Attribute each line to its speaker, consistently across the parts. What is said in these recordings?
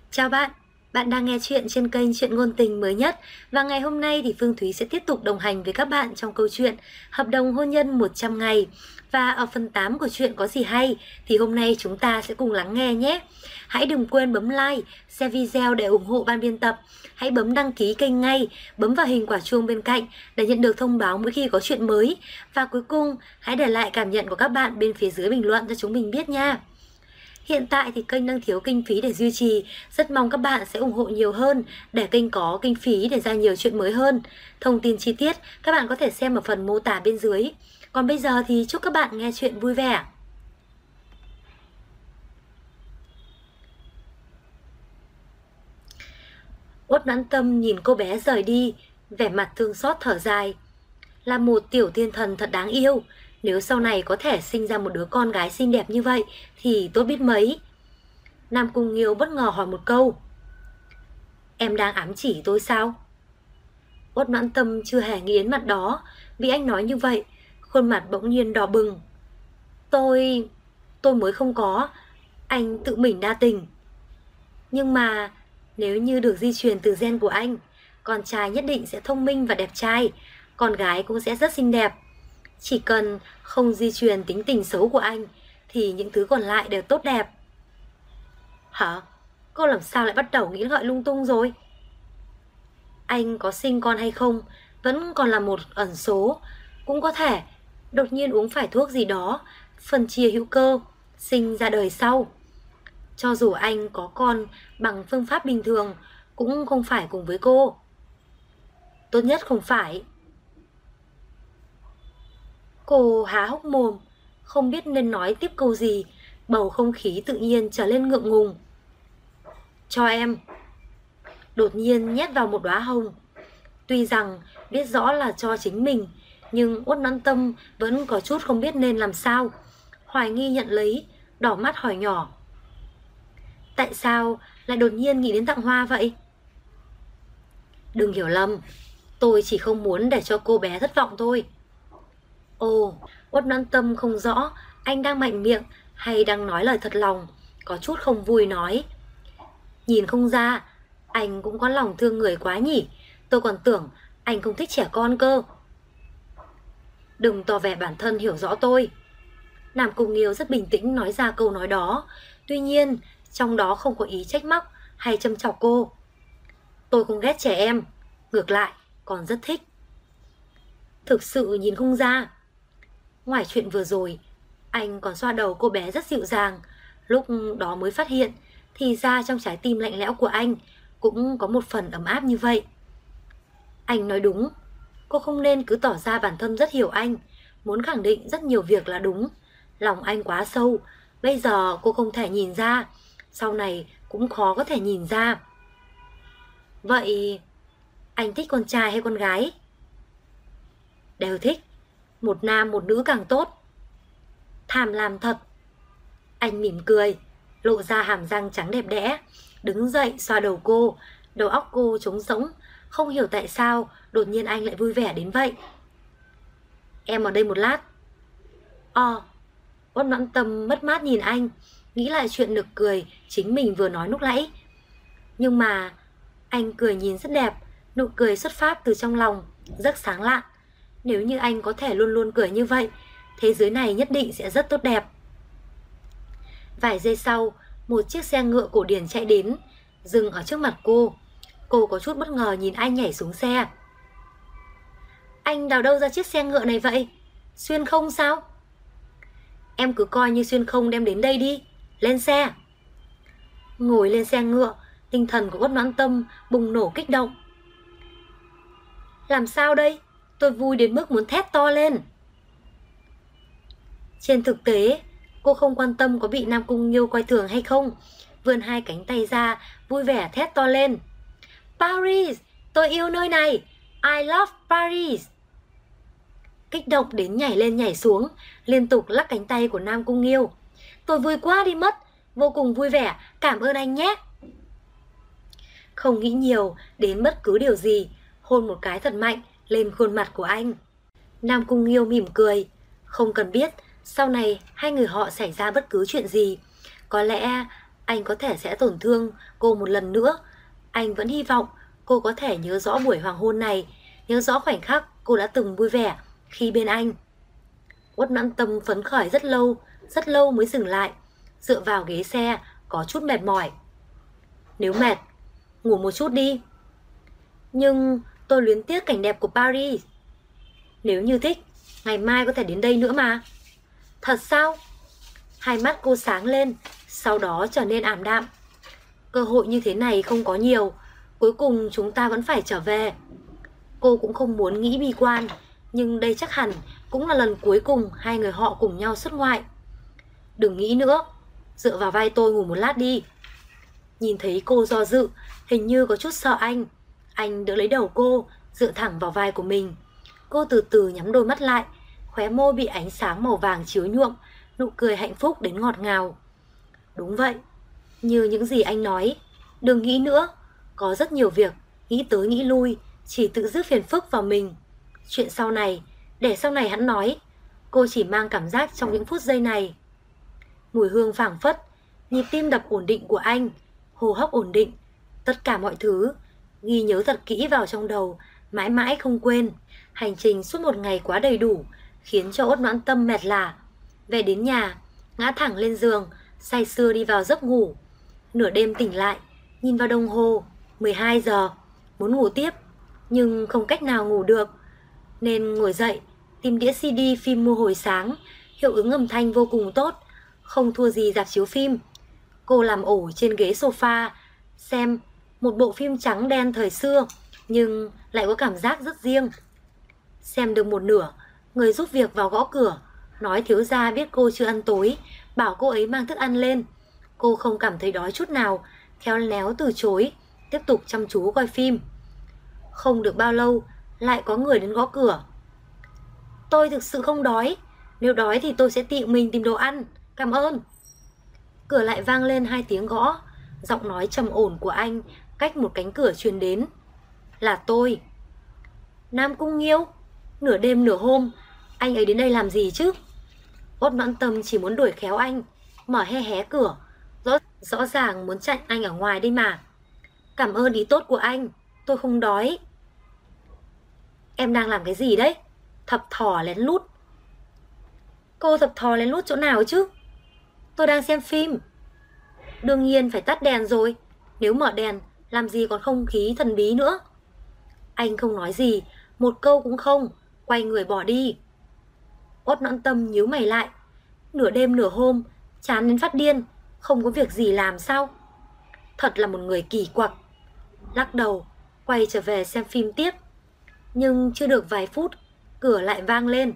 Speaker 1: Chào bạn, bạn đang nghe chuyện trên kênh Chuyện Ngôn Tình mới nhất và ngày hôm nay thì Phương Thúy sẽ tiếp tục đồng hành với các bạn trong câu chuyện Hợp đồng hôn nhân 100 ngày. Và ở phần 8 của chuyện có gì hay thì hôm nay chúng ta sẽ cùng lắng nghe nhé. Hãy đừng quên bấm like, share video để ủng hộ ban biên tập. Hãy bấm đăng ký kênh ngay, bấm vào hình quả chuông bên cạnh để nhận được thông báo mỗi khi có chuyện mới. Và cuối cùng, hãy để lại cảm nhận của các bạn bên phía dưới bình luận cho chúng mình biết nha. Hiện tại thì kênh đang thiếu kinh phí để duy trì, rất mong các bạn sẽ ủng hộ nhiều hơn để kênh có kinh phí để ra nhiều chuyện mới hơn. Thông tin chi tiết các bạn có thể xem ở phần mô tả bên dưới. Còn bây giờ thì chúc các bạn nghe chuyện vui vẻ. Uất Noãn Tâm nhìn cô bé rời đi, vẻ mặt thương xót thở dài. Là một tiểu thiên thần thật đáng yêu, nếu sau này có thể sinh ra một đứa con gái xinh đẹp như vậy thì tốt biết mấy. Nam Cung Nghiêu bất ngờ hỏi một câu. Em đang ám chỉ tôi sao? Uất Noãn Tâm chưa hề nghĩ đến mặt đó, bị anh nói như vậy, khuôn mặt bỗng nhiên đỏ bừng. Tôi mới không có, anh tự mình đa tình. Nhưng mà nếu như được di truyền từ gen của anh, con trai nhất định sẽ thông minh và đẹp trai, con gái cũng sẽ rất xinh đẹp. Chỉ cần không di truyền tính tình xấu của anh thì những thứ còn lại đều tốt đẹp. Hả? Cô làm sao lại bắt đầu nghĩ ngợi lung tung rồi? Anh có sinh con hay không vẫn còn là một ẩn số. Cũng có thể đột nhiên uống phải thuốc gì đó, phân chia hữu cơ, sinh ra đời sau. Cho dù anh có con bằng phương pháp bình thường cũng không phải cùng với cô. Tốt nhất không phải. Cô há hốc mồm, không biết nên nói tiếp câu gì, bầu không khí tự nhiên trở lên ngượng ngùng. Cho em. Đột nhiên nhét vào một đóa hồng. Tuy rằng biết rõ là cho chính mình, nhưng Uất Noãn Tâm vẫn có chút không biết nên làm sao. Hoài nghi nhận lấy, đỏ mắt hỏi nhỏ. Tại sao lại đột nhiên nghĩ đến tặng hoa vậy? Đừng hiểu lầm, tôi chỉ không muốn để cho cô bé thất vọng thôi. Ồ, Uất Noãn Tâm không rõ anh đang mạnh miệng hay đang nói lời thật lòng, có chút không vui nói. Nhìn không ra, anh cũng có lòng thương người quá nhỉ, tôi còn tưởng anh không thích trẻ con cơ. Đừng tỏ vẻ bản thân hiểu rõ tôi. Nam Cung Nghiêu rất bình tĩnh nói ra câu nói đó, tuy nhiên trong đó không có ý trách móc hay châm chọc cô. Tôi không ghét trẻ em, ngược lại còn rất thích. Thực sự nhìn không ra. Ngoài chuyện vừa rồi, anh còn xoa đầu cô bé rất dịu dàng, lúc đó mới phát hiện thì ra trong trái tim lạnh lẽo của anh cũng có một phần ấm áp như vậy. Anh nói đúng, cô không nên cứ tỏ ra bản thân rất hiểu anh, muốn khẳng định rất nhiều việc là đúng. Lòng anh quá sâu, bây giờ cô không thể nhìn ra, sau này cũng khó có thể nhìn ra. Vậy anh thích con trai hay con gái? Đều thích, một nam một nữ càng tốt. Tham lam thật. Anh mỉm cười, lộ ra hàm răng trắng đẹp đẽ, đứng dậy xoa đầu cô, đầu óc cô trống rỗng, không hiểu tại sao đột nhiên anh lại vui vẻ đến vậy. Em ở đây một lát. Uất Noãn Tâm mất mát nhìn anh, nghĩ lại chuyện nực cười chính mình vừa nói lúc nãy. Nhưng mà anh cười nhìn rất đẹp, nụ cười xuất phát từ trong lòng, rất sáng lạn. Nếu như anh có thể luôn luôn cười như vậy, thế giới này nhất định sẽ rất tốt đẹp. Vài giây sau, một chiếc xe ngựa cổ điển chạy đến, dừng ở trước mặt cô. Cô có chút bất ngờ nhìn anh nhảy xuống xe. Anh đào đâu ra chiếc xe ngựa này vậy? Xuyên không sao? Em cứ coi như xuyên không đem đến đây đi. Lên xe. Ngồi lên xe ngựa, tinh thần của Uất Noãn Tâm bùng nổ kích động. Làm sao đây? Tôi vui đến mức muốn thét to lên. Trên thực tế, cô không quan tâm có bị Nam Cung Nghiêu coi thường hay không, vươn hai cánh tay ra, vui vẻ thét to lên. Paris! Tôi yêu nơi này! I love Paris! Kích động đến nhảy lên nhảy xuống, liên tục lắc cánh tay của Nam Cung Nghiêu. Tôi vui quá đi mất, vô cùng vui vẻ, cảm ơn anh nhé. Không nghĩ nhiều đến bất cứ điều gì, hôn một cái thật mạnh lên khuôn mặt của anh. Nam Cung Nghiêu mỉm cười, không cần biết sau này hai người họ xảy ra bất cứ chuyện gì. Có lẽ Anh có thể sẽ tổn thương cô một lần nữa. Anh vẫn hy vọng cô có thể nhớ rõ buổi hoàng hôn này, nhớ rõ khoảnh khắc cô đã từng vui vẻ khi bên anh. Uất Noãn Tâm phấn khởi rất lâu mới dừng lại, dựa vào ghế xe, có chút mệt mỏi. Nếu mệt, ngủ một chút đi. Nhưng tôi luyến tiếc cảnh đẹp của Paris. Nếu như thích, ngày mai có thể đến đây nữa mà. Thật sao? Hai mắt cô sáng lên, sau đó trở nên ảm đạm. Cơ hội như thế này không có nhiều, cuối cùng chúng ta vẫn phải trở về. Cô cũng không muốn nghĩ bi quan, nhưng đây chắc hẳn cũng là lần cuối cùng hai người họ cùng nhau xuất ngoại. Đừng nghĩ nữa, dựa vào vai tôi ngủ một lát đi. Nhìn thấy cô do dự, hình như có chút sợ anh đỡ lấy đầu cô, dựa thẳng vào vai của mình. Cô từ từ nhắm đôi mắt lại, khóe môi bị ánh sáng màu vàng chiếu nhuộm, nụ cười hạnh phúc đến ngọt ngào. Đúng vậy, như những gì anh nói, đừng nghĩ nữa, có rất nhiều việc, nghĩ tới nghĩ lui, chỉ tự rước phiền phức vào mình. Chuyện sau này, để sau này hắn nói, cô chỉ mang cảm giác trong những phút giây này. Mùi hương phảng phất, nhịp tim đập ổn định của anh, hô hấp ổn định, tất cả mọi thứ, ghi nhớ thật kỹ vào trong đầu, mãi mãi không quên. Hành trình suốt một ngày quá đầy đủ, khiến cho Uất Noãn Tâm mệt lả. Về đến nhà, ngã thẳng lên giường, say sưa đi vào giấc ngủ. Nửa đêm tỉnh lại, nhìn vào đồng hồ, 12 giờ, muốn ngủ tiếp, nhưng không cách nào ngủ được. Nên ngồi dậy, tìm đĩa CD phim mua hồi sáng, hiệu ứng âm thanh vô cùng tốt, không thua gì rạp chiếu phim. Cô làm ổ trên ghế sofa, xem một bộ phim trắng đen thời xưa, nhưng lại có cảm giác rất riêng. Xem được một nửa, người giúp việc vào gõ cửa, nói thiếu gia biết cô chưa ăn tối, bảo cô ấy mang thức ăn lên. Cô không cảm thấy đói chút nào, khéo léo từ chối, tiếp tục chăm chú coi phim. Không được bao lâu, lại có người đến gõ cửa. Tôi thực sự không đói, nếu đói thì tôi sẽ tự mình tìm đồ ăn, cảm ơn. Cửa lại vang lên 2 tiếng gõ, giọng nói trầm ổn của anh cách một cánh cửa truyền đến. Là tôi. Nam Cung Nghiêu, nửa đêm nửa hôm, anh ấy đến đây làm gì chứ? Uất Noãn Tâm chỉ muốn đuổi khéo anh, mở hé cửa, rõ ràng muốn chặn anh ở ngoài đây mà. Cảm ơn ý tốt của anh, tôi không đói. Em đang làm cái gì đấy? Thập thò lén lút. Cô thập thò lén lút chỗ nào chứ? Tôi đang xem phim. Đương nhiên phải tắt đèn rồi, nếu mở đèn làm gì còn không khí thần bí nữa. Anh không nói gì, một câu cũng không, quay người bỏ đi. Uất Noãn Tâm nhíu mày lại. Nửa đêm nửa hôm, chán đến phát điên, không có việc gì làm sao? Thật là một người kỳ quặc. Lắc đầu, quay trở về xem phim tiếp. Nhưng chưa được vài phút, cửa lại vang lên.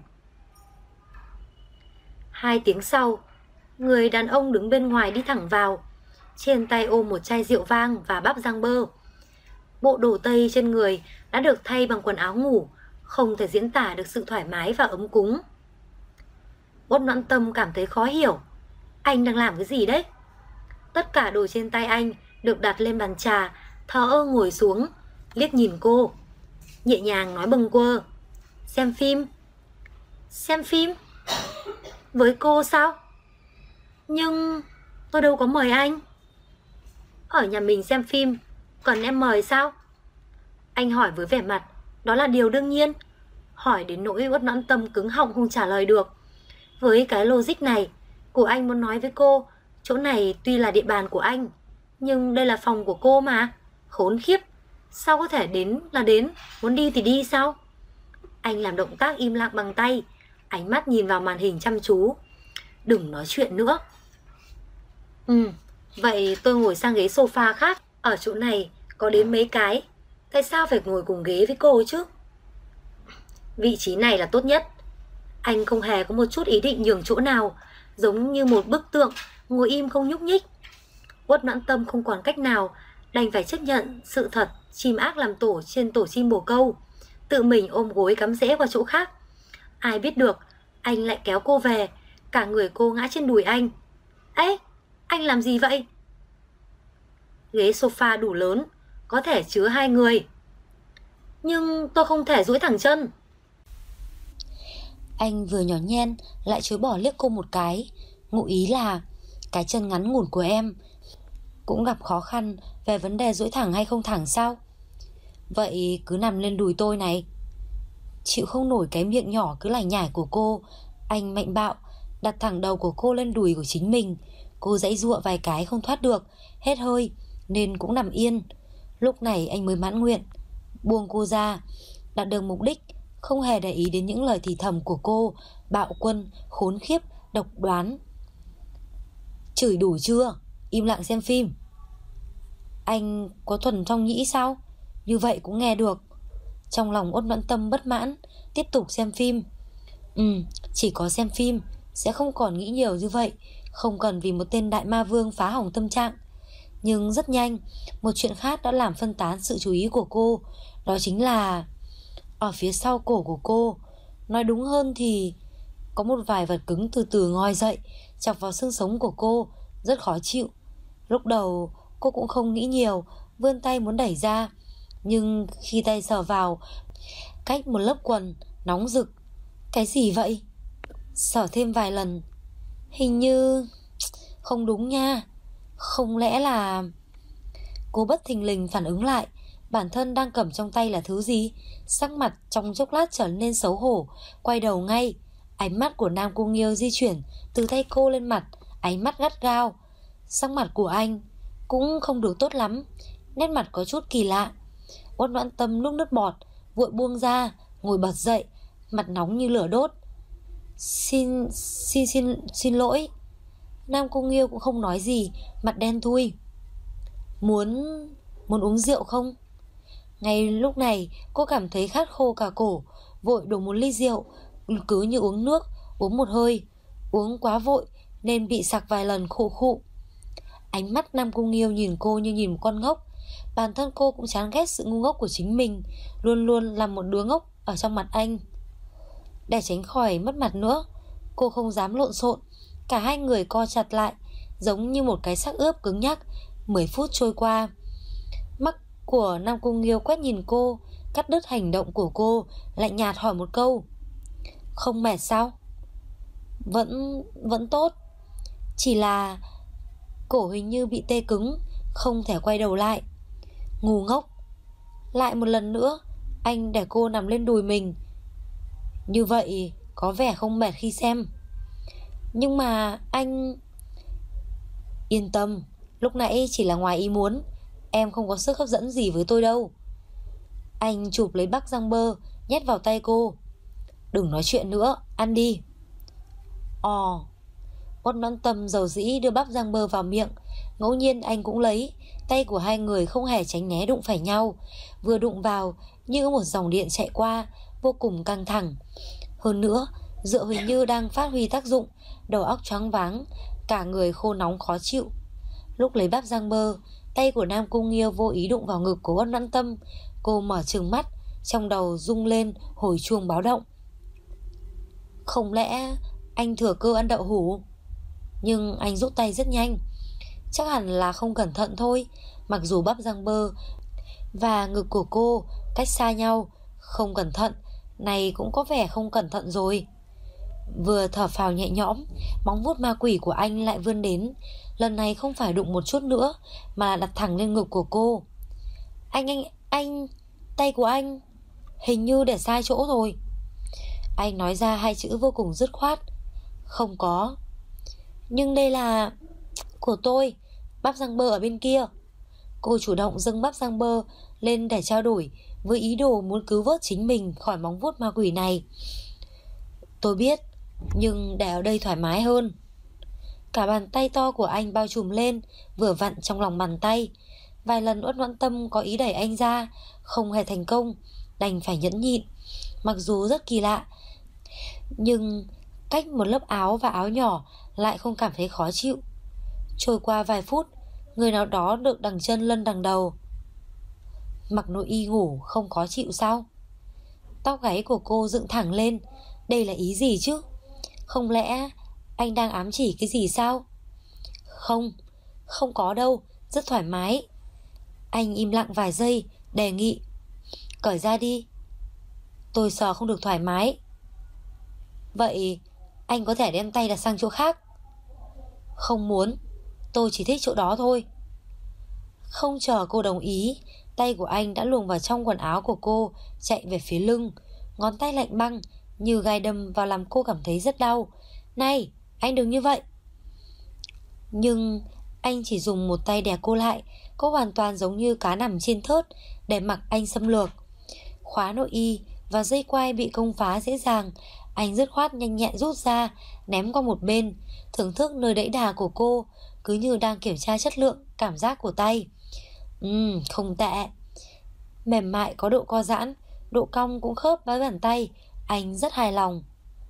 Speaker 1: 2 tiếng sau, người đàn ông đứng bên ngoài đi thẳng vào, trên tay ôm một chai rượu vang và bắp rang bơ. Bộ đồ tây trên người đã được thay bằng quần áo ngủ, không thể diễn tả được sự thoải mái và ấm cúng. Uất Noãn Tâm cảm thấy khó hiểu. Anh đang làm cái gì đấy? Tất cả đồ trên tay anh được đặt lên bàn trà, thờ ơ ngồi xuống, liếc nhìn cô, nhẹ nhàng nói bâng quơ. Xem phim. Xem phim? Với cô sao? Nhưng tôi đâu có mời anh. Ở nhà mình xem phim, cần em mời sao? Anh hỏi với vẻ mặt, đó là điều đương nhiên. Hỏi đến nỗi Uất Noãn Tâm cứng họng không trả lời được. Với cái logic này của anh muốn nói với cô, chỗ này tuy là địa bàn của anh, nhưng đây là phòng của cô mà. Khốn khiếp, sao có thể đến là đến, muốn đi thì đi sao? Anh làm động tác im lặng bằng tay, ánh mắt nhìn vào màn hình chăm chú. Đừng nói chuyện nữa. Vậy tôi ngồi sang ghế sofa khác. Ở chỗ này có đến mấy cái, tại sao phải ngồi cùng ghế với cô chứ? Vị trí này là tốt nhất. Anh không hề có một chút ý định nhường chỗ nào, giống như một bức tượng ngồi im không nhúc nhích. Uất Noãn Tâm không còn cách nào, đành phải chấp nhận sự thật chim ác làm tổ trên tổ chim bồ câu, tự mình ôm gối cắm rễ qua chỗ khác. Ai biết được anh lại kéo cô về, cả người cô ngã trên đùi anh. Ê, anh làm gì vậy? Ghế sofa đủ lớn, có thể chứa 2 người. Nhưng tôi không thể duỗi thẳng chân. Anh vừa nhỏ nhen lại chối bỏ liếc cô một cái, ngụ ý là cái chân ngắn ngủn của em cũng gặp khó khăn về vấn đề duỗi thẳng hay không thẳng sao? Vậy cứ nằm lên đùi tôi này. Chịu không nổi cái miệng nhỏ cứ lải nhải của cô, anh mạnh bạo đặt thẳng đầu của cô lên đùi của chính mình. Cô giãy giụa vài cái không thoát được, hết hơi nên cũng nằm yên. Lúc này anh mới mãn nguyện, buông cô ra, đạt được mục đích, không hề để ý đến những lời thì thầm của cô, bạo quân, khốn khiếp, độc đoán. Chửi đủ chưa? Im lặng xem phim. Anh có thuần phong nhĩ sao? Như vậy cũng nghe được. Trong lòng Uất Noãn Tâm bất mãn, tiếp tục xem phim. Chỉ có xem phim sẽ không còn nghĩ nhiều như vậy, không cần vì một tên đại ma vương phá hỏng tâm trạng. Nhưng rất nhanh, một chuyện khác đã làm phân tán sự chú ý của cô. Đó chính là ở phía sau cổ của cô, nói đúng hơn thì có một vài vật cứng từ từ ngoi dậy, chọc vào xương sống của cô, rất khó chịu. Lúc đầu cô cũng không nghĩ nhiều, vươn tay muốn đẩy ra. Nhưng khi tay sờ vào, cách một lớp quần nóng rực. Cái gì vậy? Sờ thêm vài lần, hình như không đúng nha. Không lẽ là... Cô bất thình lình phản ứng lại, bản thân đang cầm trong tay là thứ gì. Sắc mặt trong chốc lát trở nên xấu hổ, quay đầu ngay. Ánh mắt của Nam Cung Nghiêu di chuyển từ tay cô lên mặt, ánh mắt gắt gao. Sắc mặt của anh cũng không được tốt lắm, nét mặt có chút kỳ lạ. Uất Noãn Tâm nuốt nước bọt, vội buông ra, ngồi bật dậy, mặt nóng như lửa đốt. Xin lỗi. Nam Cung Nghiêu cũng không nói gì, mặt đen thui. Muốn uống rượu không? Ngay lúc này cô cảm thấy khát khô cả cổ, vội đổ một ly rượu, cứ như uống nước, uống một hơi. Uống quá vội nên bị sặc vài lần khụ khụ. Ánh mắt Nam Cung Nghiêu nhìn cô như nhìn một con ngốc. Bản thân cô cũng chán ghét sự ngu ngốc của chính mình, luôn luôn là một đứa ngốc ở trong mặt anh. Để tránh khỏi mất mặt nữa, cô không dám lộn xộn. Cả hai người co chặt lại, giống như một cái xác ướp cứng nhắc. 10 phút trôi qua. Mắt của Nam Cung Nghiêu quét nhìn cô, cắt đứt hành động của cô, lạnh nhạt hỏi một câu. Không mệt sao? Vẫn tốt. Chỉ là cổ hình như bị tê cứng, không thể quay đầu lại. Ngu ngốc. Lại một lần nữa, anh để cô nằm lên đùi mình. Như vậy có vẻ không mệt khi xem. Nhưng mà anh... Yên tâm, lúc nãy chỉ là ngoài ý muốn. Em không có sức hấp dẫn gì với tôi đâu. Anh chụp lấy bắp rang bơ, nhét vào tay cô. Đừng nói chuyện nữa, ăn đi. Uất Noãn Tâm dầu dĩ đưa bắp rang bơ vào miệng. Ngẫu nhiên anh cũng lấy. Tay của hai người không hề tránh né đụng phải nhau. Vừa đụng vào như một dòng điện chạy qua, vô cùng căng thẳng. Hơn nữa, rượu hình như đang phát huy tác dụng, đầu óc choáng váng, cả người khô nóng khó chịu. Lúc lấy bắp rang bơ, tay của Nam Cung Nghiêu vô ý đụng vào ngực của Uất Noãn Tâm. Cô mở trừng mắt, trong đầu rung lên hồi chuông báo động. Không lẽ anh thừa cơ ăn đậu hũ? Nhưng anh rút tay rất nhanh. Chắc hẳn là không cẩn thận thôi. Mặc dù bắp rang bơ và ngực của cô cách xa nhau, không cẩn thận này cũng có vẻ không cẩn thận rồi. Vừa thở phào nhẹ nhõm, móng vuốt ma quỷ của anh lại vươn đến. Lần này không phải đụng một chút nữa, mà đặt thẳng lên ngực của cô. Anh, tay của anh hình như để sai chỗ rồi. Anh nói ra hai chữ vô cùng dứt khoát. Không có. Nhưng đây là của tôi. Bắp rang bơ ở bên kia. Cô chủ động dâng bắp rang bơ lên để trao đổi, với ý đồ muốn cứu vớt chính mình khỏi móng vuốt ma quỷ này. Tôi biết, nhưng để ở đây thoải mái hơn. Cả bàn tay to của anh bao trùm lên, vừa vặn trong lòng bàn tay. Vài lần Uất Noãn Tâm có ý đẩy anh ra, không hề thành công, đành phải nhẫn nhịn. Mặc dù rất kỳ lạ, nhưng cách một lớp áo và áo nhỏ lại không cảm thấy khó chịu. Trôi qua vài phút, người nào đó được đằng chân lân đằng đầu. Mặc nội y ngủ không khó chịu sao? Tóc gáy của cô dựng thẳng lên. Đây là ý gì chứ? Không lẽ anh đang ám chỉ cái gì sao? Không có đâu, rất thoải mái. Anh im lặng vài giây, đề nghị. Cởi ra đi. Tôi sợ không được thoải mái. Vậy anh có thể đem tay đặt sang chỗ khác. Không muốn, tôi chỉ thích chỗ đó thôi. Không chờ cô đồng ý, tay của anh đã luồn vào trong quần áo của cô, chạy về phía lưng. Ngón tay lạnh băng như gai đâm vào làm cô cảm thấy rất đau. Này, anh đừng như vậy. Nhưng anh chỉ dùng một tay đè cô lại. Cô hoàn toàn giống như cá nằm trên thớt để mặc anh xâm lược. Khóa nội y và dây quai bị công phá dễ dàng. Anh dứt khoát nhanh nhẹn rút ra, ném qua một bên, thưởng thức nơi đẫy đà của cô, cứ như đang kiểm tra chất lượng cảm giác của tay. Không tệ. Mềm mại có độ co giãn, độ cong cũng khớp với bàn tay. Anh rất hài lòng.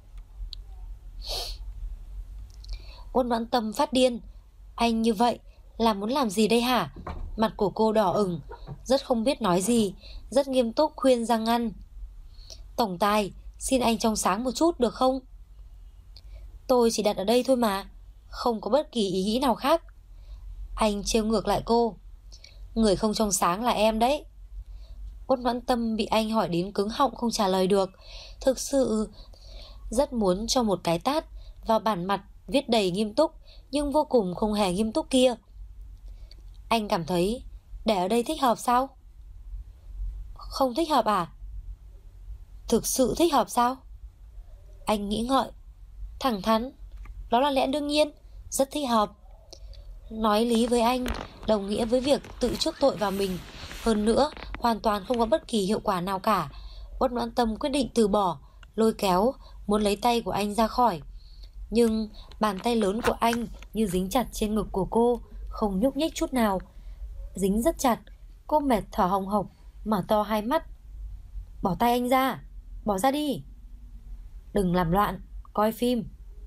Speaker 1: Uất Noãn Tâm phát điên. Anh như vậy là muốn làm gì đây hả? Mặt của cô đỏ ửng, rất không biết nói gì, rất nghiêm túc khuyên Giang Ngăn. Tổng tài, xin anh trong sáng một chút được không? Tôi chỉ đặt ở đây thôi mà, không có bất kỳ ý nghĩ nào khác. Anh trêu ngược lại cô. Người không trong sáng là em đấy. Uất Noãn Tâm bị anh hỏi đến cứng họng không trả lời được. Thực sự rất muốn cho một cái tát vào bản mặt viết đầy nghiêm túc nhưng vô cùng không hề nghiêm túc kia. Anh cảm thấy để ở đây thích hợp sao? Không thích hợp à? Thực sự thích hợp sao? Anh nghĩ ngợi, thẳng thắn. Đó là lẽ đương nhiên, rất thích hợp. Nói lý với anh đồng nghĩa với việc tự chuốc tội vào mình. Hơn nữa hoàn toàn không có bất kỳ hiệu quả nào cả. Uất Noãn Tâm quyết định từ bỏ, lôi kéo, muốn lấy tay của anh ra khỏi. Nhưng bàn tay lớn của anh như dính chặt trên ngực của cô, không nhúc nhích chút nào. Dính rất chặt. Cô mệt thở hồng hộc, mở to hai mắt. Bỏ tay anh ra, bỏ ra đi. Đừng làm loạn, coi phim.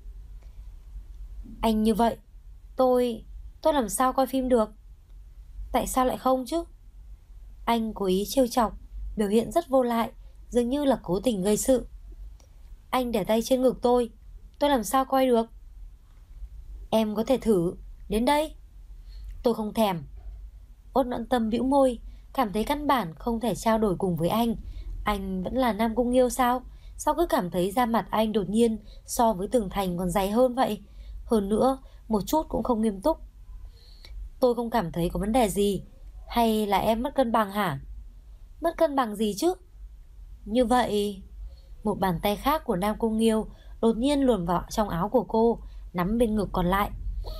Speaker 1: Anh như vậy, tôi làm sao coi phim được? Tại sao lại không chứ? Anh cố ý trêu chọc, biểu hiện rất vô lại, dường như là cố tình gây sự. Anh để tay trên ngực tôi làm sao coi được? Em có thể thử, đến đây. Tôi không thèm. Uất Noãn Tâm bĩu môi, cảm thấy căn bản không thể trao đổi cùng với anh. Anh vẫn là Nam Cung Nghiêu sao? Sao cứ cảm thấy da mặt anh đột nhiên so với tường thành còn dày hơn vậy? Hơn nữa, một chút cũng không nghiêm túc. Tôi không cảm thấy có vấn đề gì. Hay là em mất cân bằng hả? Mất cân bằng gì chứ? Như vậy... Một bàn tay khác của Nam Cung Nghiêu đột nhiên luồn vào trong áo của cô, nắm bên ngực còn lại.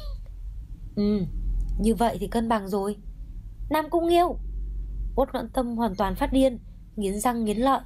Speaker 1: Như vậy thì cân bằng rồi. Nam Cung Nghiêu! Uất Noãn Tâm hoàn toàn phát điên, nghiến răng nghiến lợi.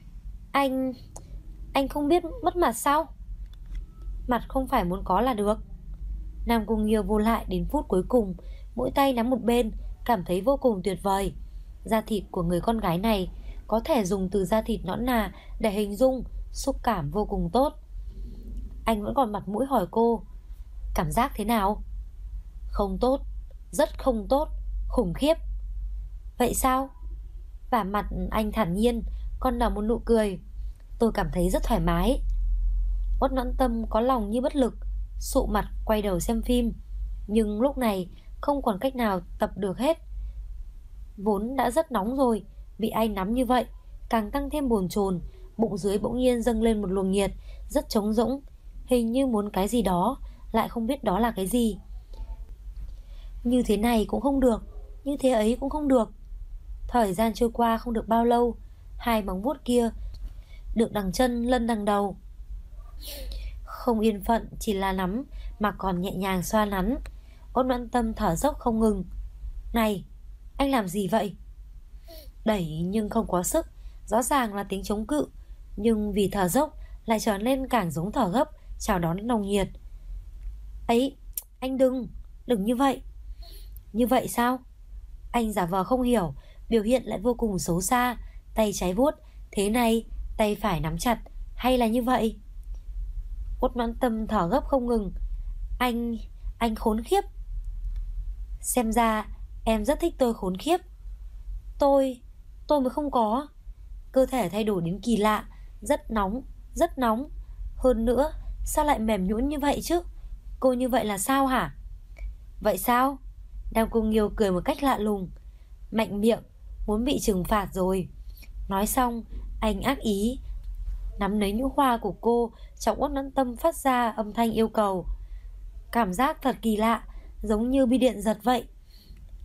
Speaker 1: Anh không biết mất mặt sao? Mặt không phải muốn có là được. Nam Cung Nghiêu vô lại đến phút cuối cùng, mỗi tay nắm một bên, cảm thấy vô cùng tuyệt vời. Da thịt của người con gái này có thể dùng từ da thịt nõn nà để hình dung, xúc cảm vô cùng tốt. Anh vẫn còn mặt mũi hỏi cô, cảm giác thế nào? Không tốt, rất không tốt, khủng khiếp. Vậy sao? Và mặt anh thản nhiên, còn nở một nụ cười. Tôi cảm thấy rất thoải mái. Uất Noãn Tâm có lòng như bất lực, sụ mặt quay đầu xem phim. Nhưng lúc này không còn cách nào tập được hết. Vốn đã rất nóng rồi, bị anh nắm như vậy càng tăng thêm bồn chồn. Bụng dưới bỗng nhiên dâng lên một luồng nhiệt, rất trống rỗng, hình như muốn cái gì đó, lại không biết đó là cái gì. Như thế này cũng không được, như thế ấy cũng không được. Thời gian trôi qua không được bao lâu, hai móng vuốt kia được đằng chân lân đằng đầu. Không yên phận chỉ là nắm, mà còn nhẹ nhàng xoa nắn. Uất Noãn Tâm thở dốc không ngừng. Này, anh làm gì vậy? Đẩy nhưng không quá sức, rõ ràng là tiếng chống cự, nhưng vì thở dốc lại trở nên càng giống thở gấp, chào đón nồng nhiệt. Ấy, anh đừng như vậy. Như vậy sao? Anh giả vờ không hiểu, biểu hiện lại vô cùng xấu xa. Tay trái vuốt, thế này, tay phải nắm chặt, hay là như vậy? Uất Noãn Tâm thở gấp không ngừng. Anh khốn khiếp. Xem ra em rất thích tôi khốn khiếp. Tôi mới không có. Cơ thể thay đổi đến kỳ lạ, rất nóng, rất nóng. Hơn nữa, sao lại mềm nhũn như vậy chứ? Cô như vậy là sao hả? Vậy sao? Nam Cung Nghiêu cười một cách lạ lùng. Mạnh miệng, muốn bị trừng phạt rồi. Nói xong, anh ác ý nắm lấy nhũ hoa của cô, trong Uất Noãn Tâm phát ra âm thanh yêu cầu. Cảm giác thật kỳ lạ, giống như bị điện giật vậy.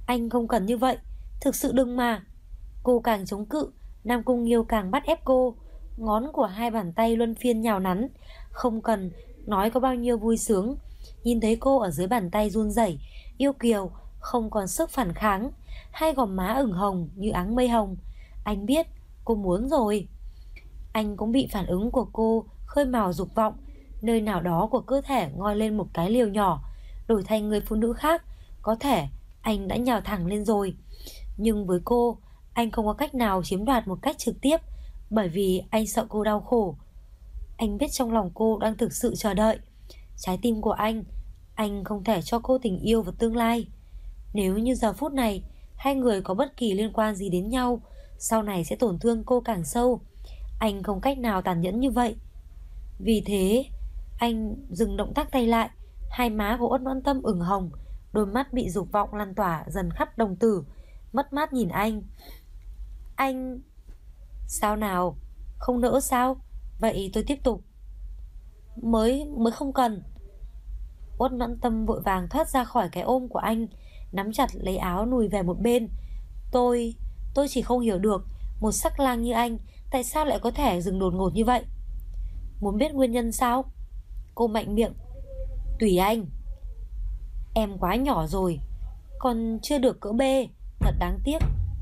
Speaker 1: Anh không cần như vậy, thực sự đừng mà. Cô càng chống cự, Nam Cung Nghiêu càng bắt ép cô. Ngón của hai bàn tay luân phiên nhào nắn. Không cần nói có bao nhiêu vui sướng. Nhìn thấy cô ở dưới bàn tay run rẩy, yêu kiều, không còn sức phản kháng, hai gò má ửng hồng như áng mây hồng. Anh biết cô muốn rồi. Anh cũng bị phản ứng của cô khơi mào dục vọng. Nơi nào đó của cơ thể ngoi lên một cái liều nhỏ. Đổi thành người phụ nữ khác, có thể anh đã nhào thẳng lên rồi. Nhưng với cô, anh không có cách nào chiếm đoạt một cách trực tiếp, bởi vì anh sợ cô đau khổ. Anh biết trong lòng cô đang thực sự chờ đợi trái tim của anh không thể cho cô tình yêu và tương lai. Nếu như giờ phút này hai người có bất kỳ liên quan gì đến nhau, sau này sẽ tổn thương cô càng sâu. Anh không cách nào tàn nhẫn như vậy. Vì thế anh dừng động tác tay lại. Hai má của Uất Noãn Tâm ửng hồng, đôi mắt bị dục vọng lan tỏa dần khắp đồng tử, mất mát nhìn anh. Anh... Sao nào? Không nỡ sao? Vậy tôi tiếp tục. Mới không cần. Uất Noãn Tâm vội vàng thoát ra khỏi cái ôm của anh, nắm chặt lấy áo lùi về một bên. Tôi chỉ không hiểu được, một sắc lang như anh tại sao lại có thể dừng đột ngột như vậy. Muốn biết nguyên nhân sao? Cô mạnh miệng. Tùy anh. Em quá nhỏ rồi, còn chưa được cỡ B, thật đáng tiếc.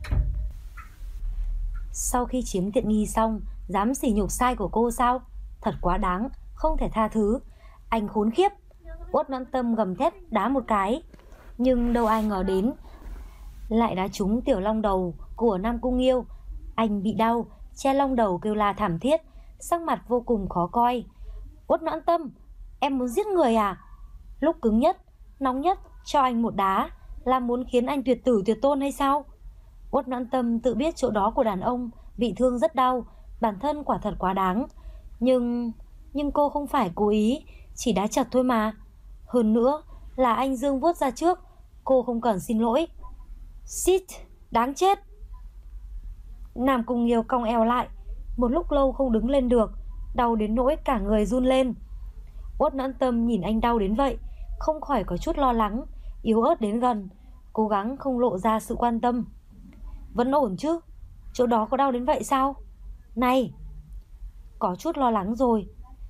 Speaker 1: Sau khi chiếm tiện nghi xong, dám sỉ nhục sai của cô sao? Thật quá đáng, không thể tha thứ. Anh khốn khiếp. Uất Noãn Tâm gầm thét đá một cái. Nhưng đâu ai ngờ đến lại đá trúng tiểu long đầu của Nam Cung Nghiêu. Anh bị đau, che long đầu kêu la thảm thiết, sắc mặt vô cùng khó coi. Uất Noãn Tâm, em muốn giết người à? Lúc cứng nhất, nóng nhất cho anh một đá là muốn khiến anh tuyệt tử tuyệt tôn hay sao? Uất Noãn Tâm tự biết chỗ đó của đàn ông bị thương rất đau, bản thân quả thật quá đáng. Nhưng cô không phải cố ý, chỉ đá chật thôi mà. Hơn nữa là anh dương vuốt ra trước, cô không cần xin lỗi. Shit, đáng chết. Nam Cung Nghiêu cong eo lại, một lúc lâu không đứng lên được, đau đến nỗi cả người run lên. Uất Noãn Tâm nhìn anh đau đến vậy, không khỏi có chút lo lắng, yếu ớt đến gần, cố gắng không lộ ra sự quan tâm. Vẫn ổn chứ? Chỗ đó có đau đến vậy sao? Này, có chút lo lắng rồi.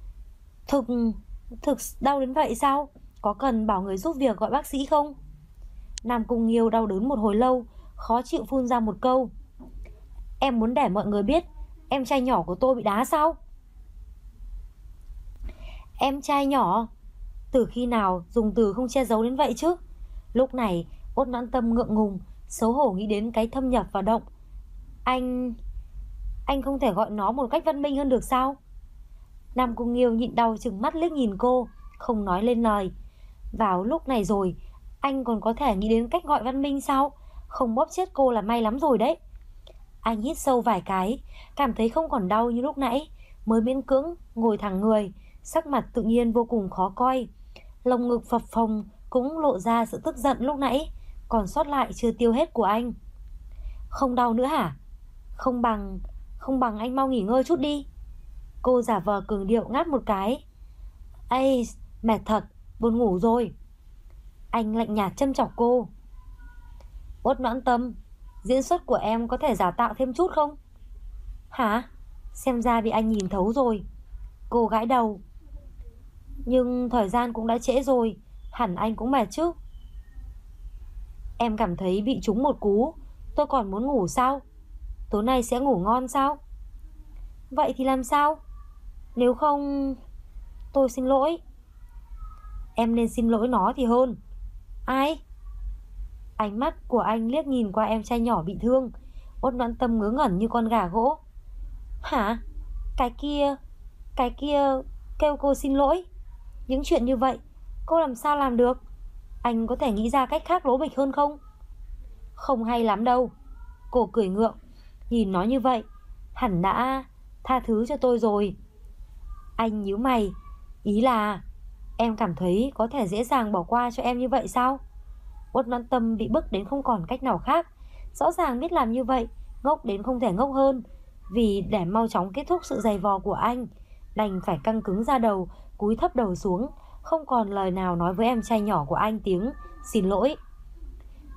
Speaker 1: Thực đau đến vậy sao? Có cần bảo người giúp việc gọi bác sĩ không? Nam Cung Nghiêu đau đớn một hồi lâu, khó chịu phun ra một câu. Em muốn để mọi người biết em trai nhỏ của tôi bị đá sao? Em trai nhỏ? Từ khi nào dùng từ không che giấu đến vậy chứ? Lúc này Uất Noãn Tâm ngượng ngùng, xấu hổ nghĩ đến cái thâm nhập vào động. Anh không thể gọi nó một cách văn minh hơn được sao? Nam Cung Nghiêu nhịn đau trừng mắt liếc nhìn cô, không nói lên lời. Vào lúc này rồi, anh còn có thể nghĩ đến cách gọi văn minh sao? Không bóp chết cô là may lắm rồi đấy. Anh hít sâu vài cái, cảm thấy không còn đau như lúc nãy, mới miễn cưỡng ngồi thẳng người, sắc mặt tự nhiên vô cùng khó coi. Lồng ngực phập phồng cũng lộ ra sự tức giận lúc nãy còn sót lại chưa tiêu hết của anh. Không đau nữa hả? Không bằng anh mau nghỉ ngơi chút đi. Cô giả vờ cường điệu ngáp một cái. Ây, mệt thật, buồn ngủ rồi. Anh lạnh nhạt châm chọc cô. Uất Noãn Tâm, diễn xuất của em có thể giả tạo thêm chút không? Hả? Xem ra bị anh nhìn thấu rồi. Cô gãi đầu. Nhưng thời gian cũng đã trễ rồi, hẳn anh cũng mệt chứ. Em cảm thấy bị trúng một cú, tôi còn muốn ngủ sao? Tối nay sẽ ngủ ngon sao? Vậy thì làm sao? Nếu không... Tôi xin lỗi. Em nên xin lỗi nó thì hơn. Ai? Ánh mắt của anh liếc nhìn qua em trai nhỏ bị thương. Uất Noãn Tâm ngớ ngẩn như con gà gỗ. Hả? Cái kia kêu cô xin lỗi. Những chuyện như vậy cô làm sao làm được? Anh có thể nghĩ ra cách khác lố bịch hơn không? Không hay lắm đâu. Cô cười ngượng. Nhìn nó như vậy hẳn đã tha thứ cho tôi rồi. Anh nhíu mày. Ý là em cảm thấy có thể dễ dàng bỏ qua cho em như vậy sao? Uất Noãn Tâm bị bức đến không còn cách nào khác. Rõ ràng biết làm như vậy, ngốc đến không thể ngốc hơn. Vì để mau chóng kết thúc sự giày vò của anh, đành phải căng cứng ra đầu, cúi thấp đầu xuống, không còn lời nào nói với em trai nhỏ của anh tiếng xin lỗi.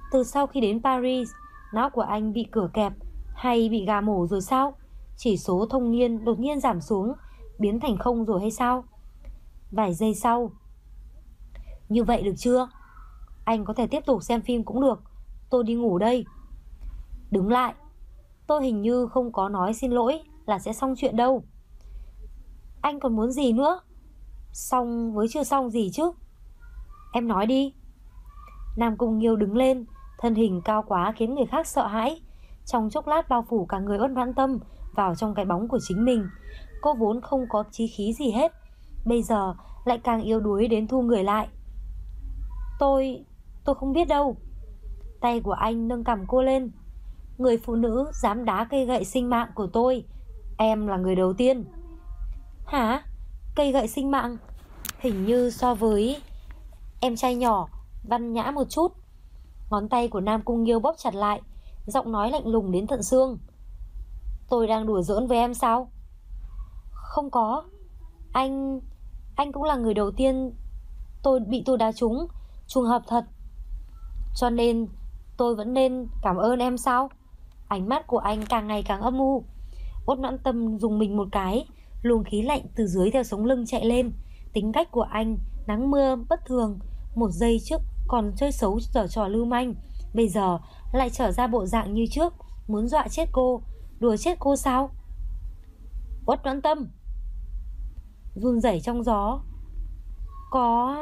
Speaker 1: Từ sau khi đến Paris, não của anh bị cửa kẹp hay bị gà mổ rồi sao? Chỉ số thông niên đột nhiên giảm xuống, biến thành không rồi hay sao? Vài giây sau: như vậy được chưa? Anh có thể tiếp tục xem phim cũng được. Tôi đi ngủ đây. Đứng lại. Tôi hình như không có nói xin lỗi là sẽ xong chuyện đâu. Anh còn muốn gì nữa? Xong với chưa xong gì chứ? Em nói đi. Nam Cung Nghiêu đứng lên, thân hình cao quá khiến người khác sợ hãi. Trong chốc lát bao phủ cả người Uất Noãn Tâm vào trong cái bóng của chính mình. Cô vốn không có chí khí gì hết, bây giờ lại càng yếu đuối đến thu người lại. Tôi không biết đâu. Tay của anh nâng cằm cô lên. Người phụ nữ dám đá cây gậy sinh mạng của tôi, em là người đầu tiên. Hả? Cây gậy sinh mạng? Hình như so với em trai nhỏ văn nhã một chút. Ngón tay của Nam Cung Nghiêu bóp chặt lại, giọng nói lạnh lùng đến tận xương. Tôi đang đùa giỡn với em sao? Không có. Anh cũng là người đầu tiên bị tôi đá trúng, trùng hợp thật. Cho nên tôi vẫn nên cảm ơn em sao? Ánh mắt của anh càng ngày càng âm u. Uất Noãn Tâm dùng mình một cái, luồng khí lạnh từ dưới theo sống lưng chạy lên. Tính cách của anh nắng mưa bất thường, một giây trước còn chơi xấu giở trò lưu manh, bây giờ lại trở ra bộ dạng như trước, muốn dọa chết cô, đùa chết cô sao? Uất Noãn Tâm run rẩy trong gió. Có...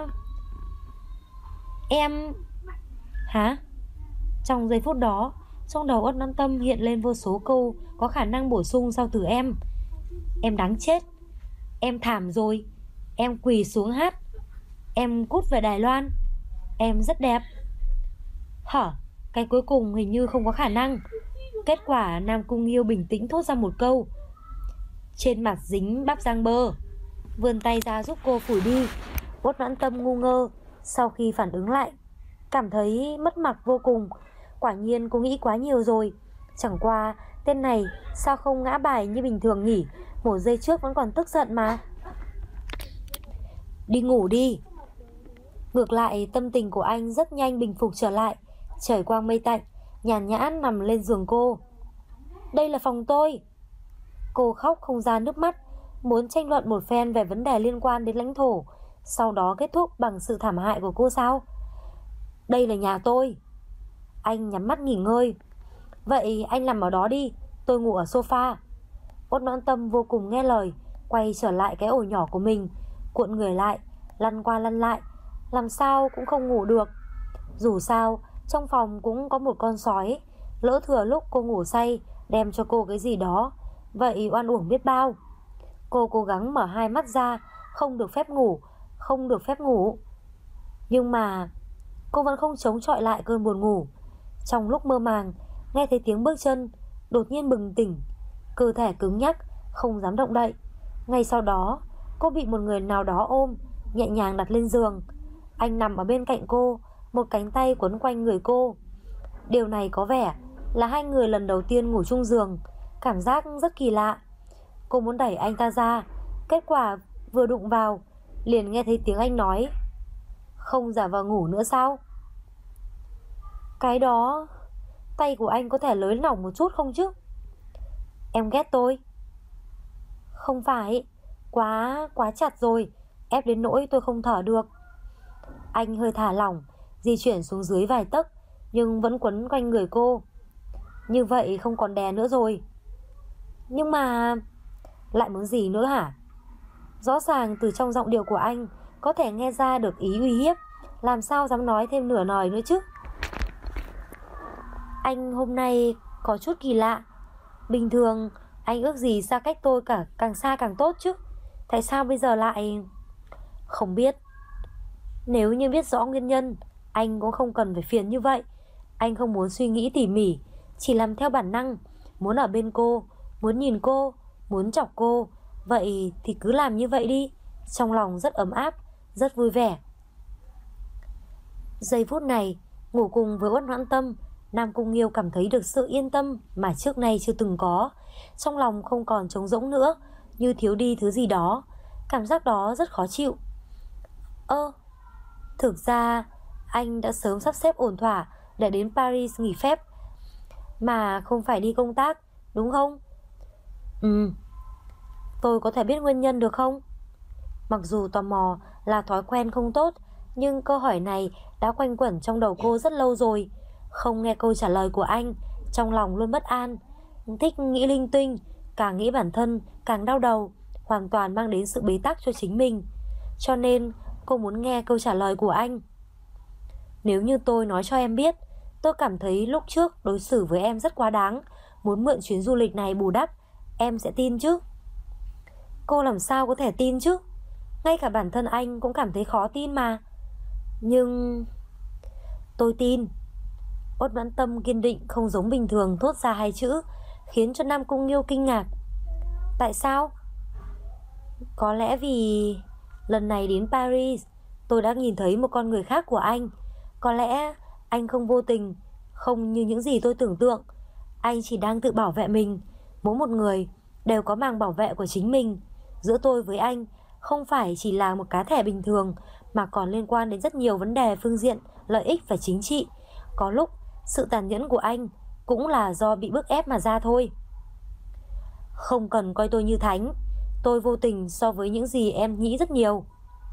Speaker 1: Em... Hả? Trong giây phút đó, trong đầu Uất Noãn Tâm hiện lên vô số câu có khả năng bổ sung sau từ em. Em đáng chết. Em thảm rồi. Em quỳ xuống hát. Em cút về Đài Loan. Em rất đẹp. Hả? Cái cuối cùng hình như không có khả năng. Kết quả Nam Cung Nghiêu bình tĩnh thốt ra một câu. Trên mặt dính bắp rang bơ. Vươn tay ra giúp cô phủi đi. Uất Noãn Tâm ngu ngơ. Sau khi phản ứng lại, cảm thấy mất mặt vô cùng. Quả nhiên cô nghĩ quá nhiều rồi. Chẳng qua tên này sao không ngã bài như bình thường nhỉ? Một giây trước vẫn còn tức giận mà. Đi ngủ đi. Ngược lại, tâm tình của anh rất nhanh bình phục trở lại. Trời quang mây tạnh, nhàn nhã nằm lên giường cô. Đây là phòng tôi. Cô khóc không ra nước mắt, muốn tranh luận một phen về vấn đề liên quan đến lãnh thổ, sau đó kết thúc bằng sự thảm hại của cô sao? Đây là nhà tôi. Anh nhắm mắt nghỉ ngơi. Vậy anh nằm ở đó đi, tôi ngủ ở sofa. Uất Noãn Tâm vô cùng nghe lời, quay trở lại cái ổ nhỏ của mình, cuộn người lại, lăn qua lăn lại, làm sao cũng không ngủ được. Dù sao trong phòng cũng có một con sói, lỡ thừa lúc cô ngủ say đem cho cô cái gì đó, vậy oan uổng biết bao. Cô cố gắng mở hai mắt ra, không được phép ngủ, không được phép ngủ. Nhưng mà cô vẫn không chống chọi lại cơn buồn ngủ. Trong lúc mơ màng, nghe thấy tiếng bước chân, đột nhiên bừng tỉnh. Cơ thể cứng nhắc, không dám động đậy. Ngay sau đó, cô bị một người nào đó ôm, nhẹ nhàng đặt lên giường. Anh nằm ở bên cạnh cô, một cánh tay quấn quanh người cô. Điều này có vẻ là hai người lần đầu tiên ngủ chung giường, cảm giác rất kỳ lạ. Cô muốn đẩy anh ta ra, kết quả vừa đụng vào, liền nghe thấy tiếng anh nói. Không giả vờ ngủ nữa sao? Cái đó, tay của anh có thể nới lỏng một chút không chứ? Em ghét tôi? Không phải, quá chặt rồi, ép đến nỗi tôi không thở được. Anh hơi thả lỏng, di chuyển xuống dưới vài tấc, nhưng vẫn quấn quanh người cô. Như vậy không còn đè nữa rồi. Nhưng mà... Lại muốn gì nữa hả? Rõ ràng từ trong giọng điệu của anh có thể nghe ra được ý uy hiếp, làm sao dám nói thêm nửa lời nữa chứ? Anh hôm nay có chút kỳ lạ. Bình thường anh ước gì xa cách tôi càng xa càng tốt chứ. Tại sao bây giờ lại... Không biết. Nếu như biết rõ nguyên nhân, anh cũng không cần phải phiền như vậy. Anh không muốn suy nghĩ tỉ mỉ, chỉ làm theo bản năng. Muốn ở bên cô, muốn nhìn cô, muốn chọc cô. Vậy thì cứ làm như vậy đi. Trong lòng rất ấm áp, rất vui vẻ. Giây phút này, ngủ cùng với Uất Noãn Tâm, Nam Cung Nghiêu cảm thấy được sự yên tâm mà trước nay chưa từng có. Trong lòng không còn trống rỗng nữa, như thiếu đi thứ gì đó. Cảm giác đó rất khó chịu. Thực ra anh đã sớm sắp xếp ổn thỏa để đến Paris nghỉ phép mà không phải đi công tác, đúng không? Tôi có thể biết nguyên nhân được không? Mặc dù tò mò là thói quen không tốt, nhưng câu hỏi này đã quanh quẩn trong đầu cô rất lâu rồi. Không nghe câu trả lời của anh, trong lòng luôn bất an, thích nghĩ linh tinh, càng nghĩ bản thân càng đau đầu, hoàn toàn mang đến sự bế tắc cho chính mình. Cho nên cô muốn nghe câu trả lời của anh. Nếu như tôi nói cho em biết, tôi cảm thấy lúc trước đối xử với em rất quá đáng, muốn mượn chuyến du lịch này bù đắp, em sẽ tin chứ? Cô làm sao có thể tin chứ? Ngay cả bản thân anh cũng cảm thấy khó tin mà. Nhưng... tôi tin. Uất Noãn Tâm kiên định không giống bình thường thốt ra hai chữ, khiến cho Nam Cung Nghiêu kinh ngạc. Tại sao? Có lẽ vì lần này đến Paris, tôi đã nhìn thấy một con người khác của anh. Có lẽ anh không vô tình, không như những gì tôi tưởng tượng. Anh chỉ đang tự bảo vệ mình. Mỗi một người đều có màng bảo vệ của chính mình. Giữa tôi với anh không phải chỉ là một cá thể bình thường, mà còn liên quan đến rất nhiều vấn đề phương diện lợi ích và chính trị. Có lúc sự tàn nhẫn của anh cũng là do bị bức ép mà ra thôi. Không cần coi tôi như thánh. Tôi vô tình so với những gì em nghĩ rất nhiều.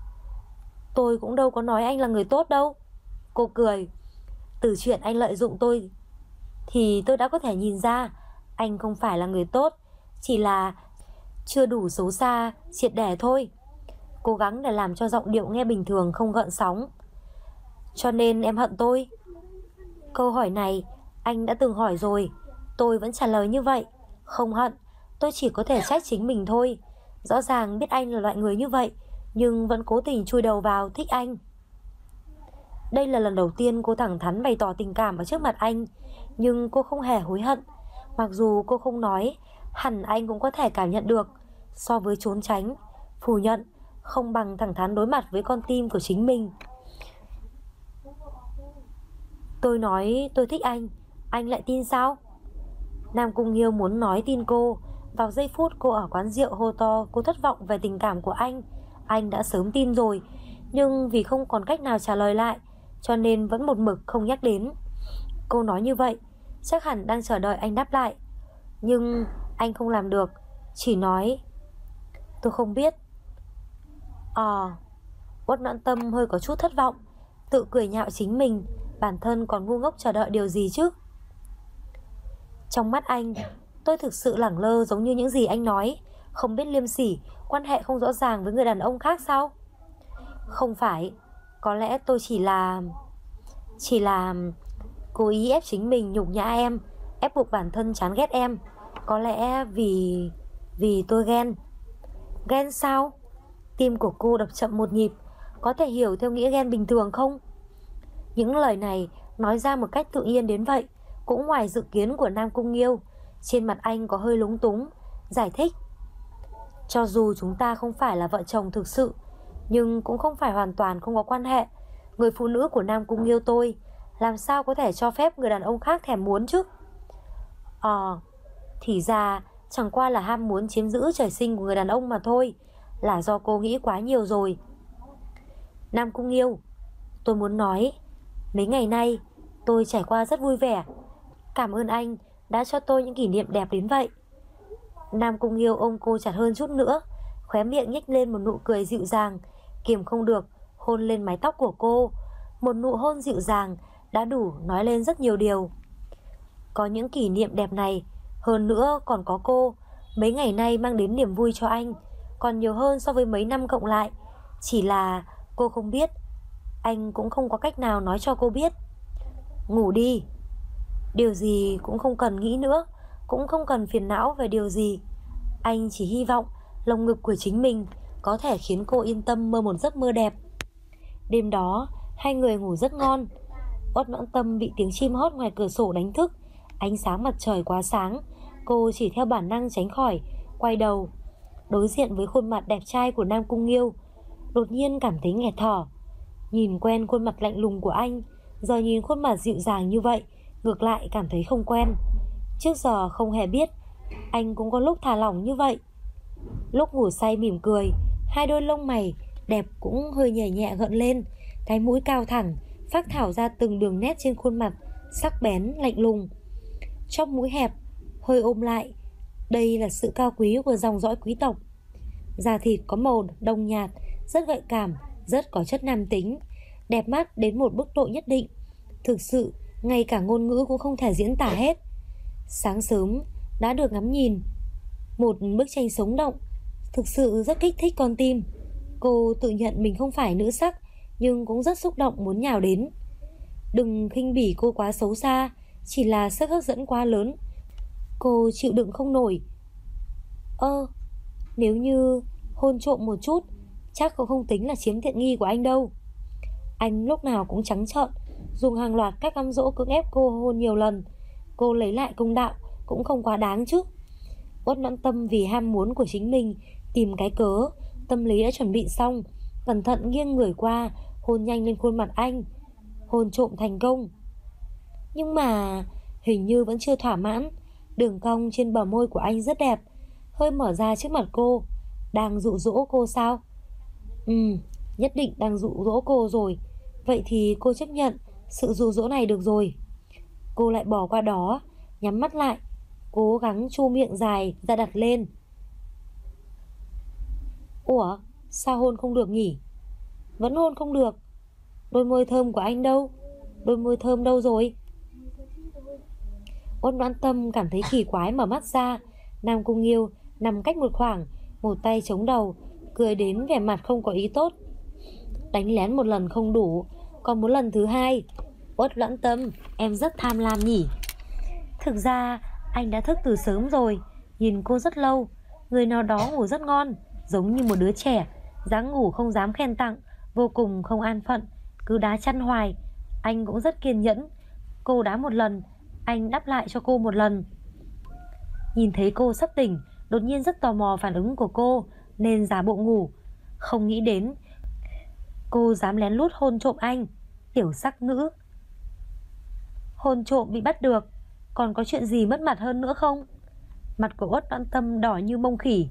Speaker 1: Tôi cũng đâu có nói anh là người tốt đâu. Cô cười. Từ chuyện anh lợi dụng tôi thì tôi đã có thể nhìn ra anh không phải là người tốt, chỉ là chưa đủ xấu xa, triệt để thôi. Cố gắng để làm cho giọng điệu nghe bình thường, không gợn sóng. Cho nên em hận tôi? Câu hỏi này anh đã từng hỏi rồi. Tôi vẫn trả lời như vậy. Không hận. Tôi chỉ có thể trách chính mình thôi. Rõ ràng biết anh là loại người như vậy, nhưng vẫn cố tình chui đầu vào thích anh. Đây là lần đầu tiên cô thẳng thắn bày tỏ tình cảm ở trước mặt anh. Nhưng cô không hề hối hận. Mặc dù cô không nói, hẳn anh cũng có thể cảm nhận được. So với trốn tránh, phủ nhận, không bằng thẳng thắn đối mặt với con tim của chính mình. Tôi nói tôi thích anh lại tin sao? Nam Cung Nghiêu muốn nói tin cô. Vào giây phút cô ở quán rượu hô to cô thất vọng về tình cảm của anh đã sớm tin rồi. Nhưng vì không còn cách nào trả lời lại, cho nên vẫn một mực không nhắc đến. Cô nói như vậy chắc hẳn đang chờ đợi anh đáp lại. Nhưng anh không làm được, chỉ nói tôi không biết. Uất Noãn Tâm hơi có chút thất vọng, tự cười nhạo chính mình. Bản thân còn ngu ngốc chờ đợi điều gì chứ? Trong mắt anh, tôi thực sự lẳng lơ giống như những gì anh nói. Không biết liêm sỉ, quan hệ không rõ ràng với người đàn ông khác sao? Không phải. Có lẽ tôi chỉ là cố ý ép chính mình nhục nhã em, ép buộc bản thân chán ghét em. Có lẽ vì tôi ghen. Ghen sao? Tim của cô đập chậm một nhịp. Có thể hiểu theo nghĩa ghen bình thường không? Những lời này nói ra một cách tự nhiên đến vậy cũng ngoài dự kiến của Nam Cung Nghiêu. Trên mặt anh có hơi lúng túng, giải thích. Cho dù chúng ta không phải là vợ chồng thực sự, nhưng cũng không phải hoàn toàn không có quan hệ. Người phụ nữ của Nam Cung Nghiêu tôi làm sao có thể cho phép người đàn ông khác thèm muốn chứ? Thì ra chẳng qua là ham muốn chiếm giữ trời sinh của người đàn ông mà thôi. Là do cô nghĩ quá nhiều rồi. Nam Cung Nghiêu, tôi muốn nói, mấy ngày nay tôi trải qua rất vui vẻ. Cảm ơn anh đã cho tôi những kỷ niệm đẹp đến vậy. Nam Cung Nghiêu ôm cô chặt hơn chút nữa, khóe miệng nhếch lên một nụ cười dịu dàng, kiềm không được hôn lên mái tóc của cô. Một nụ hôn dịu dàng đã đủ nói lên rất nhiều điều. Có những kỷ niệm đẹp này, hơn nữa còn có cô, mấy ngày nay mang đến niềm vui cho anh, còn nhiều hơn so với mấy năm cộng lại. Chỉ là cô không biết, anh cũng không có cách nào nói cho cô biết. Ngủ đi. Điều gì cũng không cần nghĩ nữa, cũng không cần phiền não về điều gì. Anh chỉ hy vọng lồng ngực của chính mình có thể khiến cô yên tâm mơ một giấc mơ đẹp. Đêm đó hai người ngủ rất ngon. Uất Noãn Tâm bị tiếng chim hót ngoài cửa sổ đánh thức. Ánh sáng mặt trời quá sáng, cô chỉ theo bản năng tránh khỏi, quay đầu đối diện với khuôn mặt đẹp trai của Nam Cung Nghiêu. Đột nhiên cảm thấy nghẹt thở. Nhìn quen khuôn mặt lạnh lùng của anh, giờ nhìn khuôn mặt dịu dàng như vậy, ngược lại cảm thấy không quen. Trước giờ không hề biết anh cũng có lúc thả lỏng như vậy. Lúc ngủ say mỉm cười, hai đôi lông mày đẹp cũng hơi nhẹ nhẹ gợn lên, cái mũi cao thẳng phác thảo ra từng đường nét trên khuôn mặt sắc bén, lạnh lùng. Chóp mũi hẹp, hơi ôm lại. Đây là sự cao quý của dòng dõi quý tộc. Da thịt có màu đồng nhạt, rất gợi cảm, rất có chất nam tính, đẹp mắt đến một mức độ nhất định. Thực sự, ngay cả ngôn ngữ cũng không thể diễn tả hết. Sáng sớm đã được ngắm nhìn một bức tranh sống động, thực sự rất kích thích con tim. Cô tự nhận mình không phải nữ sắc, nhưng cũng rất xúc động muốn nhào đến. Đừng khinh bỉ cô quá xấu xa, chỉ là sức hấp dẫn quá lớn. Cô chịu đựng không nổi. Nếu như hôn trộm một chút, chắc cũng không tính là chiếm tiện nghi của anh đâu. Anh lúc nào cũng trắng trợn, dùng hàng loạt các cám dỗ cưỡng ép cô hôn nhiều lần. Cô lấy lại công đạo cũng không quá đáng chứ. Uất Noãn Tâm vì ham muốn của chính mình tìm cái cớ, tâm lý đã chuẩn bị xong, cẩn thận nghiêng người qua, hôn nhanh lên khuôn mặt anh. Hôn trộm thành công. Nhưng mà hình như vẫn chưa thỏa mãn. Đường cong trên bờ môi của anh rất đẹp, hơi mở ra trước mặt cô. Đang dụ dỗ cô sao? Nhất định đang dụ dỗ cô rồi. Vậy thì cô chấp nhận sự dụ dỗ này được rồi. Cô lại bỏ qua đó, nhắm mắt lại, cố gắng chu miệng dài ra đặt lên. Ủa, sao hôn không được nhỉ? Vẫn hôn không được. Đôi môi thơm của anh đâu? Đôi môi thơm đâu rồi? Uất Noãn Tâm cảm thấy kỳ quái, mở mắt ra. Nam Cung Nghiêu nằm cách một khoảng, một tay chống đầu, cười đến vẻ mặt không có ý tốt. Đánh lén một lần không đủ, còn muốn lần thứ hai. Uất Noãn Tâm, em rất tham lam nhỉ? Thực ra anh đã thức từ sớm rồi. Nhìn cô rất lâu. Người nào đó ngủ rất ngon, giống như một đứa trẻ, dáng ngủ không dám khen tặng, vô cùng không an phận, cứ đá chăn hoài. Anh cũng rất kiên nhẫn. Cô đá một lần, anh đáp lại cho cô một lần. Nhìn thấy cô sắp tỉnh, đột nhiên rất tò mò phản ứng của cô, nên giả bộ ngủ. Không nghĩ đến cô dám lén lút hôn trộm anh. Tiểu sắc nữ. Hôn trộm bị bắt được, còn có chuyện gì mất mặt hơn nữa không? Mặt của Uất Noãn Tâm đỏ như mông khỉ,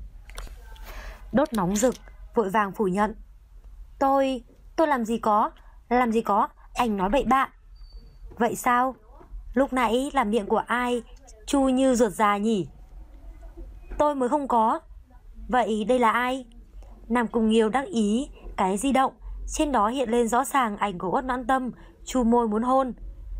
Speaker 1: đốt nóng rực, vội vàng phủ nhận. Tôi làm gì có, anh nói bậy bạ. Vậy sao? Lúc nãy là miệng của ai chu như ruột già nhỉ? Tôi mới không có. Vậy đây là ai? Nam Cung Nghiêu đắc ý cái di động, trên đó hiện lên rõ ràng ảnh của Uất Noãn Tâm chu môi muốn hôn.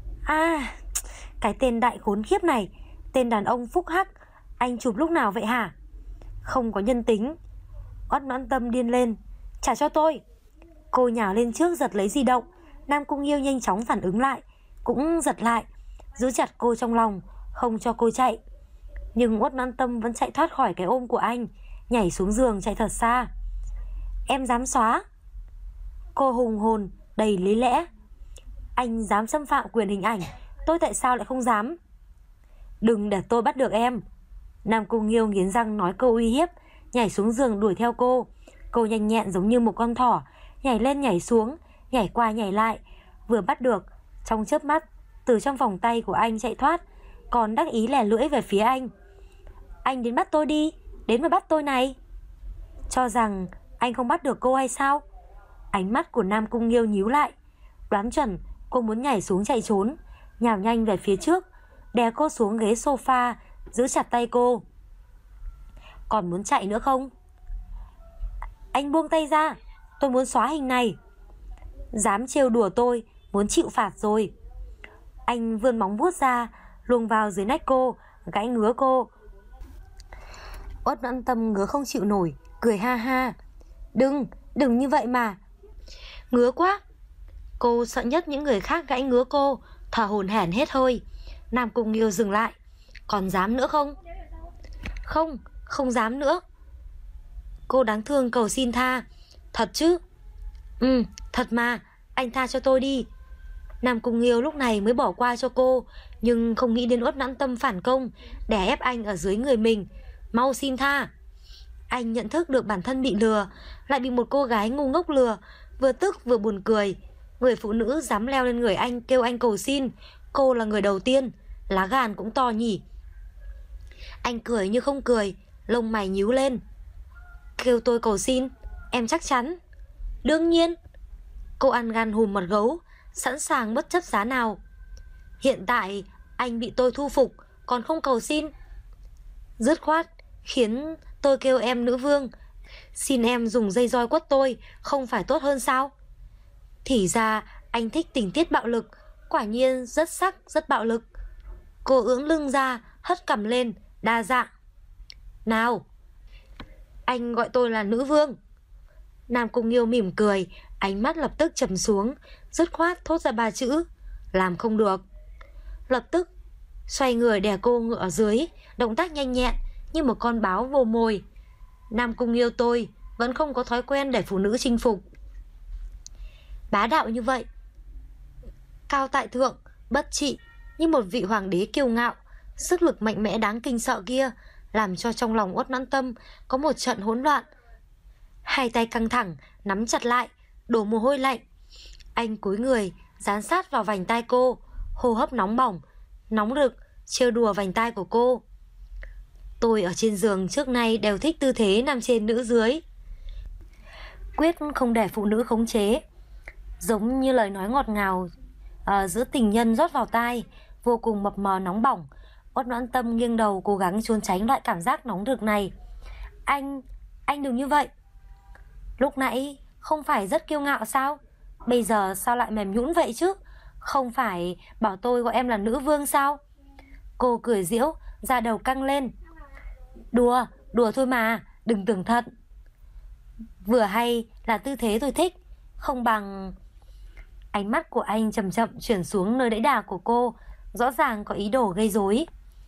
Speaker 1: Cái tên đại khốn khiếp này, tên đàn ông phúc hắc, anh chụp lúc nào vậy hả? Không có nhân tính. Uất Noãn Tâm điên lên. Trả cho tôi. Cô nhào lên trước giật lấy di động. Nam Cung Nghiêu nhanh chóng phản ứng lại, cũng giật lại, giữ chặt cô trong lòng, không cho cô chạy. Nhưng Uất Noãn Tâm vẫn chạy thoát khỏi cái ôm của anh, nhảy xuống giường chạy thật xa. Em dám xóa? Cô hùng hồn đầy lý lẽ. Anh dám xâm phạm quyền hình ảnh, tôi tại sao lại không dám? Đừng để tôi bắt được em. Nam Cung Nghiêu nghiến răng nói câu uy hiếp, nhảy xuống giường đuổi theo cô. Cô nhanh nhẹn giống như một con thỏ, nhảy lên nhảy xuống, nhảy qua nhảy lại. Vừa bắt được, trong chớp mắt từ trong vòng tay của anh chạy thoát, còn đắc ý lè lưỡi về phía anh. Anh đến bắt tôi đi, đến mà bắt tôi này. Cho rằng anh không bắt được cô hay sao? Ánh mắt của Nam Cung Nghiêu nhíu lại, đoán chuẩn cô muốn nhảy xuống chạy trốn, nhào nhanh về phía trước, đè cô xuống ghế sofa, giữ chặt tay cô. Còn muốn chạy nữa không? Anh buông tay ra, tôi muốn xóa hình này. Dám trêu đùa tôi, muốn chịu phạt rồi. Anh vươn móng vuốt ra, luồn vào dưới nách cô, gãy ngứa cô. Uất Noãn Tâm ngứa không chịu nổi, cười ha ha. Đừng như vậy mà. Ngứa quá. Cô sợ nhất những người khác gãy ngứa cô, thở hổn hển hết hơi. Nam Cung Nghiêu dừng lại. Còn dám nữa không? Không dám nữa. Cô đáng thương cầu xin tha. Thật chứ? Thật mà, anh tha cho tôi đi. Nam Cung Nghiêu lúc này mới bỏ qua cho cô, nhưng không nghĩ đến Uất Noãn Tâm phản công, đè ép anh ở dưới người mình. Mau xin tha. Anh nhận thức được bản thân bị lừa, lại bị một cô gái ngu ngốc lừa, vừa tức vừa buồn cười. Người phụ nữ dám leo lên người anh kêu anh cầu xin, cô là người đầu tiên. Lá gan cũng to nhỉ. Anh cười như không cười, lông mày nhíu lên. Kêu tôi cầu xin, em chắc chắn? Đương nhiên. Cô ăn gan hùm mật gấu, sẵn sàng bất chấp giá nào. Hiện tại anh bị tôi thu phục, còn không cầu xin. Dứt khoát khiến tôi kêu em nữ vương. Xin em dùng dây roi quất tôi, không phải tốt hơn sao? Thì ra anh thích tình tiết bạo lực, quả nhiên rất sắc, rất bạo lực. Cô ưỡn lưng ra, hất cằm lên, đa dạng. Nào, anh gọi tôi là nữ vương. Nam Cung Nghiêu mỉm cười, ánh mắt lập tức trầm xuống, dứt khoát thốt ra 3 chữ: làm không được. Lập tức xoay người đè cô ngựa ở dưới, động tác nhanh nhẹn như một con báo vồ mồi. Nam Cung Nghiêu tôi vẫn không có thói quen để phụ nữ chinh phục. Bá đạo như vậy, cao tại thượng, bất trị, như một vị hoàng đế kiêu ngạo, sức lực mạnh mẽ đáng kinh sợ kia làm cho trong lòng Uất Noãn Tâm có một trận hỗn loạn. Hai tay căng thẳng, nắm chặt lại, đổ mồ hôi lạnh. Anh cúi người, dán sát vào vành tai cô, hô hấp nóng bỏng, nóng rực, trêu đùa vành tai của cô. Tôi ở trên giường trước nay đều thích tư thế nằm trên nữ dưới, quyết không để phụ nữ khống chế. Giống như lời nói ngọt ngào giữa tình nhân rót vào tai, vô cùng mập mờ nóng bỏng. Uất Noãn Tâm nghiêng đầu cố gắng trốn tránh loại cảm giác nóng rực này. Anh đừng như vậy. Lúc nãy không phải rất kiêu ngạo sao? Bây giờ sao lại mềm nhũn vậy chứ? Không phải bảo tôi gọi em là nữ vương sao? Cô cười giễu, da đầu căng lên. Đùa thôi mà, đừng tưởng thật. Vừa hay là tư thế tôi thích, không bằng... Ánh mắt của anh chậm chậm chuyển xuống nơi đẫy đà của cô, rõ ràng có ý đồ gây rối.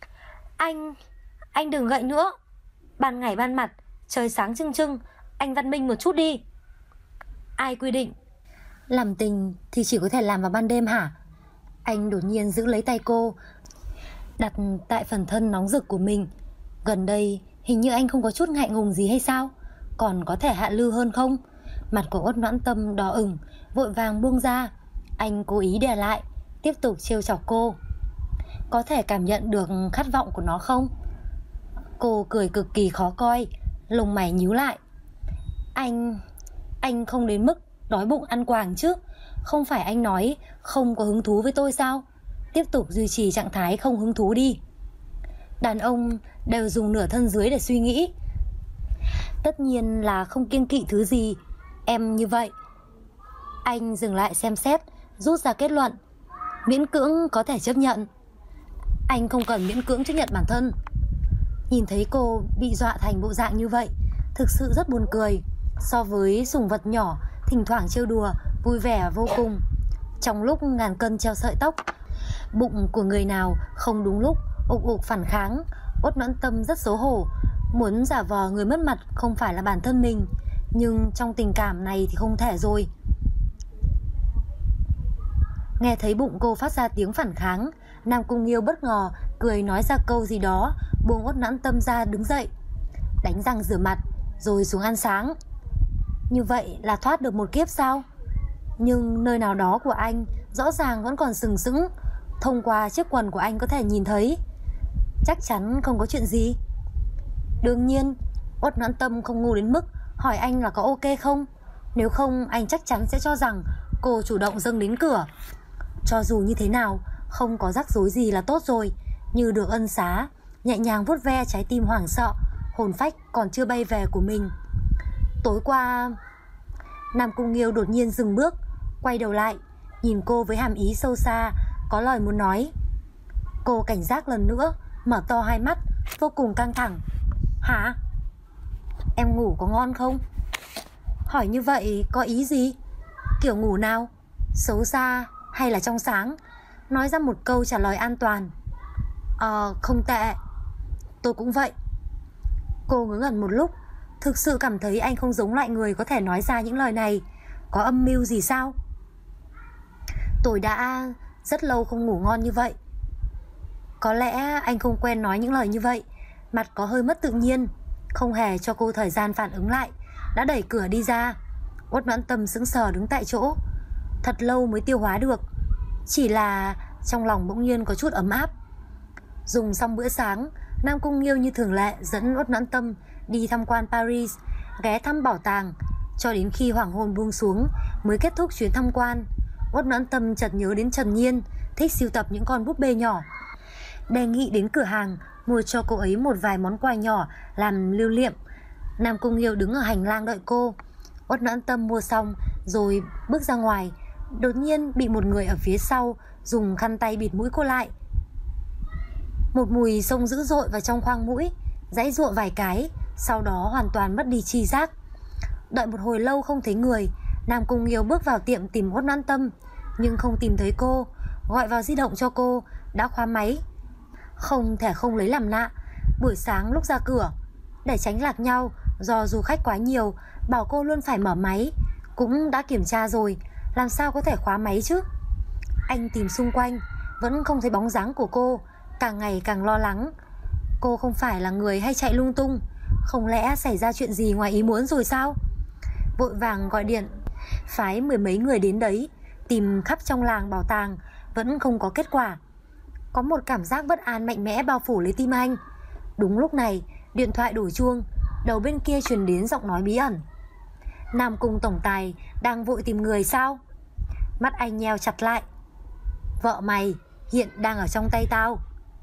Speaker 1: Anh đừng gậy nữa. Ban ngày ban mặt, trời sáng trưng trưng, anh văn minh một chút đi. Ai quy định làm tình thì chỉ có thể làm vào ban đêm hả? Anh đột nhiên giữ lấy tay cô, đặt tại phần thân nóng rực của mình. Gần đây hình như anh không có chút ngại ngùng gì hay sao? Còn có thể hạ lưu hơn không? Mặt của Uất Noãn Tâm đỏ ửng, vội vàng buông ra. Anh cố ý đè lại, tiếp tục trêu chọc cô. Có thể cảm nhận được khát vọng của nó không? Cô cười cực kỳ khó coi, lông mày nhíu lại. Anh không đến mức đói bụng ăn quàng chứ? Không phải anh nói không có hứng thú với tôi sao? Tiếp tục duy trì trạng thái không hứng thú đi. Đàn ông đều dùng nửa thân dưới để suy nghĩ, tất nhiên là không kiêng kỵ thứ gì. Em như vậy. Anh dừng lại xem xét, rút ra kết luận. Miễn cưỡng có thể chấp nhận. Anh không cần miễn cưỡng chấp nhận bản thân. Nhìn thấy cô bị dọa thành bộ dạng như vậy, thực sự rất buồn cười. So với sủng vật nhỏ thỉnh thoảng trêu đùa, vui vẻ vô cùng. Trong lúc ngàn cân treo sợi tóc, bụng của người nào không đúng lúc ục ục phản kháng, Uất Noãn Tâm rất xấu hổ, muốn giả vờ người mất mặt không phải là bản thân mình, nhưng trong tình cảm này thì không thể rồi. Nghe thấy bụng cô phát ra tiếng phản kháng, Nam Cung Nghiêu bất ngờ cười nói ra câu gì đó, buông Uất Noãn Tâm ra đứng dậy, đánh răng rửa mặt rồi xuống ăn sáng. Như vậy là thoát được một kiếp sao? Nhưng nơi nào đó của anh rõ ràng vẫn còn sừng sững, thông qua chiếc quần của anh có thể nhìn thấy. Chắc chắn không có chuyện gì. Đương nhiên, Uất Noãn Tâm không ngu đến mức hỏi anh là có ok không. Nếu không, anh chắc chắn sẽ cho rằng cô chủ động dâng đến cửa. Cho dù như thế nào, không có rắc rối gì là tốt rồi. Như được ân xá, nhẹ nhàng vuốt ve trái tim hoảng sợ, hồn phách còn chưa bay về của mình. Tối qua... Nam Cung Nghiêu đột nhiên dừng bước, quay đầu lại, nhìn cô với hàm ý sâu xa, có lời muốn nói. Cô cảnh giác lần nữa, mở to hai mắt, vô cùng căng thẳng. Hả? Em ngủ có ngon không? Hỏi như vậy có ý gì? Kiểu ngủ nào? Xấu xa hay là trong sáng? Nói ra một câu trả lời an toàn. Không tệ. Tôi cũng vậy. Cô ngớ ngẩn một lúc, thực sự cảm thấy anh không giống loại người có thể nói ra những lời này. Có âm mưu gì sao? Tôi đã rất lâu không ngủ ngon như vậy. Có lẽ anh không quen nói những lời như vậy. Mặt có hơi mất tự nhiên, không hề cho cô thời gian phản ứng lại, đã đẩy cửa đi ra. Uất Noãn Tâm sững sờ đứng tại chỗ, thật lâu mới tiêu hóa được. Chỉ là trong lòng bỗng nhiên có chút ấm áp. Dùng xong bữa sáng, Nam Cung Nghiêu như thường lệ dẫn Uất Noãn Tâm đi tham quan Paris, ghé thăm bảo tàng, cho đến khi hoàng hôn buông xuống mới kết thúc chuyến tham quan. Uất Noãn Tâm chợt nhớ đến Trần Nhiên, thích sưu tập những con búp bê nhỏ. Đề nghị đến cửa hàng mua cho cô ấy một vài món quà nhỏ làm lưu niệm. Nam Cung Nghiêu đứng ở hành lang đợi cô. Uất Noãn Tâm mua xong rồi bước ra ngoài, đột nhiên bị một người ở phía sau dùng khăn tay bịt mũi cô lại. Một mùi xông dữ dội vào trong khoang mũi, giãy giụa vài cái, sau đó hoàn toàn mất đi tri giác. Đợi một hồi lâu không thấy người, Nam Cung Nghiêu bước vào tiệm tìm Uất Noãn Tâm, nhưng không tìm thấy cô. Gọi vào di động cho cô, đã khóa máy. Không thể không lấy làm lạ, buổi sáng lúc ra cửa, để tránh lạc nhau do du khách quá nhiều, bảo cô luôn phải mở máy. Cũng đã kiểm tra rồi, làm sao có thể khóa máy chứ. Anh tìm xung quanh, vẫn không thấy bóng dáng của cô, càng ngày càng lo lắng. Cô không phải là người hay chạy lung tung, không lẽ xảy ra chuyện gì ngoài ý muốn rồi sao? Vội vàng gọi điện, phái 10 mấy người đến đấy, tìm khắp trong làng bảo tàng, vẫn không có kết quả. Có một cảm giác bất an mạnh mẽ bao phủ lấy tim anh. Đúng lúc này, điện thoại đổ chuông, đầu bên kia truyền đến giọng nói bí ẩn. Nam Cung tổng tài đang vội tìm người sao? Mắt anh nheo chặt lại. Vợ mày hiện đang ở trong tay tao.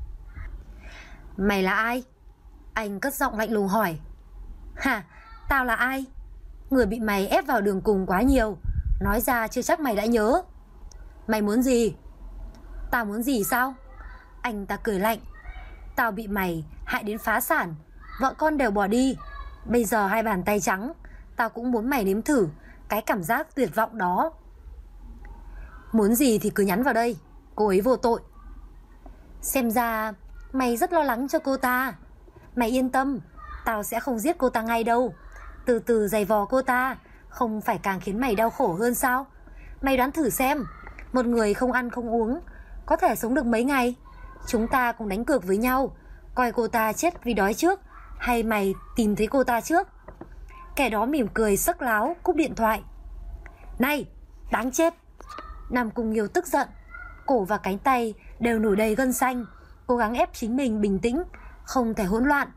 Speaker 1: Mày là ai? Anh cất giọng lạnh lùng hỏi. Hả? Tao là ai? Người bị mày ép vào đường cùng quá nhiều, nói ra chưa chắc mày đã nhớ. Mày muốn gì? Tao muốn gì sao? Anh ta cười lạnh. Tao bị mày hại đến phá sản, vợ con đều bỏ đi, bây giờ hai bàn tay trắng. Tao cũng muốn mày nếm thử cái cảm giác tuyệt vọng đó. Muốn gì thì cứ nhắn vào đây, cô ấy vô tội. Xem ra mày rất lo lắng cho cô ta. Mày yên tâm, tao sẽ không giết cô ta ngay đâu. Từ từ giày vò cô ta, không phải càng khiến mày đau khổ hơn sao? Mày đoán thử xem, một người không ăn không uống có thể sống được mấy ngày? Chúng ta cùng đánh cược với nhau, coi cô ta chết vì đói trước, hay mày tìm thấy cô ta trước. Kẻ đó mỉm cười sắc láo, cúp điện thoại. Này, đáng chết! Nam Cung Nghiêu tức giận, cổ và cánh tay đều nổi đầy gân xanh, cố gắng ép chính mình bình tĩnh, không thể hỗn loạn.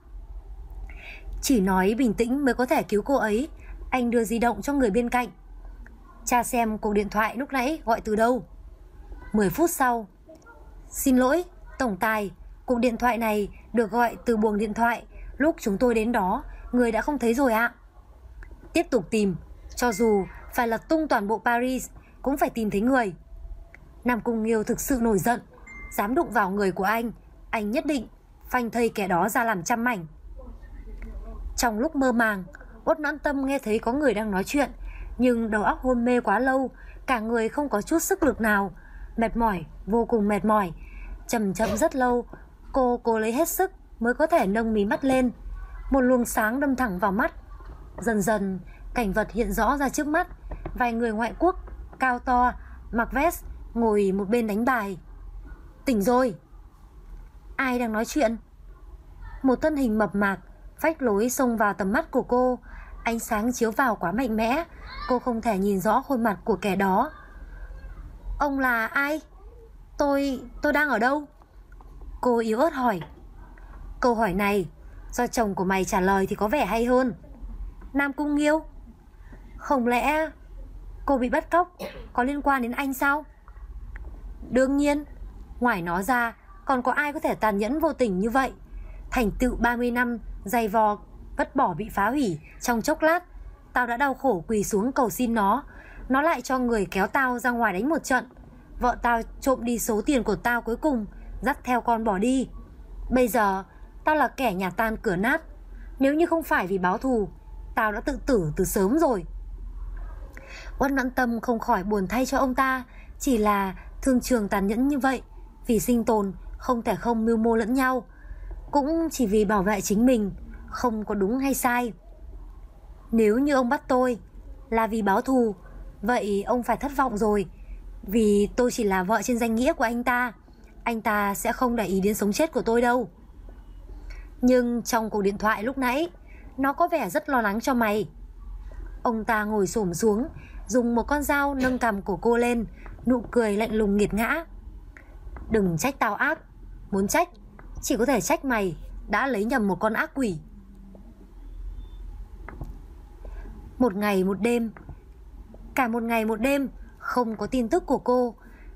Speaker 1: Chỉ nói bình tĩnh mới có thể cứu cô ấy. Anh đưa di động cho người bên cạnh, tra xem cuộc điện thoại lúc nãy gọi từ đâu. 10 phút sau. Xin lỗi, tổng tài, cuộc điện thoại này được gọi từ buồng điện thoại. Lúc chúng tôi đến đó, người đã không thấy rồi ạ. Tiếp tục tìm, cho dù phải lật tung toàn bộ Paris cũng phải tìm thấy người. Nam Cung Nghiêu thực sự nổi giận. Dám đụng vào người của anh nhất định phanh thây kẻ đó ra làm trăm mảnh. Trong lúc mơ màng, Uất Noãn Tâm nghe thấy có người đang nói chuyện, nhưng đầu óc hôn mê quá lâu, cả người không có chút sức lực nào, mệt mỏi, vô cùng mệt mỏi. Chậm chậm rất lâu, cô cố lấy hết sức mới có thể nâng mí mắt lên. Một luồng sáng đâm thẳng vào mắt. Dần dần, cảnh vật hiện rõ ra trước mắt. Vài người ngoại quốc, cao to, mặc vest, ngồi một bên đánh bài. Tỉnh rồi. Ai đang nói chuyện? Một thân hình mập mạp phách lối xông vào tầm mắt của cô. Ánh sáng chiếu vào quá mạnh mẽ, cô không thể nhìn rõ khuôn mặt của kẻ đó. Ông là ai? Tôi đang ở đâu? Cô yếu ớt hỏi. Câu hỏi này do chồng của mày trả lời thì có vẻ hay hơn. Nam Cung Nghiêu, không lẽ cô bị bắt cóc có liên quan đến anh sao? Đương nhiên, ngoài nó ra còn có ai có thể tàn nhẫn vô tình như vậy. Thành tựu 30 năm dày vò vứt bỏ bị phá hủy trong chốc lát. Tao đã đau khổ quỳ xuống cầu xin nó lại cho người kéo tao ra ngoài đánh một trận. Vợ tao trộm đi số tiền của tao cuối cùng, dắt theo con bỏ đi. Bây giờ tao là kẻ nhà tan cửa nát. Nếu như không phải vì báo thù, tao đã tự tử từ sớm rồi. Uất Noãn Tâm không khỏi buồn thay cho ông ta. Chỉ là thương trường tàn nhẫn như vậy, vì sinh tồn không thể không mưu mô lẫn nhau, cũng chỉ vì bảo vệ chính mình, không có đúng hay sai. Nếu như ông bắt tôi là vì báo thù, vậy ông phải thất vọng rồi. Vì tôi chỉ là vợ trên danh nghĩa của anh ta sẽ không để ý đến sống chết của tôi đâu. Nhưng trong cuộc điện thoại lúc nãy, nó có vẻ rất lo lắng cho mày. Ông ta ngồi xổm xuống, dùng một con dao nâng cằm của cô lên, nụ cười lạnh lùng nghiệt ngã. Đừng trách tao ác, muốn trách chỉ có thể trách mày đã lấy nhầm một con ác quỷ. Một ngày một đêm, cả một ngày một đêm không có tin tức của cô.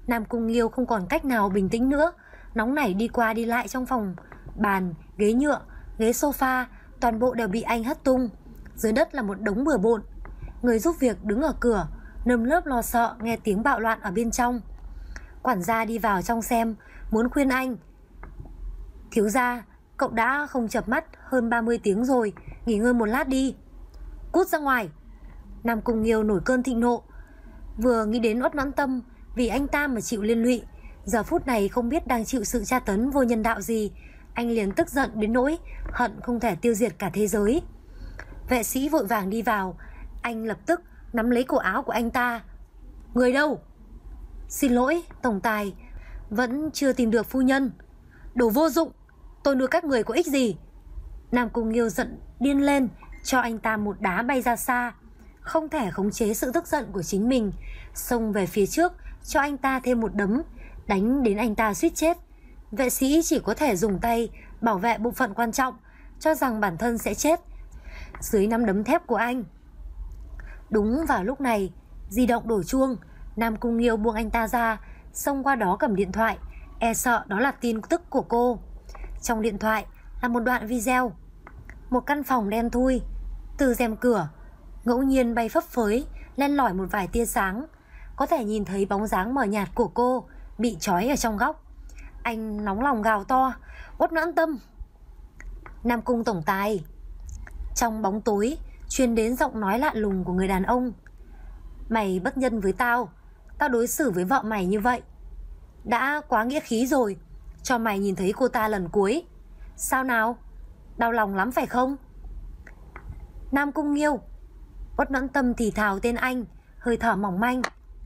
Speaker 1: Nam Cung Nghiêu không còn cách nào bình tĩnh nữa, nóng nảy đi qua đi lại trong phòng. Bàn, ghế nhựa, ghế sofa, toàn bộ đều bị anh hất tung. Dưới đất là một đống bừa bộn. Người giúp việc đứng ở cửa, nơm nớp lo sợ nghe tiếng bạo loạn ở bên trong. Quản gia đi vào trong xem, muốn khuyên anh: thiếu gia, cậu đã không chợp mắt hơn 30 tiếng rồi, nghỉ ngơi một lát đi. Cút ra ngoài. Nam Cung Nghiêu nổi cơn thịnh nộ. Vừa nghĩ đến Uất Noãn Tâm, vì anh ta mà chịu liên lụy, giờ phút này không biết đang chịu sự tra tấn vô nhân đạo gì, anh liền tức giận đến nỗi hận không thể tiêu diệt cả thế giới. Vệ sĩ vội vàng đi vào, anh lập tức nắm lấy cổ áo của anh ta. Người đâu? Xin lỗi, tổng tài, vẫn chưa tìm được phu nhân. Đồ vô dụng, tôi nuôi các người có ích gì? Nam Cung Nghiêu giận điên lên, cho anh ta một đá bay ra xa. Không thể khống chế sự tức giận của chính mình, xông về phía trước, cho anh ta thêm một đấm, đánh đến anh ta suýt chết. Vệ sĩ chỉ có thể dùng tay bảo vệ bộ phận quan trọng, cho rằng bản thân sẽ chết dưới nắm đấm thép của anh. Đúng vào lúc này, di động đổ chuông. Nam Cung Nghiêu buông anh ta ra, xông qua đó cầm điện thoại, e sợ đó là tin tức của cô. Trong điện thoại là một đoạn video. Một căn phòng đen thui, từ rèm cửa ngẫu nhiên bay phấp phới len lỏi một vài tia sáng, có thể nhìn thấy bóng dáng mờ nhạt của cô bị trói ở trong góc. Anh nóng lòng gào to: Uất Noãn Tâm! Nam Cung tổng tài! Trong bóng tối truyền đến giọng nói lạ lùng của người đàn ông. Mày bất nhân với tao, tao đối xử với vợ mày như vậy đã quá nghĩa khí rồi, cho mày nhìn thấy cô ta lần cuối. Sao nào? Đau lòng lắm phải không? Nam Cung Nghiêu! Uất Noãn Tâm thì thào tên anh, hơi thở mỏng manh.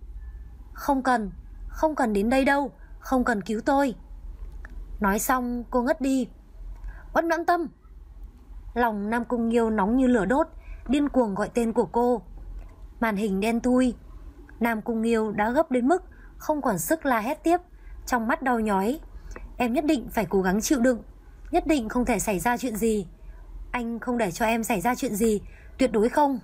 Speaker 1: Không cần đến đây đâu, không cần cứu tôi. Nói xong cô ngất đi. Uất Noãn Tâm! Lòng Nam Cung Nghiêu nóng như lửa đốt, điên cuồng gọi tên của cô. Màn hình đen thui. Nam Cung Nghiêu đã gấp đến mức không còn sức la hét tiếp, trong mắt đau nhói. Em nhất định phải cố gắng chịu đựng, nhất định không thể xảy ra chuyện gì. Anh không để cho em xảy ra chuyện gì, tuyệt đối không.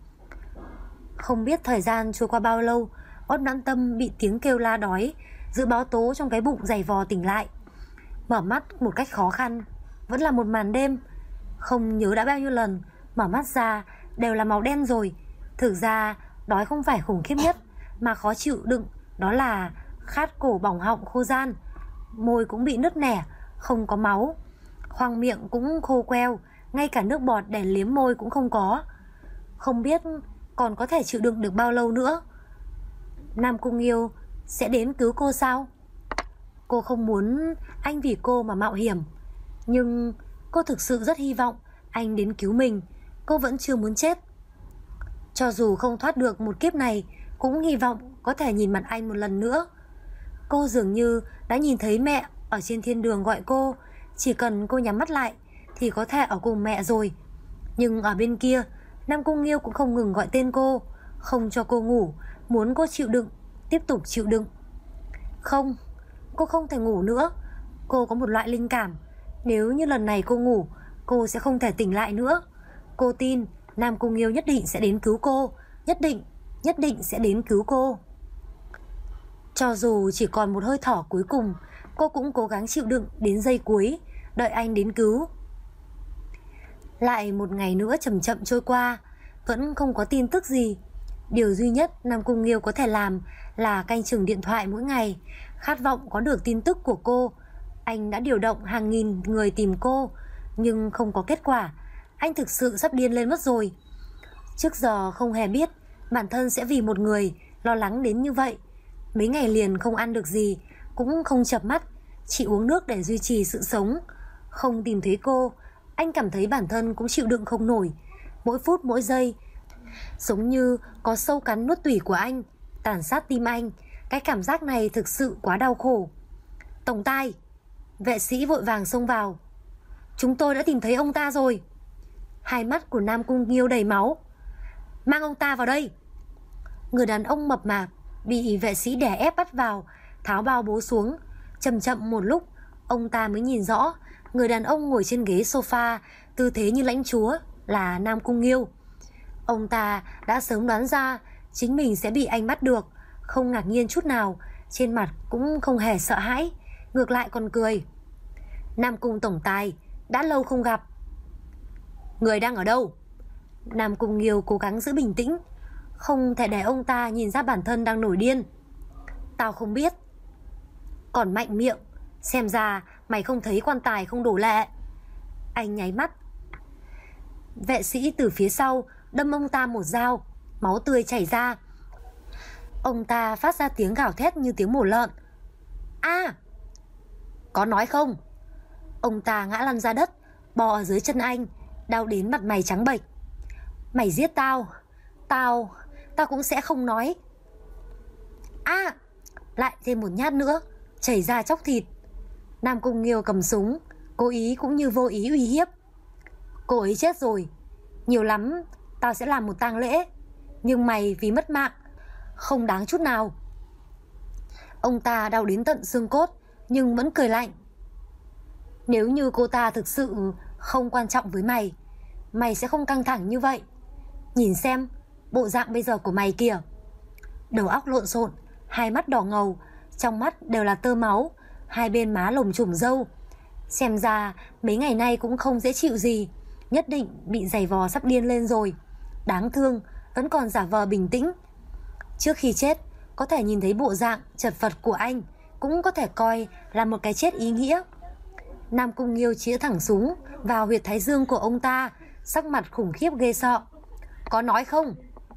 Speaker 1: Không biết thời gian trôi qua bao lâu, Uất Noãn Tâm bị tiếng kêu la đói, dự báo tố trong cái bụng dày vò tỉnh lại. Mở mắt một cách khó khăn. Vẫn là một màn đêm. Không nhớ đã bao nhiêu lần mở mắt ra đều là màu đen rồi. Thực ra đói không phải khủng khiếp nhất, mà khó chịu đựng đó là khát cổ bỏng họng khô ran. Môi cũng bị nứt nẻ, không có máu. Khoang miệng cũng khô queo, ngay cả nước bọt để liếm môi cũng không có. Không biết còn có thể chịu đựng được bao lâu nữa. Nam Cung Nghiêu sẽ đến cứu cô sao? Cô không muốn anh vì cô mà mạo hiểm, nhưng cô thực sự rất hy vọng anh đến cứu mình. Cô vẫn chưa muốn chết. Cho dù không thoát được một kiếp này, cũng hy vọng có thể nhìn mặt anh một lần nữa. Cô dường như đã nhìn thấy mẹ ở trên thiên đường gọi cô. Chỉ cần cô nhắm mắt lại thì có thể ở cùng mẹ rồi. Nhưng ở bên kia, Nam Cung Nghiêu cũng không ngừng gọi tên cô, không cho cô ngủ, muốn cô chịu đựng, tiếp tục chịu đựng. Không, cô không thể ngủ nữa. Cô có một loại linh cảm, nếu như lần này cô ngủ, cô sẽ không thể tỉnh lại nữa. Cô tin Nam Cung Nghiêu nhất định sẽ đến cứu cô, nhất định sẽ đến cứu cô. Cho dù chỉ còn một hơi thở cuối cùng, cô cũng cố gắng chịu đựng đến giây cuối, đợi anh đến cứu. Lại một ngày nữa chậm chậm trôi qua, vẫn không có tin tức gì. Điều duy nhất Nam Cung Nghiêu có thể làm là canh chừng điện thoại mỗi ngày, khát vọng có được tin tức của cô. Anh đã điều động hàng nghìn người tìm cô, nhưng không có kết quả. Anh thực sự sắp điên lên mất rồi. Trước giờ không hề biết bản thân sẽ vì một người lo lắng đến như vậy. Mấy ngày liền không ăn được gì, cũng không chợp mắt, chỉ uống nước để duy trì sự sống. Không tìm thấy cô, anh cảm thấy bản thân cũng chịu đựng không nổi. Mỗi phút mỗi giây giống như có sâu cắn nuốt tủy của anh, tàn sát tim anh. Cái cảm giác này thực sự quá đau khổ. Tổng tài! Vệ sĩ vội vàng xông vào. Chúng tôi đã tìm thấy ông ta rồi. Hai mắt của Nam Cung Nghiêu đầy máu. Mang ông ta vào đây. Người đàn ông mập mạp bị vệ sĩ đè ép bắt vào, tháo bao bố xuống. Chậm chậm một lúc, ông ta mới nhìn rõ người đàn ông ngồi trên ghế sofa, tư thế như lãnh chúa, là Nam Cung Nghiêu. Ông ta đã sớm đoán ra chính mình sẽ bị anh bắt được, không ngạc nhiên chút nào. trên mặt cũng không hề sợ hãi, ngược lại còn cười. Nam Cung tổng tài, đã lâu không gặp. Người đang ở đâu? Nam Cung Nghiêu cố gắng giữ bình tĩnh, không thể để ông ta nhìn ra bản thân đang nổi điên. Tao không biết. Còn mạnh miệng, xem ra mày không thấy quan tài không đổ lệ. Anh nháy mắt. Vệ sĩ từ phía sau đâm ông ta một dao, máu tươi chảy ra. Ông ta phát ra tiếng gào thét như tiếng mổ lợn. A! Có nói không? Ông ta ngã lăn ra đất, bò ở dưới chân anh, đau đến mặt mày trắng bệch. Mày giết tao, tao cũng sẽ không nói. A! Lại thêm một nhát nữa, chảy ra chóc thịt. Nam Cung Nghiêu cầm súng, cố ý cũng như vô ý uy hiếp. Cô ấy chết rồi, nhiều lắm tao sẽ làm một tang lễ, nhưng mày vì mất mạng không đáng chút nào. Ông ta đau đến tận xương cốt, nhưng vẫn cười lạnh. Nếu như cô ta thực sự không quan trọng với mày, mày sẽ không căng thẳng như vậy. Nhìn xem bộ dạng bây giờ của mày kìa. Đầu óc lộn xộn, hai mắt đỏ ngầu, trong mắt đều là tơ máu, hai bên má lồm chồm râu. Xem ra mấy ngày nay cũng không dễ chịu gì, nhất định bị giày vò sắp điên lên rồi. Đáng thương, vẫn còn giả vờ bình tĩnh. Trước khi chết, có thể nhìn thấy bộ dạng chật vật của anh, cũng có thể coi là một cái chết ý nghĩa. Nam Cung Nghiêu chĩa thẳng súng vào huyệt thái dương của ông ta, sắc mặt khủng khiếp ghê sợ. Có nói không?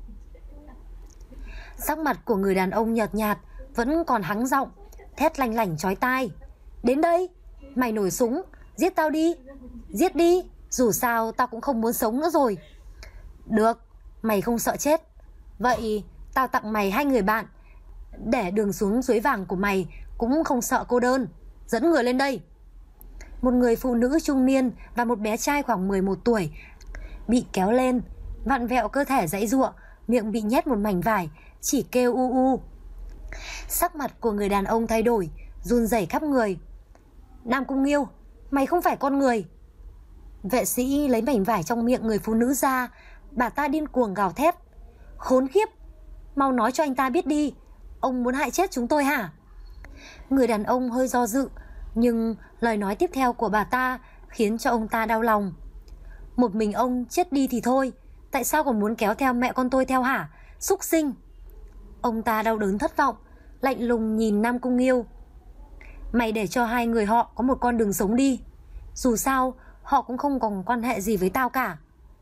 Speaker 1: Sắc mặt của người đàn ông nhợt nhạt, vẫn còn hắng giọng, thét lanh lảnh chói tai. Đến đây, mày nổi súng, giết tao đi. Giết đi, dù sao tao cũng không muốn sống nữa rồi. Được, mày không sợ chết. Vậy tao tặng mày 2 người bạn, để đường xuống suối vàng của mày cũng không sợ cô đơn. Dẫn người lên đây. Một người phụ nữ trung niên và một bé trai khoảng 11 tuổi bị kéo lên, vặn vẹo cơ thể giãy giụa, miệng bị nhét một mảnh vải, chỉ kêu u u. Sắc mặt của người đàn ông thay đổi, run rẩy khắp người. Nam Cung Nghiêu, mày không phải con người. Vệ sĩ lấy mảnh vải trong miệng người phụ nữ ra, bà ta điên cuồng gào thét. Khốn khiếp, mau nói cho anh ta biết đi, ông muốn hại chết chúng tôi hả? Người đàn ông hơi do dự, nhưng lời nói tiếp theo của bà ta khiến cho ông ta đau lòng. Một mình ông chết đi thì thôi, tại sao còn muốn kéo theo mẹ con tôi theo hả? Súc sinh! Ông ta đau đớn thất vọng, lạnh lùng nhìn Nam Cung Nghiêu. Mày để cho 2 người họ có một con đường sống đi. Dù sao họ cũng không còn quan hệ gì với tao cả.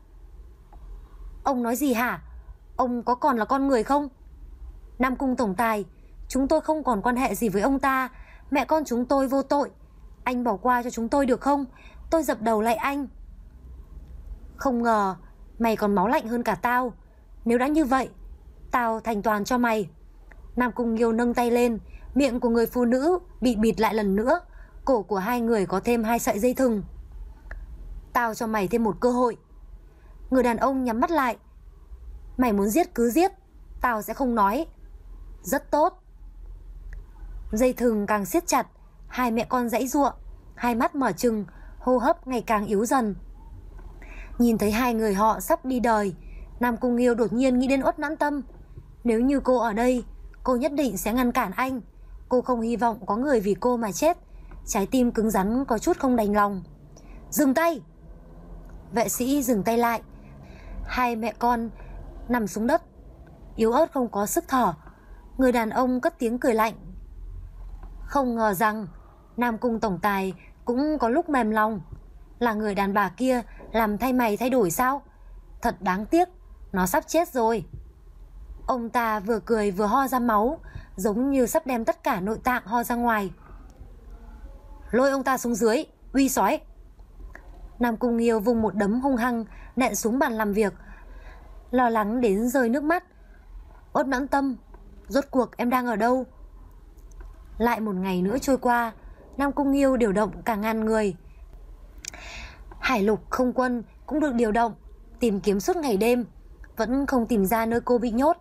Speaker 1: Ông nói gì hả? Ông có còn là con người không? Nam Cung tổng tài, chúng tôi không còn quan hệ gì với ông ta. Mẹ con chúng tôi vô tội, anh bỏ qua cho chúng tôi được không? Tôi dập đầu lại anh. Không ngờ mày còn máu lạnh hơn cả tao. Nếu đã như vậy, tao thành toàn cho mày. Nam Cung Nghiêu nâng tay lên, miệng của người phụ nữ bị bịt lại lần nữa, cổ của 2 người có thêm 2 sợi dây thừng. Tao cho mày thêm một cơ hội. Người đàn ông nhắm mắt lại. Mày muốn giết cứ giết, tao sẽ không nói. Rất tốt. Dây thừng càng siết chặt, 2 mẹ con giãy giụa, hai mắt mở trừng, hô hấp ngày càng yếu dần. Nhìn thấy 2 người họ sắp đi đời, Nam Cung Nghiêu đột nhiên nghĩ đến Uất Noãn Tâm. Nếu như cô ở đây, cô nhất định sẽ ngăn cản anh. Cô không hy vọng có người vì cô mà chết. Trái tim cứng rắn có chút không đành lòng. Dừng tay! Vệ sĩ dừng tay lại. 2 mẹ con nằm xuống đất, yếu ớt không có sức thở. Người đàn ông cất tiếng cười lạnh. Không ngờ rằng Nam Cung tổng tài cũng có lúc mềm lòng. Là người đàn bà kia làm thay mày thay đổi sao? Thật đáng tiếc, nó sắp chết rồi. Ông ta vừa cười vừa ho ra máu, giống như sắp đem tất cả nội tạng ho ra ngoài. Lôi ông ta xuống dưới, uy sói. Nam Cung Nghiêu vung một đấm hung hăng nện xuống bàn làm việc, lo lắng đến rơi nước mắt. Uất Noãn Tâm, rốt cuộc em đang ở đâu? Lại một ngày nữa trôi qua, Nam Cung Nghiêu điều động cả ngàn người. Hải lục không quân cũng được điều động, tìm kiếm suốt ngày đêm, vẫn không tìm ra nơi cô bị nhốt.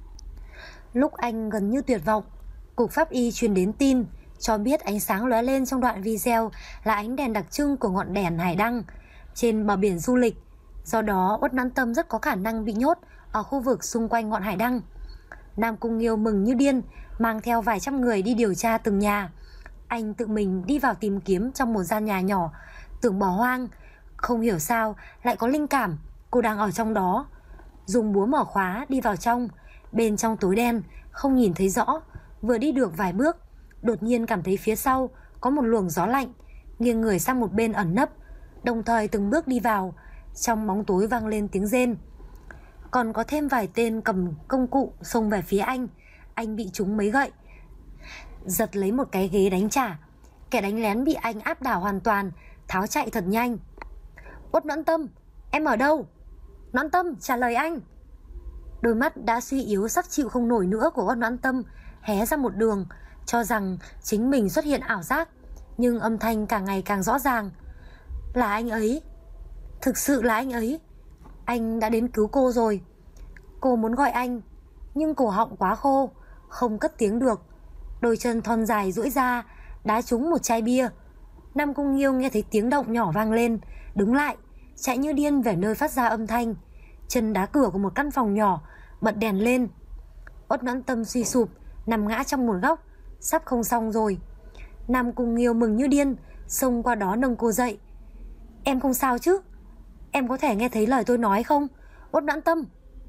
Speaker 1: Lúc anh gần như tuyệt vọng, Cục Pháp y truyền đến tin cho biết ánh sáng lóe lên trong đoạn video là ánh đèn đặc trưng của ngọn đèn hải đăng trên bờ biển du lịch. Do đó Uất Noãn Tâm rất có khả năng bị nhốt ở khu vực xung quanh ngọn hải đăng. Nam Cung Nghiêu mừng như điên, mang theo vài trăm người đi điều tra từng nhà. Anh tự mình đi vào tìm kiếm trong một gian nhà nhỏ, tưởng bỏ hoang. Không hiểu sao lại có linh cảm cô đang ở trong đó. Dùng búa mở khóa đi vào trong. Bên trong tối đen, không nhìn thấy rõ. Vừa đi được vài bước, đột nhiên cảm thấy phía sau có một luồng gió lạnh, nghiêng người sang một bên ẩn nấp. Đồng thời từng bước đi vào. Trong bóng tối vang lên tiếng rên. Còn có thêm vài tên cầm công cụ xông về phía anh. Anh bị trúng mấy gậy, giật lấy một cái ghế đánh trả. Kẻ đánh lén bị anh áp đảo hoàn toàn, tháo chạy thật nhanh. Uất Noãn Tâm, em ở đâu? Noãn Tâm, trả lời anh. Đôi mắt đã suy yếu sắp chịu không nổi nữa của Uất Noãn Tâm hé ra một đường, cho rằng chính mình xuất hiện ảo giác. Nhưng âm thanh càng ngày càng rõ ràng. Là anh ấy, thực sự là anh ấy. Anh đã đến cứu cô rồi. Cô muốn gọi anh, nhưng cổ họng quá khô, không cất tiếng được. Đôi chân thon dài duỗi ra, đá trúng một chai bia. Nam Cung Nghiêu nghe thấy tiếng động nhỏ vang lên, đứng lại, chạy như điên về nơi phát ra âm thanh. Chân đá cửa của một căn phòng nhỏ, bật đèn lên. Uất Noãn Tâm suy sụp, nằm ngã trong một góc, sắp không xong rồi. Nam Cung Nghiêu mừng như điên, xông qua đó nâng cô dậy. Em không sao chứ? Em có thể nghe thấy lời tôi nói không, Uất Noãn Tâm?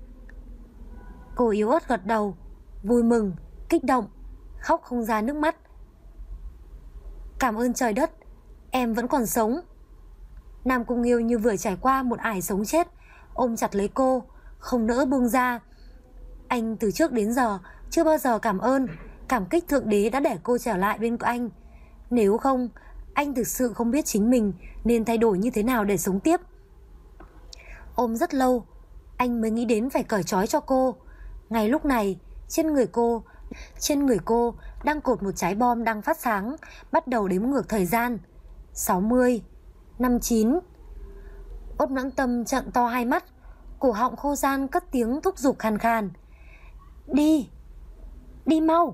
Speaker 1: Cô yếu ớt gật đầu, vui mừng, kích động, khóc không ra nước mắt. Cảm ơn trời đất, em vẫn còn sống. Nam Cung Nghiêu như vừa trải qua một ải sống chết, ôm chặt lấy cô, không nỡ buông ra. Anh từ trước đến giờ chưa bao giờ cảm ơn, cảm kích Thượng Đế đã để cô trở lại bên anh. Nếu không, anh thực sự không biết chính mình nên thay đổi như thế nào để sống tiếp. Ôm rất lâu, anh mới nghĩ đến phải cởi trói cho cô. Ngay lúc này, trên người cô đang cột một trái bom đang phát sáng, bắt đầu đếm ngược thời gian. 60, 59. Uất Noãn Tâm trợn to hai mắt, cổ họng khô ran cất tiếng thúc giục khàn khàn. Đi, đi mau.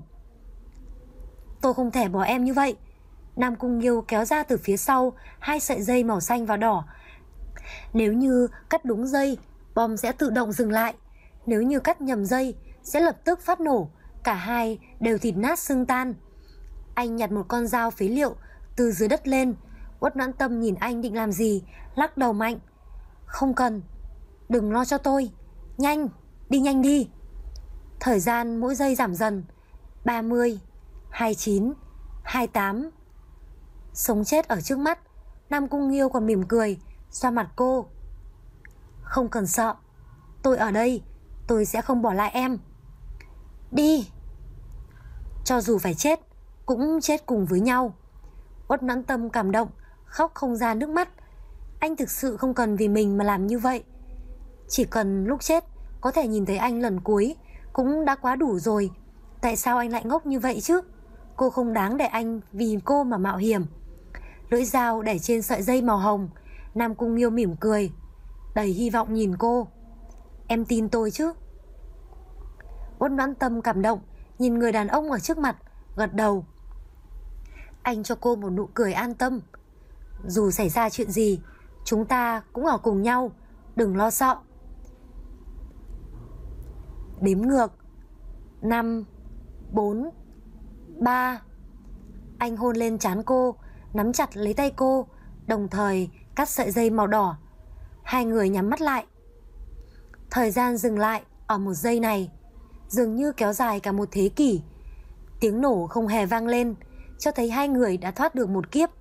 Speaker 1: Tôi không thể bỏ em như vậy. Nam Cung Nghiêu kéo ra từ phía sau hai sợi dây màu xanh và đỏ. Nếu như cắt đúng dây, bom sẽ tự động dừng lại. Nếu như cắt nhầm dây, sẽ lập tức phát nổ. Cả hai đều thịt nát xương tan. Anh nhặt một con dao phế liệu từ dưới đất lên. Uất Noãn Tâm nhìn anh định làm gì, lắc đầu mạnh. Không cần, đừng lo cho tôi. Nhanh, đi nhanh đi. Thời gian mỗi giây giảm dần. 30, 29, 28. Sống chết ở trước mắt. Nam Cung Nghiêu còn mỉm cười, xoa mặt cô. Không cần sợ, tôi ở đây, tôi sẽ không bỏ lại em. Đi. Cho dù phải chết, cũng chết cùng với nhau. Uất Noãn Tâm cảm động, khóc không ra nước mắt. Anh thực sự không cần vì mình mà làm như vậy. Chỉ cần lúc chết có thể nhìn thấy anh lần cuối cũng đã quá đủ rồi. Tại sao anh lại ngốc như vậy chứ? Cô không đáng để anh vì cô mà mạo hiểm. Lưỡi dao để trên sợi dây màu hồng. Nam Cung Nghiêu mỉm cười, đầy hy vọng nhìn cô. Em tin tôi chứ? Uất Noãn Tâm cảm động, nhìn người đàn ông ở trước mặt, gật đầu. Anh cho cô một nụ cười an tâm. Dù xảy ra chuyện gì, chúng ta cũng ở cùng nhau, đừng lo sợ. Đếm ngược. 5, 4, 3. Anh hôn lên trán cô, nắm chặt lấy tay cô, đồng thời cắt sợi dây màu đỏ. Hai người nhắm mắt lại. Thời gian dừng lại ở một giây này, dường như kéo dài cả một thế kỷ. Tiếng nổ không hề vang lên, cho thấy hai người đã thoát được một kiếp.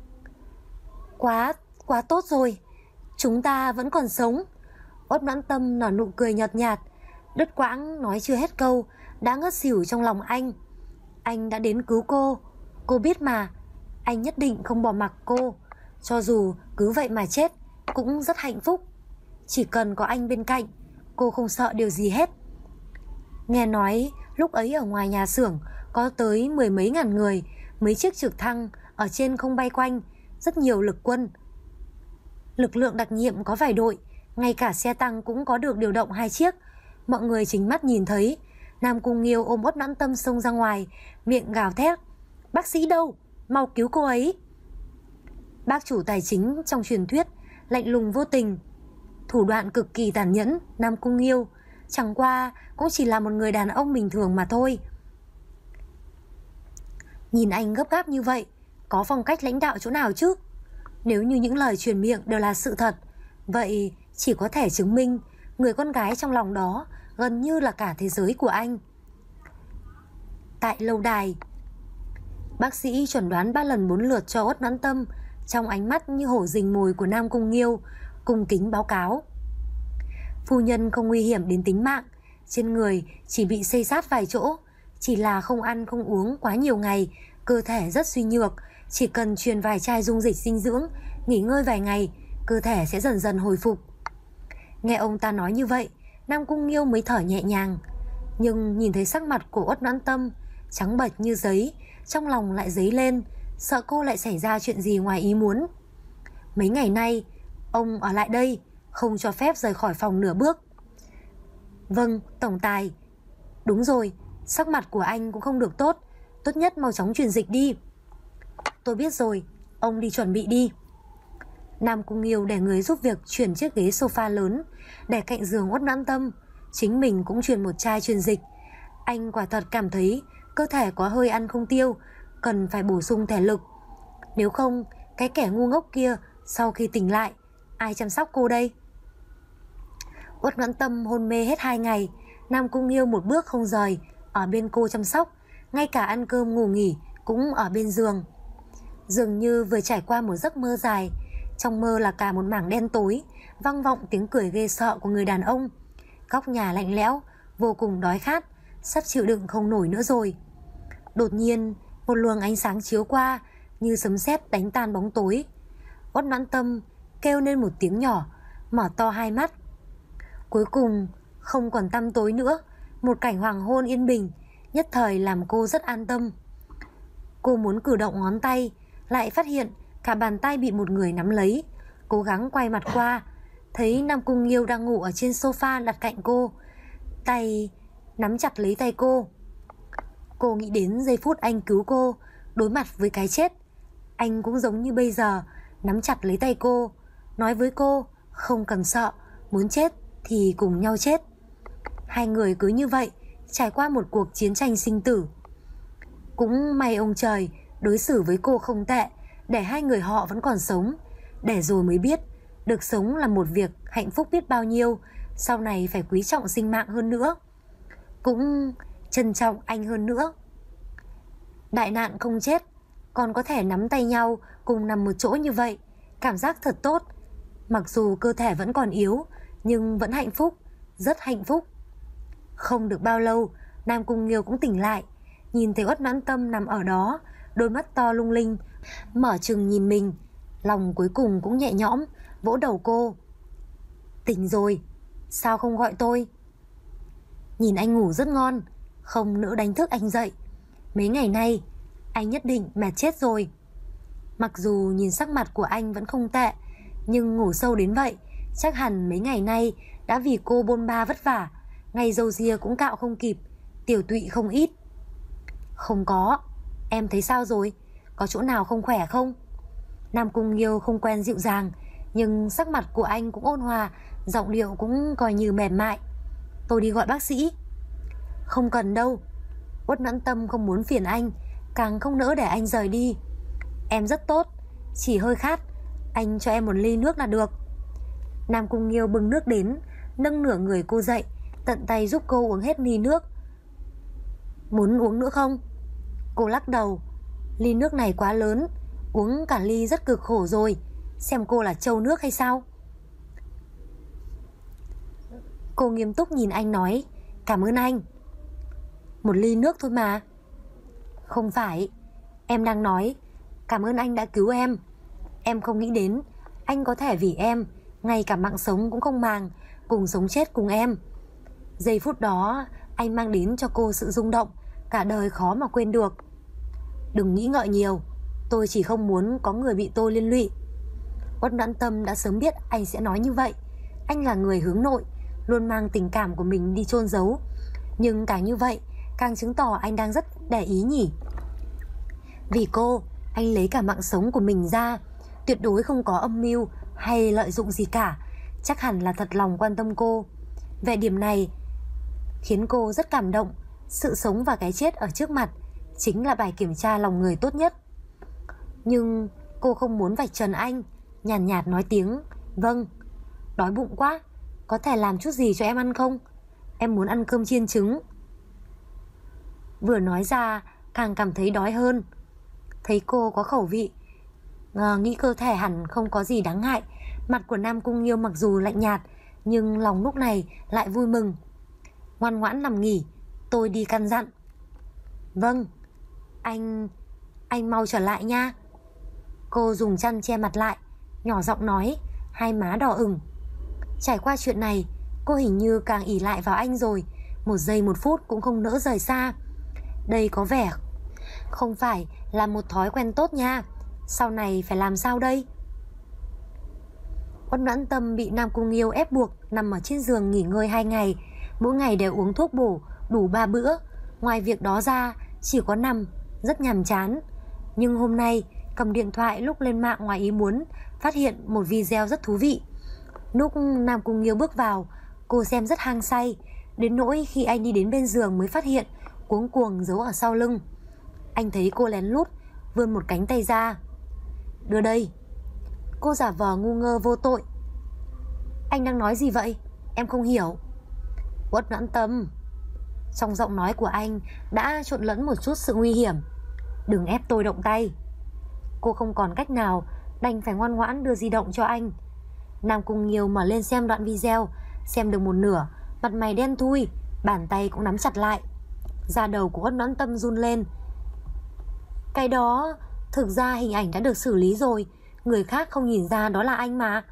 Speaker 1: Quá tốt rồi, chúng ta vẫn còn sống. Uất Noãn Tâm nở nụ cười nhợt nhạt, đứt quãng nói chưa hết câu đã ngất xỉu trong lòng anh. Anh đã đến cứu cô biết mà. Anh nhất định không bỏ mặc cô. Cho dù cứ vậy mà chết cũng rất hạnh phúc. Chỉ cần có anh bên cạnh, cô không sợ điều gì hết. Nghe nói lúc ấy ở ngoài nhà xưởng có tới 10 mấy ngàn người, mấy chiếc trực thăng ở trên không bay quanh, rất nhiều lực quân. Lực lượng đặc nhiệm có vài đội, ngay cả xe tăng cũng có được điều động 2 chiếc. Mọi người chính mắt nhìn thấy. Nam Cung Nghiêu ôm Uất Noãn Tâm xông ra ngoài, miệng gào thét. Bác sĩ đâu? Mau cứu cô ấy. Bác chủ tài chính trong truyền thuyết, lạnh lùng vô tình, thủ đoạn cực kỳ tàn nhẫn. Nam Cung Nghiêu chẳng qua cũng chỉ là một người đàn ông bình thường mà thôi. Nhìn anh gấp gáp như vậy, có phong cách lãnh đạo chỗ nào chứ? Nếu như những lời truyền miệng đều là sự thật, vậy chỉ có thể chứng minh người con gái trong lòng đó gần như là cả thế giới của anh. Tại lâu đài, bác sĩ chuẩn đoán 3 lần 4 lượt cho Uất Noãn Tâm, trong ánh mắt như hổ rình mồi của Nam Cung Nghiêu, cung kính báo cáo. Phu nhân không nguy hiểm đến tính mạng, trên người chỉ bị xây xát vài chỗ, chỉ là không ăn không uống quá nhiều ngày, cơ thể rất suy nhược, chỉ cần truyền vài chai dung dịch dinh dưỡng, nghỉ ngơi vài ngày, cơ thể sẽ dần dần hồi phục. Nghe ông ta nói như vậy, Nam Cung Nghiêu mới thở nhẹ nhàng, nhưng nhìn thấy sắc mặt của Uất Noãn Tâm trắng bệch như giấy, trong lòng lại dấy lên, sợ cô lại xảy ra chuyện gì ngoài ý muốn. Mấy ngày nay, ông ở lại đây, không cho phép rời khỏi phòng nửa bước. Vâng, tổng tài. Đúng rồi, sắc mặt của anh cũng không được tốt, tốt nhất mau chóng truyền dịch đi. Tôi biết rồi, ông đi chuẩn bị đi. Nam Cung Nghiêu để người giúp việc chuyển chiếc ghế sofa lớn để cạnh giường Uất Noãn Tâm, chính mình cũng truyền một chai truyền dịch. Anh quả thật cảm thấy cơ thể có hơi ăn không tiêu, cần phải bổ sung thể lực. Nếu không, cái kẻ ngu ngốc kia sau khi tỉnh lại, ai chăm sóc cô đây? Uất Noãn Tâm hôn mê hết 2 ngày, Nam Cung Nghiêu một bước không rời, ở bên cô chăm sóc, ngay cả ăn cơm ngủ nghỉ cũng ở bên giường. Dường như vừa trải qua một giấc mơ dài, trong mơ là cả một mảng đen tối, vang vọng tiếng cười ghê sợ của người đàn ông. Góc nhà lạnh lẽo, vô cùng đói khát, sắp chịu đựng không nổi nữa rồi. Đột nhiên, một luồng ánh sáng chiếu qua, như sấm sét đánh tan bóng tối. Uất Noãn Tâm kêu lên một tiếng nhỏ, mở to hai mắt. Cuối cùng, không còn tăm tối nữa, một cảnh hoàng hôn yên bình, nhất thời làm cô rất an tâm. Cô muốn cử động ngón tay, lại phát hiện cả bàn tay bị một người nắm lấy. Cố gắng quay mặt qua, thấy Nam Cung Nghiêu đang ngủ ở trên sofa đặt cạnh cô, tay nắm chặt lấy tay cô. Cô nghĩ đến giây phút anh cứu cô, đối mặt với cái chết. Anh cũng giống như bây giờ, nắm chặt lấy tay cô, nói với cô không cần sợ, muốn chết thì cùng nhau chết. Hai người cứ như vậy trải qua một cuộc chiến tranh sinh tử. Cũng may ông trời đối xử với cô không tệ, để hai người họ vẫn còn sống, để rồi mới biết được sống là một việc hạnh phúc biết bao nhiêu, sau này phải quý trọng sinh mạng hơn nữa, cũng trân trọng anh hơn nữa. Đại nạn không chết, còn có thể nắm tay nhau cùng nằm một chỗ như vậy, cảm giác thật tốt. Mặc dù cơ thể vẫn còn yếu, nhưng vẫn hạnh phúc, rất hạnh phúc. Không được bao lâu, Nam Cung Nghiêu cũng tỉnh lại, nhìn thấy Uất Noãn Tâm nằm ở đó, đôi mắt to lung linh, mở trừng nhìn mình, lòng cuối cùng cũng nhẹ nhõm, vỗ đầu cô. Tỉnh rồi, sao không gọi tôi? Nhìn anh ngủ rất ngon, không nỡ đánh thức anh dậy. Mấy ngày nay, anh nhất định mệt chết rồi. Mặc dù nhìn sắc mặt của anh vẫn không tệ, nhưng ngủ sâu đến vậy, chắc hẳn mấy ngày nay đã vì cô bôn ba vất vả, ngay râu ria cũng cạo không kịp, tiểu tụy không ít. Không có, em thấy sao rồi? Có chỗ nào không khỏe không? Nam Cung Nghiêu không quen dịu dàng, nhưng sắc mặt của anh cũng ôn hòa, giọng điệu cũng coi như mềm mại. Tôi đi gọi bác sĩ. Không cần đâu. Uất Noãn Tâm không muốn phiền anh, càng không nỡ để anh rời đi. Em rất tốt, chỉ hơi khát, anh cho em một ly nước là được. Nam Cung Nghiêu bưng nước đến, nâng nửa người cô dậy, tận tay giúp cô uống hết ly nước. Muốn uống nữa không? Cô lắc đầu. Ly nước này quá lớn, uống cả ly rất cực khổ rồi. Xem cô là trâu nước hay sao? Cô nghiêm túc nhìn anh nói, cảm ơn anh. Một ly nước thôi mà. Không phải, em đang nói cảm ơn anh đã cứu em. Em không nghĩ đến anh có thể vì em ngay cả mạng sống cũng không màng, cùng sống chết cùng em. Giây phút đó anh mang đến cho cô sự rung động cả đời khó mà quên được. Đừng nghĩ ngợi nhiều, tôi chỉ không muốn có người bị tôi liên lụy. Uất Noãn Tâm đã sớm biết anh sẽ nói như vậy. Anh là người hướng nội, luôn mang tình cảm của mình đi chôn giấu, nhưng càng như vậy càng chứng tỏ anh đang rất để ý nhỉ. Vì cô, anh lấy cả mạng sống của mình ra, tuyệt đối không có âm mưu hay lợi dụng gì cả, chắc hẳn là thật lòng quan tâm cô. Về điểm này, khiến cô rất cảm động. Sự sống và cái chết ở trước mặt chính là bài kiểm tra lòng người tốt nhất. Nhưng cô không muốn vạch trần anh, nhàn nhạt nói tiếng vâng. Đói bụng quá, có thể làm chút gì cho em ăn không? Em muốn ăn cơm chiên trứng. Vừa nói ra càng cảm thấy đói hơn. Thấy cô có khẩu vị, nghĩ cơ thể hẳn không có gì đáng ngại. Mặt của Nam Cung Nghiêu mặc dù lạnh nhạt, nhưng lòng lúc này lại vui mừng. Ngoan ngoãn nằm nghỉ, tôi đi căn dặn. Vâng, anh mau trở lại nha. Cô dùng chăn che mặt lại, nhỏ giọng nói, hai má đỏ ửng. Trải qua chuyện này, cô hình như càng ỷ lại vào anh rồi, một giây một phút cũng không nỡ rời xa. Đây có vẻ không phải là một thói quen tốt nha. Sau này phải làm sao đây? Uất Noãn Tâm bị Nam Cung Nghiêu ép buộc nằm ở trên giường nghỉ ngơi 2 ngày, mỗi ngày đều uống thuốc bổ đủ 3 bữa. Ngoài việc đó ra chỉ có nằm, rất nhàm chán. Nhưng hôm nay cầm điện thoại lúc lên mạng ngoài ý muốn phát hiện một video rất thú vị. Lúc Nam Cung Nghiêu bước vào, cô xem rất hăng say, đến nỗi khi anh đi đến bên giường mới phát hiện, cuống cuồng giấu ở sau lưng. Anh thấy cô lén lút vươn một cánh tay ra. Đưa đây. Cô giả vờ ngu ngơ vô tội. Anh đang nói gì vậy? Em không hiểu. Uất Noãn Tâm. Trong giọng nói của anh đã trộn lẫn một chút sự nguy hiểm. Đừng ép tôi động tay. Cô không còn cách nào, đành phải ngoan ngoãn đưa di động cho anh. Nam Cung Nghiêu mở lên xem đoạn video, xem được một nửa, mặt mày đen thui, bàn tay cũng nắm chặt lại. Da đầu của Uất Noãn Tâm run lên. Cái đó, thực ra hình ảnh đã được xử lý rồi, người khác không nhìn ra đó là anh mà.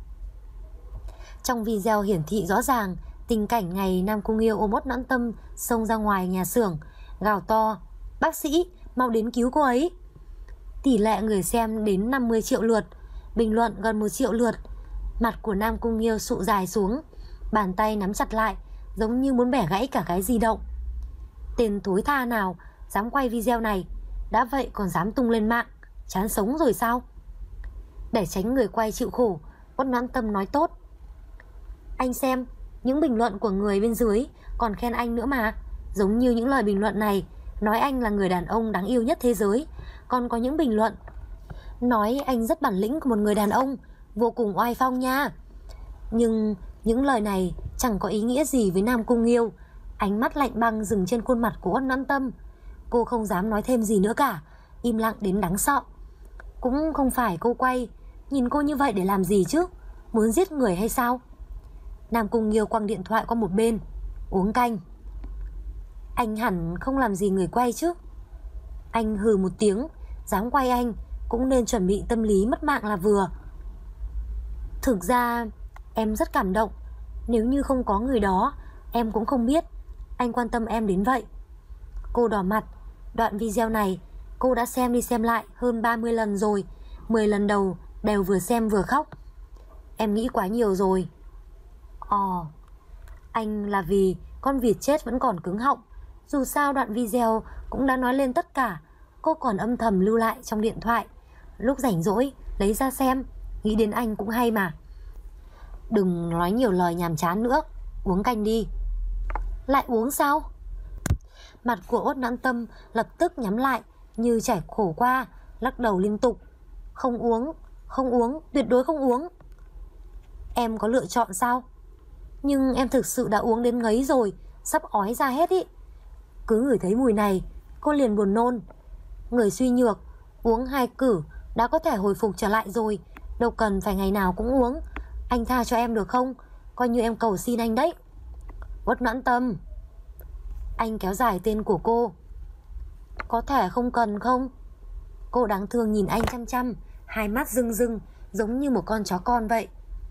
Speaker 1: Trong video hiển thị rõ ràng tình cảnh ngày Nam Cung Nghiêu ôm Uất Noãn Tâm xông ra ngoài nhà xưởng, gào to, bác sĩ, mau đến cứu cô ấy. Tỷ lệ người xem đến 50 triệu lượt, bình luận gần 1 triệu lượt. Mặt của Nam Cung Nghiêu sụ dài xuống, bàn tay nắm chặt lại, giống như muốn bẻ gãy cả cái di động. Tên thối tha nào dám quay video này, đã vậy còn dám tung lên mạng, chán sống rồi sao? Để tránh người quay chịu khổ, Uất Noãn Tâm nói tốt. Anh xem, những bình luận của người bên dưới còn khen anh nữa mà. Giống như những lời bình luận này nói anh là người đàn ông đáng yêu nhất thế giới. Còn có những bình luận nói anh rất bản lĩnh của một người đàn ông, vô cùng oai phong nha. Nhưng những lời này chẳng có ý nghĩa gì với Nam Cung Nghiêu. Ánh mắt lạnh băng dừng trên khuôn mặt của Uất Noãn Tâm. Cô không dám nói thêm gì nữa cả, im lặng đến đáng sợ. Cũng không phải cô quay, nhìn cô như vậy để làm gì chứ? Muốn giết người hay sao? Nam Cung Nghiêu quăng điện thoại qua một bên, uống canh. Anh hẳn không làm gì người quay chứ? Anh hừ một tiếng, dám quay anh cũng nên chuẩn bị tâm lý mất mạng là vừa. Thực ra em rất cảm động. Nếu như không có người đó, em cũng không biết anh quan tâm em đến vậy. Cô đỏ mặt. Đoạn video này cô đã xem đi xem lại hơn 30 lần rồi. 10 lần đầu đều vừa xem vừa khóc. Em nghĩ quá nhiều rồi. Anh là vì con vịt chết vẫn còn cứng họng. Dù sao đoạn video cũng đã nói lên tất cả. Cô còn âm thầm lưu lại trong điện thoại, lúc rảnh rỗi lấy ra xem. Nghĩ đến anh cũng hay mà. Đừng nói nhiều lời nhàm chán nữa, uống canh đi. Lại uống sao? Mặt của Uất Noãn Tâm lập tức nhắm lại như trải khổ qua, lắc đầu liên tục. Không uống, không uống, tuyệt đối không uống. Em có lựa chọn sao? Nhưng em thực sự đã uống đến ngấy rồi, sắp ói ra hết ý. Cứ ngửi thấy mùi này, cô liền buồn nôn. Người suy nhược, uống 2 cử đã có thể hồi phục trở lại rồi, đâu cần phải ngày nào cũng uống. Anh tha cho em được không? Coi như em cầu xin anh đấy. Uất Noãn Tâm. Anh kéo dài tên của cô. Có thể không cần không? Cô đáng thương nhìn anh chăm chăm, hai mắt rưng rưng giống như một con chó con vậy.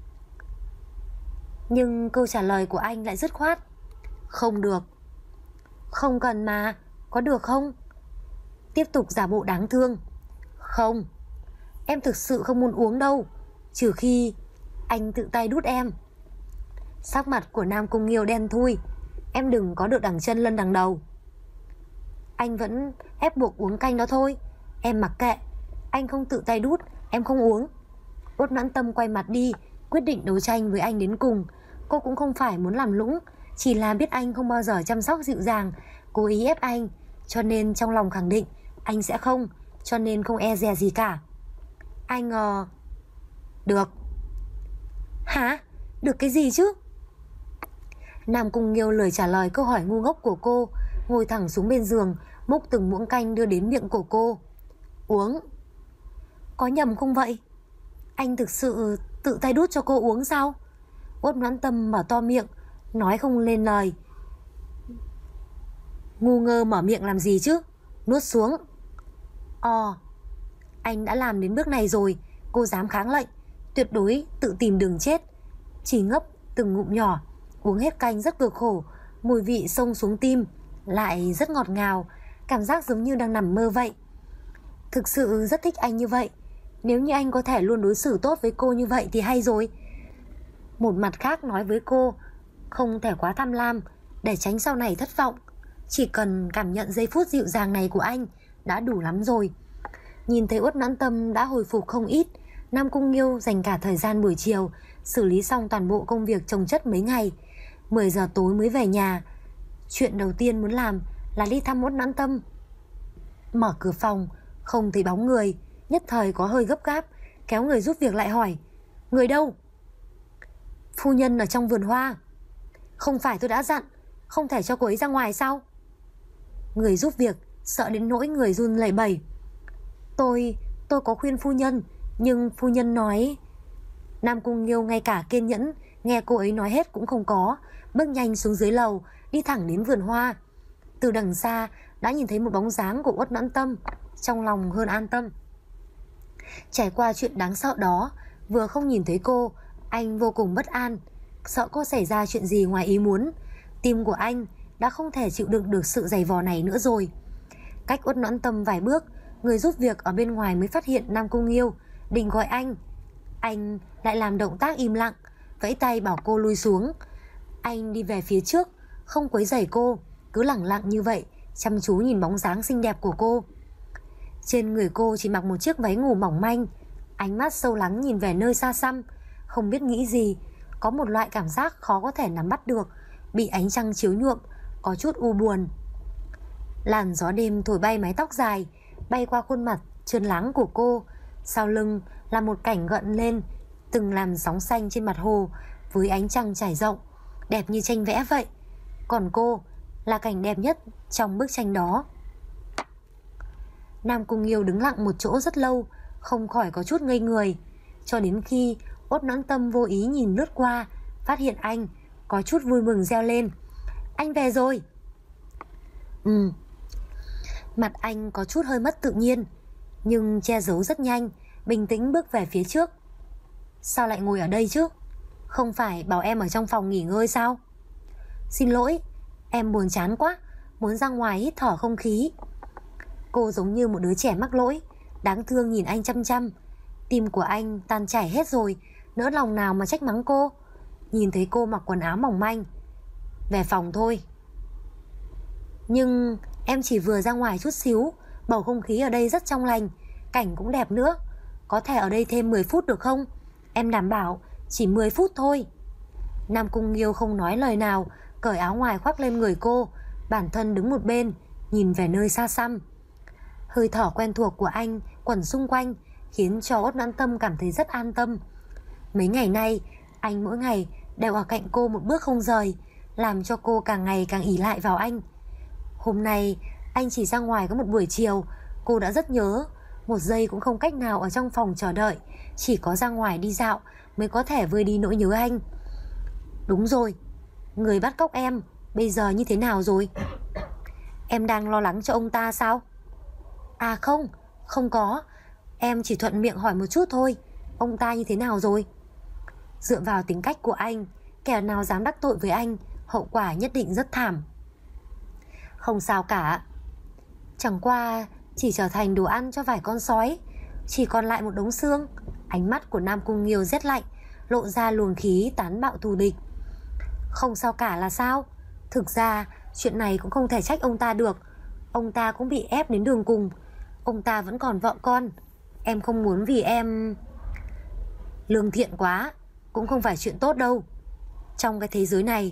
Speaker 1: Nhưng câu trả lời của anh lại dứt khoát. Không được. Không cần mà, có được không? Tiếp tục giả bộ đáng thương. Không, em thực sự không muốn uống đâu, trừ khi anh tự tay đút em. Sắc mặt của Nam Cung Nghiêu đen thui. Em đừng có được đằng chân lân đằng đầu. Anh vẫn ép buộc uống canh đó thôi. Em mặc kệ. Anh không tự tay đút, em không uống. Uất Noãn Tâm quay mặt đi, quyết định đấu tranh với anh đến cùng. Cô cũng không phải muốn làm lũng, chỉ là biết anh không bao giờ chăm sóc dịu dàng, cố ý ép anh, cho nên trong lòng khẳng định anh sẽ không, cho nên không e dè gì cả. Anh được. Hả? Được cái gì chứ? Nam Cung Nghiêu lười trả lời câu hỏi ngu ngốc của cô, ngồi thẳng xuống bên giường, múc từng muỗng canh đưa đến miệng của cô. Uống. Có nhầm không vậy? Anh thực sự tự tay đút cho cô uống sao? Uất Noãn Tâm mở to miệng, nói không lên lời. Ngu ngơ mở miệng làm gì chứ? Nuốt xuống. Anh đã làm đến bước này rồi, cô dám kháng lệnh, tuyệt đối tự tìm đường chết. Chỉ ngấp từng ngụm nhỏ, uống hết canh rất cực khổ, mùi vị xông xuống tim, lại rất ngọt ngào, cảm giác giống như đang nằm mơ vậy. Thực sự rất thích anh như vậy. Nếu như anh có thể luôn đối xử tốt với cô như vậy thì hay rồi. Một mặt khác nói với cô, không thể quá tham lam, để tránh sau này thất vọng. Chỉ cần cảm nhận giây phút dịu dàng này của anh đã đủ lắm rồi. Nhìn thấy Uất Noãn Tâm đã hồi phục không ít, Nam Cung Nghiêu dành cả thời gian buổi chiều xử lý xong toàn bộ công việc chồng chất mấy ngày. 10 giờ tối mới về nhà. Chuyện đầu tiên muốn làm là đi thăm Uất Noãn Tâm. Mở cửa phòng, không thấy bóng người, nhất thời có hơi gấp gáp, kéo người giúp việc lại hỏi: Người đâu? Phu nhân ở trong vườn hoa. Không phải tôi đã dặn không thể cho cô ấy ra ngoài sao? Người giúp việc sợ đến nỗi người run lẩy bẩy. Tôi có khuyên phu nhân, nhưng phu nhân nói... Nam Cung Nghiêu ngay cả kiên nhẫn nghe cô ấy nói hết cũng không có, bước nhanh xuống dưới lầu, đi thẳng đến vườn hoa. Từ đằng xa đã nhìn thấy một bóng dáng của Uất Noãn Tâm, trong lòng hơn an tâm. Trải qua chuyện đáng sợ đó, vừa không nhìn thấy cô, anh vô cùng bất an, sợ cô xảy ra chuyện gì ngoài ý muốn. Tim của anh đã không thể chịu đựng được sự giày vò này nữa rồi. Cách Uất Noãn Tâm vài bước, người giúp việc ở bên ngoài mới phát hiện Nam Cung Nghiêu, định gọi anh lại làm động tác im lặng, vẫy tay bảo cô lui xuống. Anh đi về phía trước, không quấy rầy cô, cứ lẳng lặng như vậy, chăm chú nhìn bóng dáng xinh đẹp của cô. Trên người cô chỉ mặc một chiếc váy ngủ mỏng manh, ánh mắt sâu lắng nhìn về nơi xa xăm, không biết nghĩ gì, có một loại cảm giác khó có thể nắm bắt được, bị ánh trăng chiếu nhuộm, có chút u buồn. Làn gió đêm thổi bay mái tóc dài, bay qua khuôn mặt trơn láng của cô. Sau lưng là một cảnh gợn lên từng làn sóng xanh trên mặt hồ, với ánh trăng trải rộng, đẹp như tranh vẽ vậy. Còn cô là cảnh đẹp nhất trong bức tranh đó. Nam Cung Nghiêu đứng lặng một chỗ rất lâu, không khỏi có chút ngây người, cho đến khi Uất Noãn Tâm vô ý nhìn lướt qua, phát hiện anh, có chút vui mừng reo lên: Anh về rồi. Mặt anh có chút hơi mất tự nhiên, nhưng che giấu rất nhanh, bình tĩnh bước về phía trước. Sao lại ngồi ở đây chứ? Không phải bảo em ở trong phòng nghỉ ngơi sao? Xin lỗi, em buồn chán quá, muốn ra ngoài hít thở không khí. Cô giống như một đứa trẻ mắc lỗi, đáng thương nhìn anh chăm chăm. Tim của anh tan chảy hết rồi, nỡ lòng nào mà trách mắng cô. Nhìn thấy cô mặc quần áo mỏng manh: Về phòng thôi. Nhưng em chỉ vừa ra ngoài chút xíu, bầu không khí ở đây rất trong lành, cảnh cũng đẹp nữa. Có thể ở đây thêm 10 phút được không? Em đảm bảo chỉ 10 phút thôi. Nam Cung Nghiêu không nói lời nào, cởi áo ngoài khoác lên người cô, bản thân đứng một bên, nhìn về nơi xa xăm. Hơi thở quen thuộc của anh quẩn xung quanh, khiến cho Uất Noãn Tâm cảm thấy rất an tâm. Mấy ngày nay, anh mỗi ngày đều ở cạnh cô một bước không rời, làm cho cô càng ngày càng ỷ lại vào anh. Hôm nay anh chỉ ra ngoài có một buổi chiều, cô đã rất nhớ, một giây cũng không cách nào ở trong phòng chờ đợi, chỉ có ra ngoài đi dạo mới có thể vơi đi nỗi nhớ anh. Đúng rồi, người bắt cóc em bây giờ như thế nào rồi? Em đang lo lắng cho ông ta sao? À không, không có, em chỉ thuận miệng hỏi một chút thôi. Ông ta như thế nào rồi? Dựa vào tính cách của anh, kẻ nào dám đắc tội với anh, hậu quả nhất định rất thảm. Không sao cả, chẳng qua chỉ trở thành đồ ăn cho vài con sói, chỉ còn lại một đống xương. Ánh mắt của Nam Cung Nghiêu rét lạnh, lộ ra luồng khí tán bạo thù địch. Không sao cả là sao? Thực ra chuyện này cũng không thể trách ông ta được. Ông ta cũng bị ép đến đường cùng. Ông ta vẫn còn vợ con. Em không muốn vì em... Lương thiện quá cũng không phải chuyện tốt đâu. Trong cái thế giới này,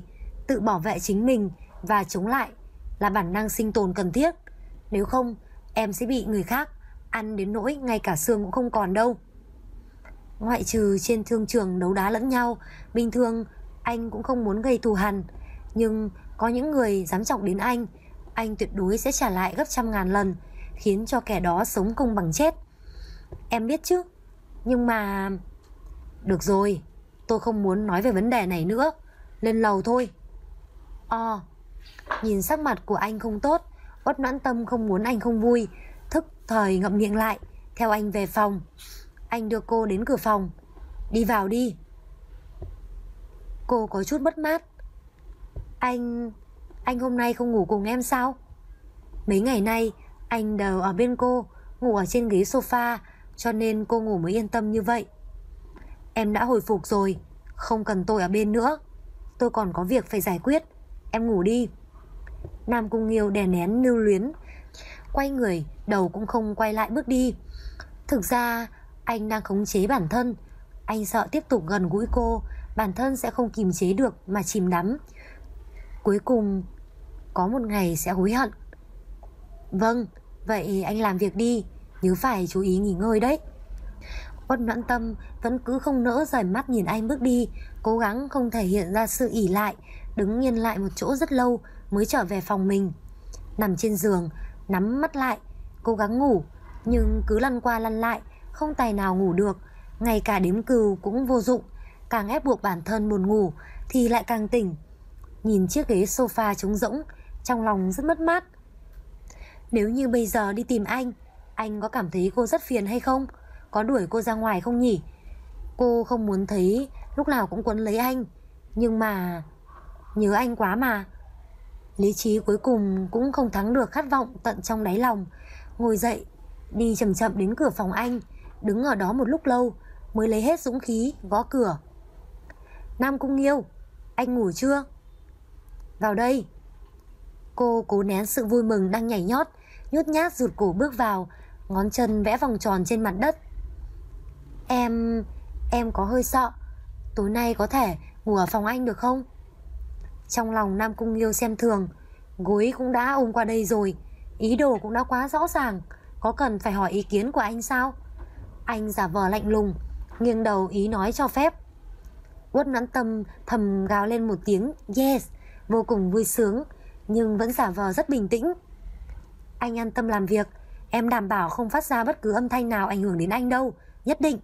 Speaker 1: Tự bảo vệ chính mình và chống lại là bản năng sinh tồn cần thiết. Nếu không, em sẽ bị người khác ăn đến nỗi ngay cả xương cũng không còn đâu. Ngoại trừ trên thương trường đấu đá lẫn nhau, bình thường anh cũng không muốn gây thù hằn. Nhưng có những người dám chọc đến anh tuyệt đối sẽ trả lại gấp trăm ngàn lần, khiến cho kẻ đó sống không bằng chết. Em biết chứ. Nhưng mà... Được rồi, tôi không muốn nói về vấn đề này nữa. Lên lầu thôi. Nhìn sắc mặt của anh không tốt, Uất Noãn Tâm không muốn anh không vui, thức thời ngậm miệng lại, theo anh về phòng. Anh đưa cô đến cửa phòng. Đi vào đi. Cô có chút mất mát. Anh hôm nay không ngủ cùng em sao? Mấy ngày nay anh đều ở bên cô, ngủ ở trên ghế sofa, cho nên cô ngủ mới yên tâm như vậy. Em đã hồi phục rồi, không cần tôi ở bên nữa. Tôi còn có việc phải giải quyết. Em ngủ đi. Nam Cung Nghiêu đè nén lưu luyến, quay người, đầu cũng không quay lại bước đi. Thực ra anh đang khống chế bản thân. Anh sợ tiếp tục gần gũi cô, bản thân sẽ không kiềm chế được mà chìm đắm. Cuối cùng có một ngày sẽ hối hận. Vâng, vậy anh làm việc đi, nhớ phải chú ý nghỉ ngơi đấy. Uất Noãn Tâm vẫn cứ không nỡ rời mắt nhìn anh bước đi, cố gắng không thể hiện ra sự ỷ lại, đứng yên lại một chỗ rất lâu mới trở về phòng mình. Nằm trên giường, nắm mắt lại, cố gắng ngủ, nhưng cứ lăn qua lăn lại, không tài nào ngủ được. Ngay cả đếm cừu cũng vô dụng, càng ép buộc bản thân buồn ngủ thì lại càng tỉnh. Nhìn chiếc ghế sofa trống rỗng, trong lòng rất mất mát. Nếu như bây giờ đi tìm anh có cảm thấy cô rất phiền hay không? Có đuổi cô ra ngoài không nhỉ? Cô không muốn thấy lúc nào cũng quấn lấy anh, nhưng mà nhớ anh quá mà. Lý trí cuối cùng cũng không thắng được khát vọng tận trong đáy lòng. Ngồi dậy, đi chậm chậm đến cửa phòng anh, đứng ở đó một lúc lâu mới lấy hết dũng khí gõ cửa. Nam Cung Nghiêu, anh ngủ chưa? Vào đây. Cô cố nén sự vui mừng đang nhảy nhót, nhút nhát rụt cổ bước vào, ngón chân vẽ vòng tròn trên mặt đất. Em có hơi sợ. Tối nay có thể ngủ ở phòng anh được không? Trong lòng Nam Cung Nghiêu xem thường. Gối cũng đã ôm qua đây rồi, ý đồ cũng đã quá rõ ràng, có cần phải hỏi ý kiến của anh sao? Anh giả vờ lạnh lùng, nghiêng đầu ý nói cho phép. Uất Noãn Tâm thầm gào lên một tiếng yes, vô cùng vui sướng, nhưng vẫn giả vờ rất bình tĩnh. Anh an tâm làm việc, em đảm bảo không phát ra bất cứ âm thanh nào ảnh hưởng đến anh đâu, nhất định.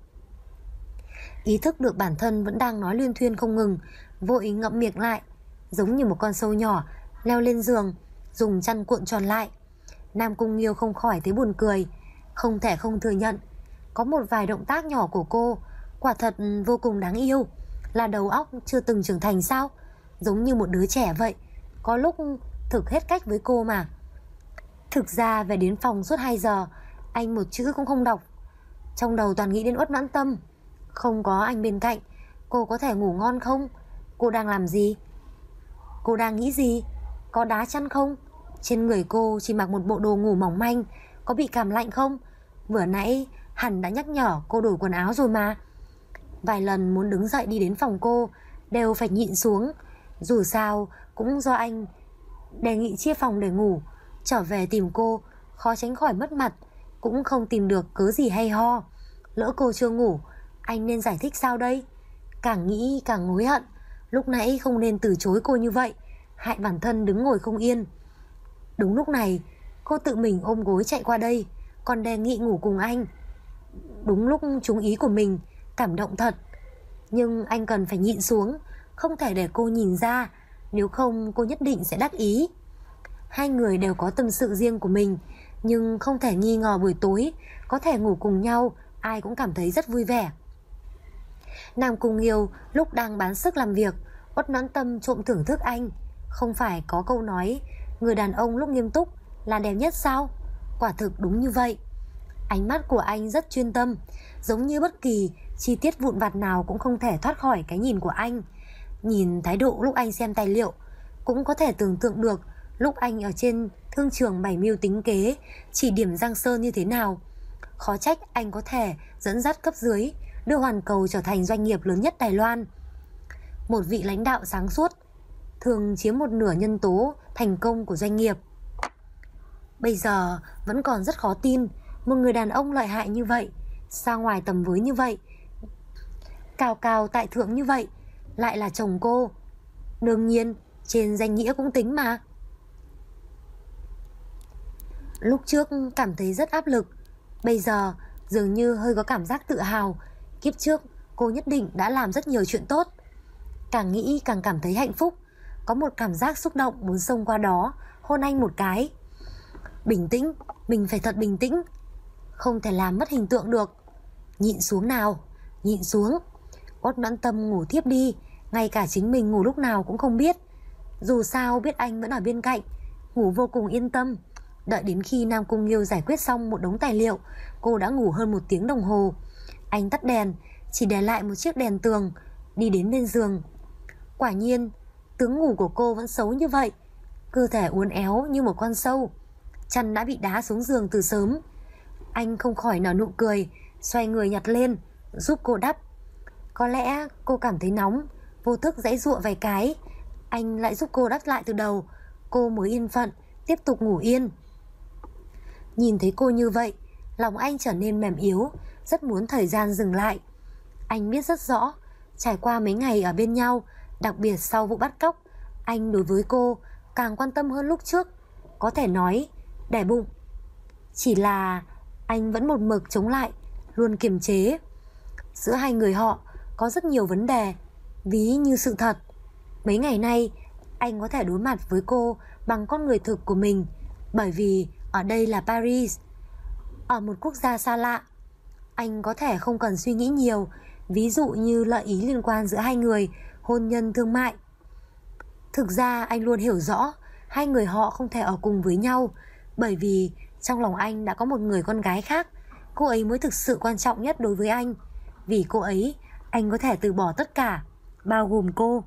Speaker 1: Ý thức được bản thân vẫn đang nói luyên thuyên không ngừng, vội ngậm miệng lại, giống như một con sâu nhỏ leo lên giường, dùng chăn cuộn tròn lại. Nam Cung Nghiêu không khỏi thấy buồn cười, không thể không thừa nhận, có một vài động tác nhỏ của cô quả thật vô cùng đáng yêu. Là đầu óc chưa từng trưởng thành sao? Giống như một đứa trẻ vậy, có lúc thực hết cách với cô mà. Thực ra về đến phòng suốt 2 giờ, anh một chữ cũng không đọc. Trong đầu toàn nghĩ đến Uất Noãn Tâm. Không có anh bên cạnh, cô có thể ngủ ngon không? Cô đang làm gì? Cô đang nghĩ gì? Có đá chăn không? Trên người cô chỉ mặc một bộ đồ ngủ mỏng manh, có bị cảm lạnh không? Vừa nãy hẳn đã nhắc nhở cô đổi quần áo rồi mà. Vài lần muốn đứng dậy đi đến phòng cô đều phải nhịn xuống. Dù sao cũng do anh đề nghị chia phòng để ngủ. Trở về tìm cô khó tránh khỏi mất mặt, cũng không tìm được cớ gì hay ho. Lỡ cô chưa ngủ, anh nên giải thích sao đây? Càng nghĩ càng hối hận, lúc nãy không nên từ chối cô như vậy, hại bản thân đứng ngồi không yên. Đúng lúc này cô tự mình ôm gối chạy qua đây, còn đề nghị ngủ cùng anh. Đúng lúc trúng ý của mình, cảm động thật. Nhưng anh cần phải nhịn xuống, không thể để cô nhìn ra, nếu không cô nhất định sẽ đắc ý. Hai người đều có tâm sự riêng của mình, nhưng không thể nghi ngờ buổi tối có thể ngủ cùng nhau, ai cũng cảm thấy rất vui vẻ. Nam Cung Nghiêu lúc đang bán sức làm việc, Uất Noãn Tâm trộm thưởng thức anh. Không phải có câu nói người đàn ông lúc nghiêm túc là đẹp nhất sao? Quả thực đúng như vậy. Ánh mắt của anh rất chuyên tâm, giống như bất kỳ chi tiết vụn vặt nào cũng không thể thoát khỏi cái nhìn của anh. Nhìn thái độ lúc anh xem tài liệu, cũng có thể tưởng tượng được lúc anh ở trên thương trường bày mưu tính kế, chỉ điểm Giang Sơn như thế nào. Khó trách anh có thể dẫn dắt cấp dưới đưa Hoàn Cầu trở thành doanh nghiệp lớn nhất Đài Loan. Một vị lãnh đạo sáng suốt, thường chiếm một nửa nhân tố thành công của doanh nghiệp. Bây giờ vẫn còn rất khó tin một người đàn ông lợi hại như vậy, xa ngoài tầm với như vậy, cao cao tại thượng như vậy, lại là chồng cô. Đương nhiên, trên danh nghĩa cũng tính mà. Lúc trước cảm thấy rất áp lực, bây giờ dường như hơi có cảm giác tự hào. Kiếp trước cô nhất định đã làm rất nhiều chuyện tốt. Càng nghĩ càng cảm thấy hạnh phúc, có một cảm giác xúc động muốn xông qua đó hôn anh một cái. Bình tĩnh, mình phải thật bình tĩnh, không thể làm mất hình tượng được. Nhịn xuống nào, nhịn xuống. Uất Noãn Tâm ngủ thiếp đi, ngay cả chính mình ngủ lúc nào cũng không biết. Dù sao biết anh vẫn ở bên cạnh, ngủ vô cùng yên tâm. Đợi đến khi Nam Cung Nghiêu giải quyết xong một đống tài liệu, cô đã ngủ hơn 1 tiếng đồng hồ. Anh tắt đèn, chỉ để lại một chiếc đèn tường, đi đến bên giường. Quả nhiên, tướng ngủ của cô vẫn xấu như vậy, cơ thể uốn éo như một con sâu. Chăn đã bị đá xuống giường từ sớm. Anh không khỏi nở nụ cười, xoay người nhặt lên, giúp cô đắp. Có lẽ cô cảm thấy nóng, vô thức giãy giụa vài cái. Anh lại giúp cô đắp lại từ đầu, cô mới yên phận, tiếp tục ngủ yên. Nhìn thấy cô như vậy, lòng anh trở nên mềm yếu, rất muốn thời gian dừng lại. Anh biết rất rõ, trải qua mấy ngày ở bên nhau, đặc biệt sau vụ bắt cóc, anh đối với cô càng quan tâm hơn lúc trước. Có thể nói, đẻ bụng. Chỉ là anh vẫn một mực chống lại, luôn kiềm chế. Giữa hai người họ có rất nhiều vấn đề, ví như sự thật. Mấy ngày nay, anh có thể đối mặt với cô bằng con người thực của mình, bởi vì ở đây là Paris, ở một quốc gia xa lạ. Anh có thể không cần suy nghĩ nhiều, ví dụ như lợi ý liên quan giữa hai người, hôn nhân, thương mại. Thực ra anh luôn hiểu rõ hai người họ không thể ở cùng với nhau, bởi vì trong lòng anh đã có một người con gái khác. Cô ấy mới thực sự quan trọng nhất đối với anh. Vì cô ấy, anh có thể từ bỏ tất cả, bao gồm cô.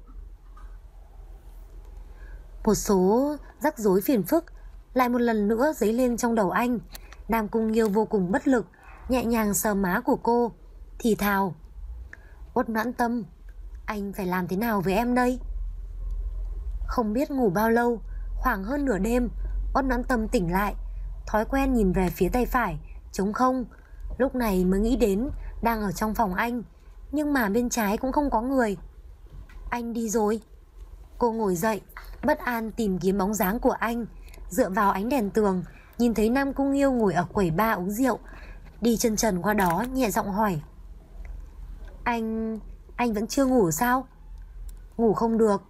Speaker 1: Một số rắc rối phiền phức lại một lần nữa dấy lên trong đầu anh. Nam Cung Nghiêu vô cùng bất lực, nhẹ nhàng sờ má của cô, thì thào: Uất Noãn Tâm, anh phải làm thế nào với em đây? Không biết ngủ bao lâu, khoảng hơn nửa đêm, Uất Noãn Tâm tỉnh lại, thói quen nhìn về phía tay phải, trống không. Lúc này mới nghĩ đến đang ở trong phòng anh, nhưng mà bên trái cũng không có người. Anh đi rồi. Cô ngồi dậy, bất an tìm kiếm bóng dáng của anh. Dựa vào ánh đèn tường, nhìn thấy Nam Cung Nghiêu ngồi ở quầy bar uống rượu, đi chân trần qua đó, nhẹ giọng hỏi: Anh vẫn chưa ngủ sao? Ngủ không được.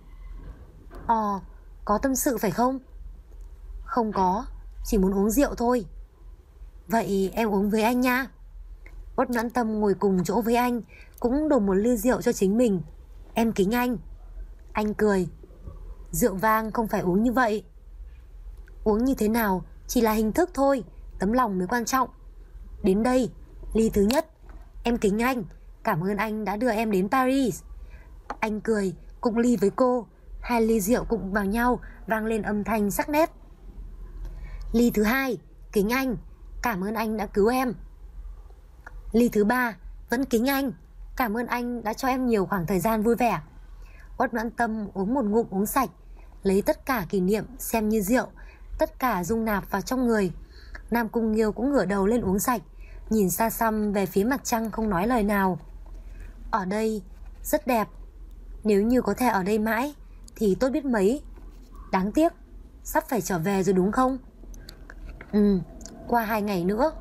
Speaker 1: Có tâm sự phải không? Không có, chỉ muốn uống rượu thôi. Vậy em uống với anh nha. Uất Noãn Tâm ngồi cùng chỗ với anh, cũng đổ một ly rượu cho chính mình. Em kính anh. Anh cười: Rượu vang không phải uống như vậy. Uống như thế nào chỉ là hình thức thôi, tấm lòng mới quan trọng. Đến đây, ly thứ nhất. Em kính anh, cảm ơn anh đã đưa em đến Paris. Anh cười, cụng ly với cô. Hai ly rượu cụng vào nhau, vang lên âm thanh sắc nét. Ly thứ hai. Kính anh, cảm ơn anh đã cứu em. Ly thứ ba. Vẫn kính anh, cảm ơn anh đã cho em nhiều khoảng thời gian vui vẻ. Uất Noãn Tâm uống một ngụm uống sạch, lấy tất cả kỷ niệm xem như rượu, tất cả dung nạp vào trong người. Nam Cung Nghiêu cũng ngửa đầu lên uống sạch, nhìn xa xăm về phía mặt trăng, không nói lời nào. Ở đây rất đẹp, nếu như có thể ở đây mãi thì tốt biết mấy. Đáng tiếc, sắp phải trở về rồi đúng không? Qua 2 ngày nữa.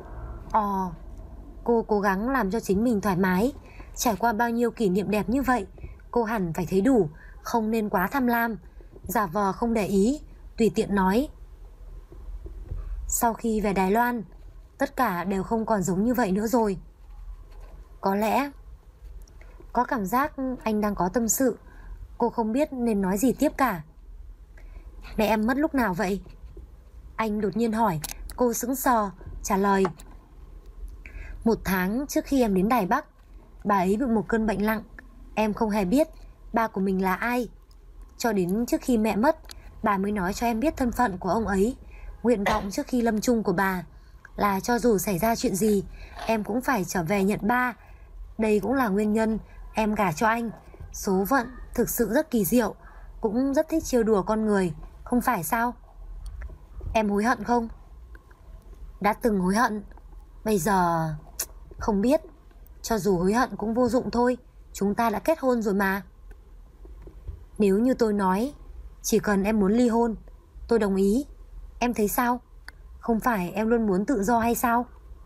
Speaker 1: Cô cố gắng làm cho chính mình thoải mái. Trải qua bao nhiêu kỷ niệm đẹp như vậy, cô hẳn phải thấy đủ, không nên quá tham lam. Giả vờ không để ý, tùy tiện nói: Sau khi về Đài Loan, tất cả đều không còn giống như vậy nữa rồi. Có lẽ có cảm giác anh đang có tâm sự. Cô không biết nên nói gì tiếp cả. Mẹ em mất lúc nào vậy? Anh đột nhiên hỏi. Cô sững sờ trả lời: 1 tháng trước khi em đến Đài Bắc. Bà ấy bị một cơn bệnh nặng. Em không hề biết ba của mình là ai. Cho đến trước khi mẹ mất, bà mới nói cho em biết thân phận của ông ấy. Nguyện vọng trước khi lâm chung của bà là cho dù xảy ra chuyện gì, em cũng phải trở về nhận ba. Đây cũng là nguyên nhân em gả cho anh. Số phận thực sự rất kỳ diệu. cũng rất thích trêu đùa con người, không phải sao? Em hối hận không? Đã từng hối hận. Bây giờ không biết. Cho dù hối hận cũng vô dụng thôi. Chúng ta đã kết hôn rồi mà. Nếu như tôi nói chỉ cần em muốn ly hôn, tôi đồng ý. Em thấy sao? Không phải em luôn muốn tự do hay sao?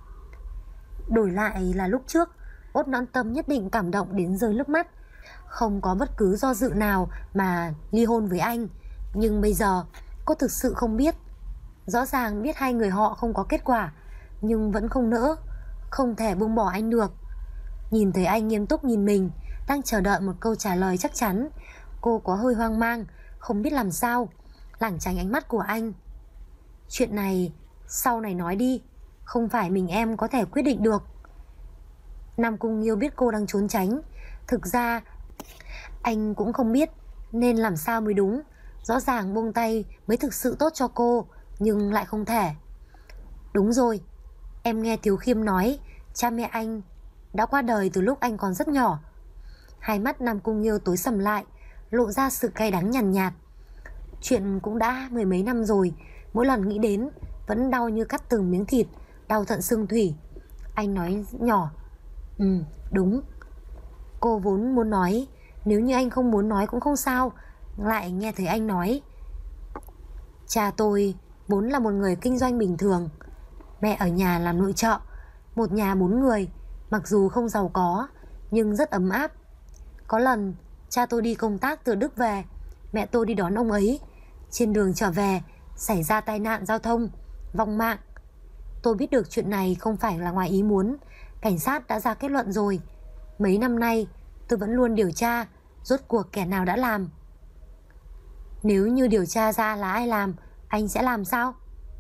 Speaker 1: Đổi lại là lúc trước, Út Noãn Tâm nhất định cảm động đến rơi nước mắt, không có bất cứ do dự nào mà ly hôn với anh. Nhưng bây giờ cô thực sự không biết. Rõ ràng biết hai người họ không có kết quả, nhưng vẫn không nỡ, không thể buông bỏ anh được. Nhìn thấy anh nghiêm túc nhìn mình, đang chờ đợi một câu trả lời chắc chắn, cô có hơi hoang mang, không biết làm sao, lảng tránh ánh mắt của anh. Chuyện này sau này nói đi, không phải mình em có thể quyết định được. Nam Cung Nghiêu biết cô đang trốn tránh. Thực ra anh cũng không biết nên làm sao mới đúng. Rõ ràng buông tay mới thực sự tốt cho cô, nhưng lại không thể. Đúng rồi, em nghe Thiếu Khiêm nói cha mẹ anh đã qua đời từ lúc anh còn rất nhỏ. Hai mắt Nam Cung Nghiêu tối sầm lại, lộ ra sự cay đắng nhàn nhạt. Chuyện cũng đã mười mấy năm rồi, mỗi lần nghĩ đến vẫn đau như cắt từng miếng thịt, đau tận xương thủy. Anh nói nhỏ. Đúng. Cô vốn muốn nói, nếu như anh không muốn nói cũng không sao. Lại nghe thấy anh nói, cha tôi vốn là một người kinh doanh bình thường, mẹ ở nhà làm nội trợ. Một nhà 4 người, mặc dù không giàu có nhưng rất ấm áp. Có lần cha tôi đi công tác từ Đức về, mẹ tôi đi đón ông ấy. Trên đường trở về xảy ra tai nạn giao thông, vong mạng. Tôi biết được chuyện này không phải là ngoài ý muốn. Cảnh sát đã ra kết luận rồi. Mấy năm nay tôi vẫn luôn điều tra rốt cuộc kẻ nào đã làm. Nếu như điều tra ra là ai làm, anh sẽ làm sao?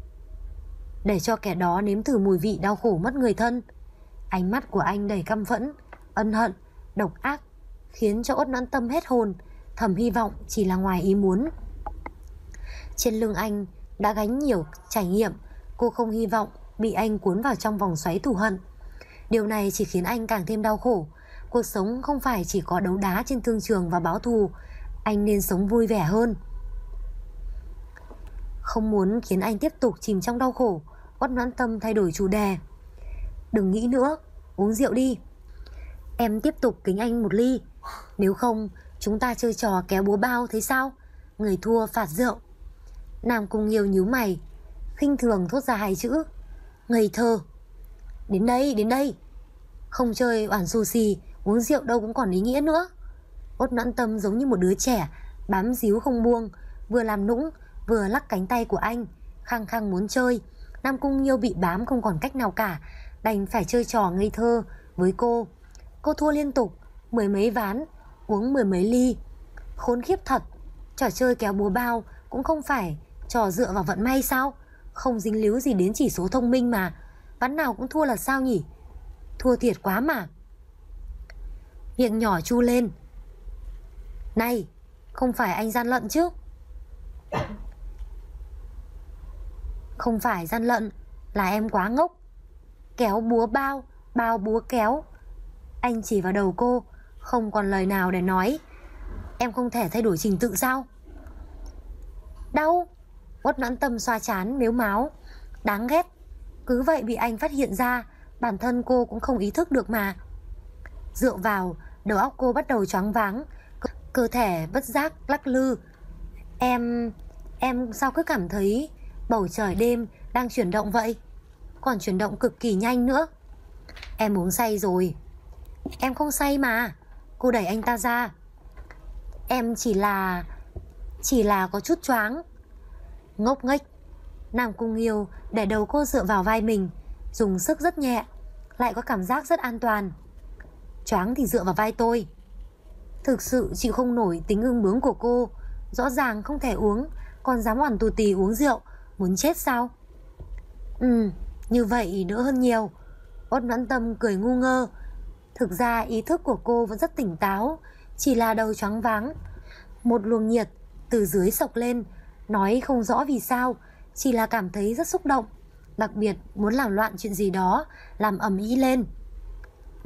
Speaker 1: Để cho kẻ đó nếm thử mùi vị đau khổ mất người thân. Ánh mắt của anh đầy căm phẫn, ân hận, độc ác, khiến cho Út Noãn Tâm hết hồn, thầm hy vọng chỉ là ngoài ý muốn. Trên lưng anh đã gánh nhiều trải nghiệm, cô không hy vọng bị anh cuốn vào trong vòng xoáy thù hận. Điều này chỉ khiến anh càng thêm đau khổ. Cuộc sống không phải chỉ có đấu đá trên thương trường và báo thù. Anh nên sống vui vẻ hơn. Không muốn khiến anh tiếp tục chìm trong đau khổ, Út Noãn Tâm thay đổi chủ đề. Đừng nghĩ nữa, uống rượu đi. Em tiếp tục kính anh một ly. Nếu không chúng ta chơi trò kéo búa bao, thấy sao? Người thua phạt rượu. Nam Cung Nghiêu nhíu mày, khinh thường thốt ra hai chữ: ngây thơ. Đến đây, đến đây. Không chơi oản xù xì, uống rượu đâu cũng còn ý nghĩa nữa. Út Noãn Tâm giống như một đứa trẻ, bám díu không buông, vừa làm nũng vừa lắc cánh tay của anh, khăng khăng muốn chơi. Nam Cung Nghiêu bị bám không còn cách nào cả, đành phải chơi trò ngây thơ với cô. Cô thua liên tục, mười mấy ván, uống mười mấy ly. Khốn khiếp thật. Trò chơi kéo búa bao cũng không phải trò dựa vào vận may sao? Không dính líu gì đến chỉ số thông minh mà. Ván nào cũng thua là sao nhỉ? Thua thiệt quá mà. Miệng nhỏ chu lên. Này, không phải anh gian lận chứ? Không phải gian lận, là em quá ngốc. Kéo búa bao, bao búa kéo. Anh chỉ vào đầu cô, không còn lời nào để nói. Em không thể thay đổi trình tự sao? Đau. Út Noãn Tâm xoa trán mếu máo. Đáng ghét. Cứ vậy bị anh phát hiện ra, bản thân cô cũng không ý thức được mà. Rượu vào, đầu óc cô bắt đầu choáng váng, cơ thể bất giác lắc lư. Em sao cứ cảm thấy bầu trời đêm đang chuyển động vậy? Còn chuyển động cực kỳ nhanh nữa. Em uống say rồi. Em không say mà. Cô đẩy anh ta ra. Em chỉ là có chút choáng. Ngốc nghếch. Nam Cung Nghiêu để đầu cô dựa vào vai mình, dùng sức rất nhẹ, lại có cảm giác rất an toàn. Choáng thì dựa vào vai tôi. Thực sự chịu không nổi tính ương bướng của cô. Rõ ràng không thể uống, còn dám oằn tù tì uống rượu. Muốn chết sao? Như vậy đỡ hơn nhiều. Út Noãn Tâm cười ngu ngơ. Thực ra ý thức của cô vẫn rất tỉnh táo, chỉ là đầu choáng váng. Một luồng nhiệt từ dưới sộc lên, nói không rõ vì sao, chỉ là cảm thấy rất xúc động, đặc biệt muốn làm loạn chuyện gì đó, làm ầm ĩ lên.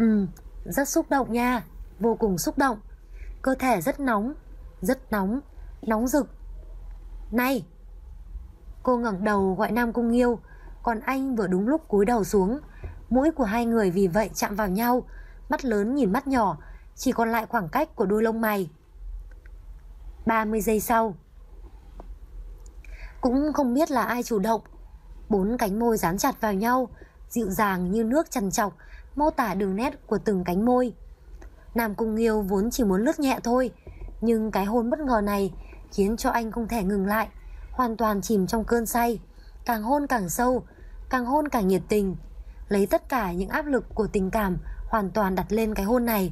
Speaker 1: Rất xúc động nha, vô cùng xúc động. Cơ thể rất nóng, rất nóng. nóng rực. Này! Cô ngẩng đầu gọi Nam Cung Nghiêu, còn anh vừa đúng lúc cúi đầu xuống. Mũi của hai người vì vậy chạm vào nhau, mắt lớn nhìn mắt nhỏ, chỉ còn lại khoảng cách của đôi lông mày. 30 giây sau, cũng không biết là ai chủ động, 4 cánh môi dán chặt vào nhau, dịu dàng như nước trằn trọc, mô tả đường nét của từng cánh môi. Nam Cung Nghiêu vốn chỉ muốn lướt nhẹ thôi, nhưng cái hôn bất ngờ này khiến cho anh không thể ngừng lại, hoàn toàn chìm trong cơn say. Càng hôn càng sâu, càng hôn càng nhiệt tình, lấy tất cả những áp lực của tình cảm hoàn toàn đặt lên cái hôn này.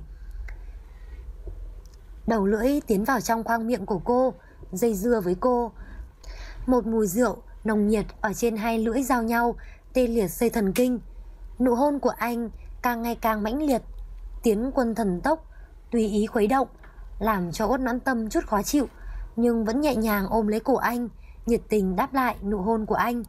Speaker 1: Đầu lưỡi tiến vào trong khoang miệng của cô, dây dưa với cô. Một mùi rượu nồng nhiệt ở trên hai lưỡi giao nhau, tê liệt dây thần kinh. Nụ hôn của anh càng ngày càng mãnh liệt, tiến quân thần tốc, tùy ý khuấy động, làm cho Uất Noãn Tâm chút khó chịu, nhưng vẫn nhẹ nhàng ôm lấy cổ anh, nhiệt tình đáp lại nụ hôn của anh.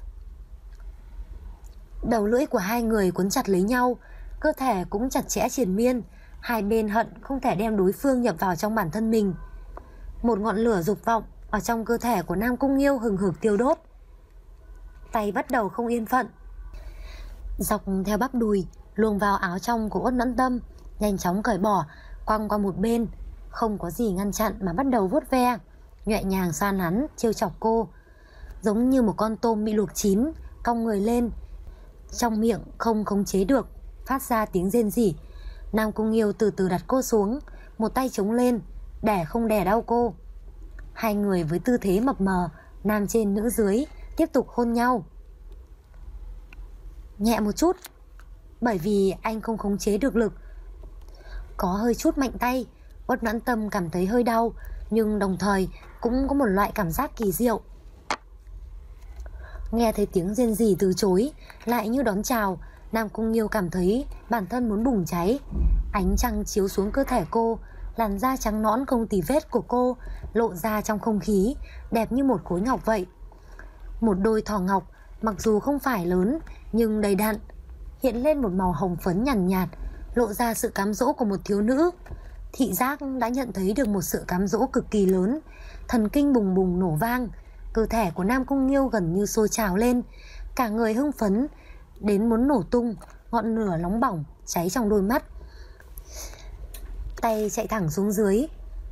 Speaker 1: Đầu lưỡi của hai người cuốn chặt lấy nhau, cơ thể cũng chặt chẽ triền miên, hai bên hận không thể đem đối phương nhập vào trong bản thân mình. Một ngọn lửa dục vọng ở trong cơ thể của Nam Cung Nghiêu hừng hực tiêu đốt. Tay bắt đầu không yên phận, dọc theo bắp đùi luồn vào áo trong của Uất Noãn Tâm, nhanh chóng cởi bỏ, quăng qua một bên, không có gì ngăn chặn mà bắt đầu vuốt ve, nhẹ nhàng xoa nắn, trêu chọc cô, giống như một con tôm bị luộc chín, cong người lên, trong miệng không khống chế được, phát ra tiếng rên rỉ. Nam Cung Nghiêu từ từ đặt cô xuống, một tay chống lên, để không đè đau cô. Hai người với tư thế mập mờ, nam trên nữ dưới, tiếp tục hôn nhau. Nhẹ một chút, bởi vì anh không khống chế được lực, có hơi chút mạnh tay. Uất Noãn Tâm cảm thấy hơi đau, nhưng đồng thời cũng có một loại cảm giác kỳ diệu. Nghe thấy tiếng rên rỉ từ chối lại như đón chào, Nam Cung Nghiêu cảm thấy bản thân muốn bùng cháy. Ánh trăng chiếu xuống cơ thể cô, làn da trắng nõn không tì vết của cô lộ ra trong không khí, đẹp như một khối ngọc vậy. Một đôi thỏ ngọc mặc dù không phải lớn nhưng đầy đặn, hiện lên một màu hồng phấn nhàn nhạt, lộ ra sự cám dỗ của một thiếu nữ. Thị giác đã nhận thấy được một sự cám dỗ cực kỳ lớn, thần kinh bùng bùng nổ vang. Cơ thể của Nam Cung Nghiêu gần như sôi trào lên, cả người hưng phấn đến muốn nổ tung, ngọn lửa nóng bỏng cháy trong đôi mắt. Tay chạy thẳng xuống dưới.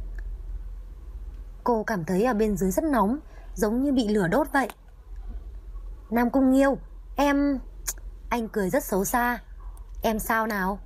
Speaker 1: Cô cảm thấy ở bên dưới rất nóng, giống như bị lửa đốt vậy. Nam Cung Nghiêu, em... Anh cười rất xấu xa. Em sao nào?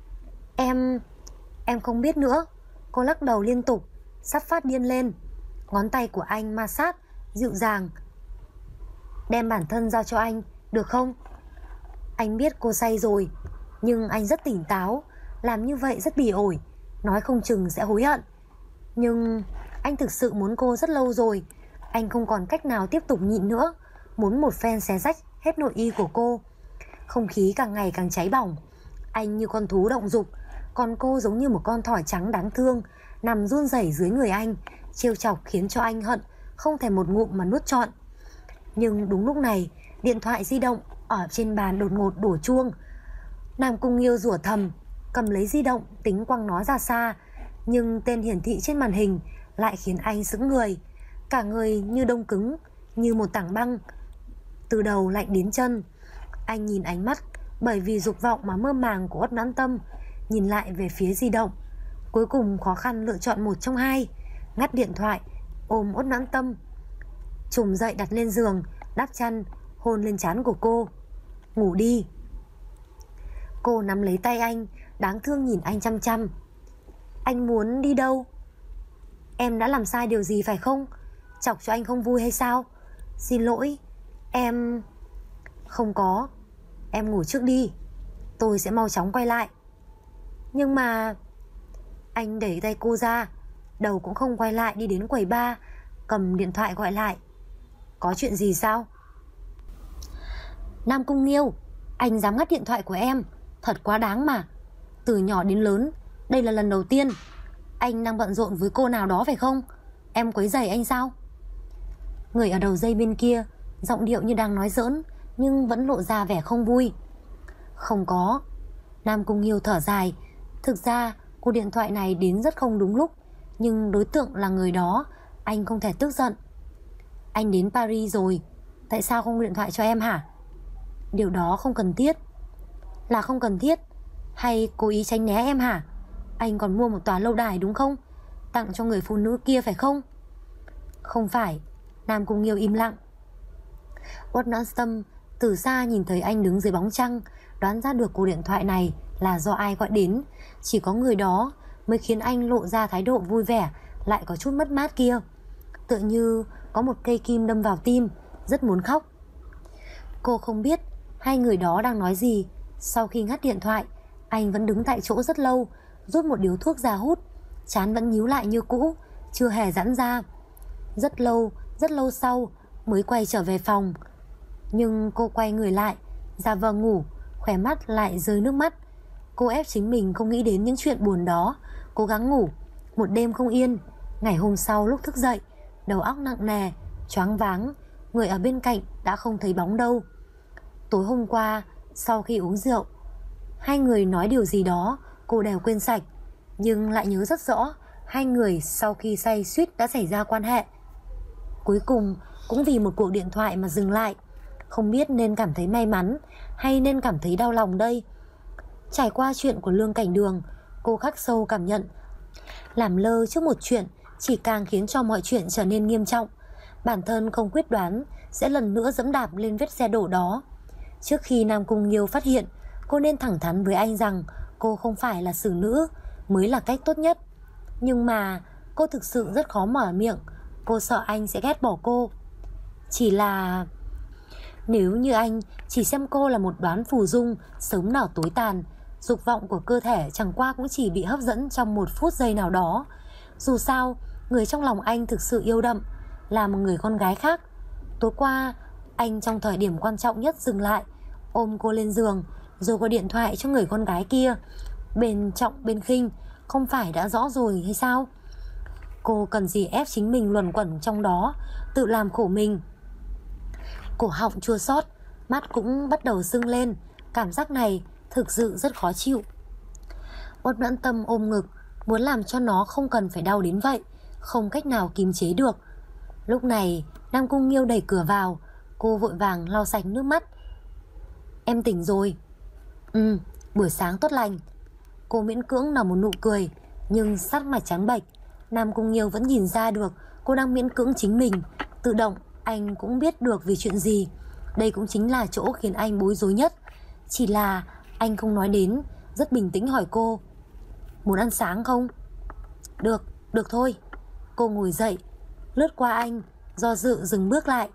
Speaker 1: Em không biết nữa. Cô lắc đầu liên tục, sắp phát điên lên. Ngón tay của anh ma sát, dịu dàng. Đem bản thân giao cho anh, được không? Anh biết cô say rồi, nhưng anh rất tỉnh táo. Làm như vậy rất bỉ ổi, nói không chừng sẽ hối hận. Nhưng anh thực sự muốn cô rất lâu rồi. Anh không còn cách nào tiếp tục nhịn nữa, muốn một phen xé rách hết nội y của cô. Không khí càng ngày càng cháy bỏng. Anh như con thú động dục, còn cô giống như một con thỏ trắng đáng thương, nằm run rẩy dưới người anh, trêu chọc khiến cho anh hận không thể một ngụm mà nuốt trọn. Nhưng đúng lúc này, điện thoại di động ở trên bàn đột ngột đổ chuông. Nam Cung Nghiêu rủa thầm, cầm lấy di động tính quăng nó ra xa, nhưng tên hiển thị trên màn hình lại khiến anh sững người, cả người như đông cứng, như một tảng băng, từ đầu lạnh đến chân. Anh nhìn ánh mắt bởi vì dục vọng mà mơ màng của Uất Noãn Tâm, nhìn lại về phía di động, cuối cùng khó khăn lựa chọn một trong hai, ngắt điện thoại, ôm Uất Noãn Tâm, trùm dậy đặt lên giường, đắp chăn, hôn lên trán của cô. Ngủ đi. Cô nắm lấy tay anh, đáng thương nhìn anh chăm chăm. Anh muốn đi đâu? Em đã làm sai điều gì phải không? Chọc cho anh không vui hay sao? Xin lỗi, em... Không có. Em ngủ trước đi, tôi sẽ mau chóng quay lại. Nhưng mà... Anh đẩy tay cô ra, đầu cũng không quay lại, đi đến quầy bar, cầm điện thoại gọi lại. Có chuyện gì sao? Nam Cung Nghiêu, anh dám ngắt điện thoại của em, thật quá đáng mà. Từ nhỏ đến lớn, đây là lần đầu tiên. Anh đang bận rộn với cô nào đó phải không? Em quấy rầy anh sao? Người ở đầu dây bên kia giọng điệu như đang nói giỡn, nhưng vẫn lộ ra vẻ không vui. Không có. Nam Cung Nghiêu thở dài. Thực ra cuộc điện thoại này đến rất không đúng lúc, nhưng đối tượng là người đó, Anh không thể tức giận. Anh đến Paris rồi, tại sao không điện thoại cho em hả? Điều đó không cần thiết. Là không cần thiết hay cố ý tránh né em hả? Anh còn mua một tòa lâu đài đúng không? Tặng cho người phụ nữ kia phải không? Không phải. Nam Cung Nghiêu im lặng. Uất Noãn Tâm từ xa nhìn thấy anh đứng dưới bóng trăng, đoán ra được cuộc điện thoại này là do ai gọi đến. Chỉ có người đó mới khiến anh lộ ra thái độ vui vẻ lại có chút mất mát kia, tựa như có một cây kim đâm vào tim, rất muốn khóc. Cô không biết hai người đó đang nói gì. Sau khi ngắt điện thoại, anh vẫn đứng tại chỗ rất lâu, rút một điếu thuốc ra hút, trán vẫn nhíu lại như cũ, chưa hề giãn ra. Rất lâu sau mới quay trở về phòng. Nhưng cô quay người lại, giả vờ ngủ, khóe mắt lại rơi nước mắt. Cô ép chính mình không nghĩ đến những chuyện buồn đó, cố gắng ngủ. Một đêm không yên. Ngày hôm sau lúc thức dậy, đầu óc nặng nề, choáng váng, người ở bên cạnh đã không thấy bóng đâu. Tối hôm qua, sau khi uống rượu, hai người nói điều gì đó cô đều quên sạch, nhưng lại nhớ rất rõ hai người sau khi say suýt đã xảy ra quan hệ. Cuối cùng cũng vì một cuộc điện thoại mà dừng lại. Không biết nên cảm thấy may mắn hay nên cảm thấy đau lòng đây. Trải qua chuyện của Lương Cảnh Đường, cô khắc sâu cảm nhận làm lơ trước một chuyện chỉ càng khiến cho mọi chuyện trở nên nghiêm trọng. Bản thân không quyết đoán sẽ lần nữa dẫm đạp lên vết xe đổ đó. Trước khi Nam Cung Nghiêu phát hiện, cô nên thẳng thắn với anh rằng cô không phải là xử nữ mới là cách tốt nhất. Nhưng mà cô thực sự rất khó mở miệng. Cô sợ anh sẽ ghét bỏ cô. Chỉ là nếu như anh chỉ xem cô là một đoán phù dung sớm nở tối tàn, dục vọng của cơ thể chẳng qua cũng chỉ bị hấp dẫn trong một phút giây nào đó. Dù sao, người trong lòng anh thực sự yêu đậm là một người con gái khác. Tối qua, anh trong thời điểm quan trọng nhất dừng lại, ôm cô lên giường, rồi gọi điện thoại cho người con gái kia. Bên trọng bên khinh, không phải đã rõ rồi hay sao? Cô cần gì ép chính mình luẩn quẩn trong đó, tự làm khổ mình. Cổ họng chua xót, mắt cũng bắt đầu sưng lên. Cảm giác này thực sự rất khó chịu. Uất Noãn Tâm ôm ngực, muốn làm cho nó không cần phải đau đến vậy, không cách nào kìm chế được. Lúc này Nam Cung Nghiêu đẩy cửa vào. Cô vội vàng lau sạch nước mắt. Em tỉnh rồi. Buổi sáng tốt lành. Cô miễn cưỡng nở một nụ cười, nhưng sắc mặt trắng bệch. Nam Cung Nghiêu vẫn nhìn ra được cô đang miễn cưỡng chính mình. Tự động anh cũng biết được vì chuyện gì. Đây cũng chính là chỗ khiến anh bối rối nhất. Chỉ là anh không nói đến, rất bình tĩnh hỏi cô, muốn ăn sáng không? Được thôi. Cô ngồi dậy, lướt qua anh, do dự dừng bước lại.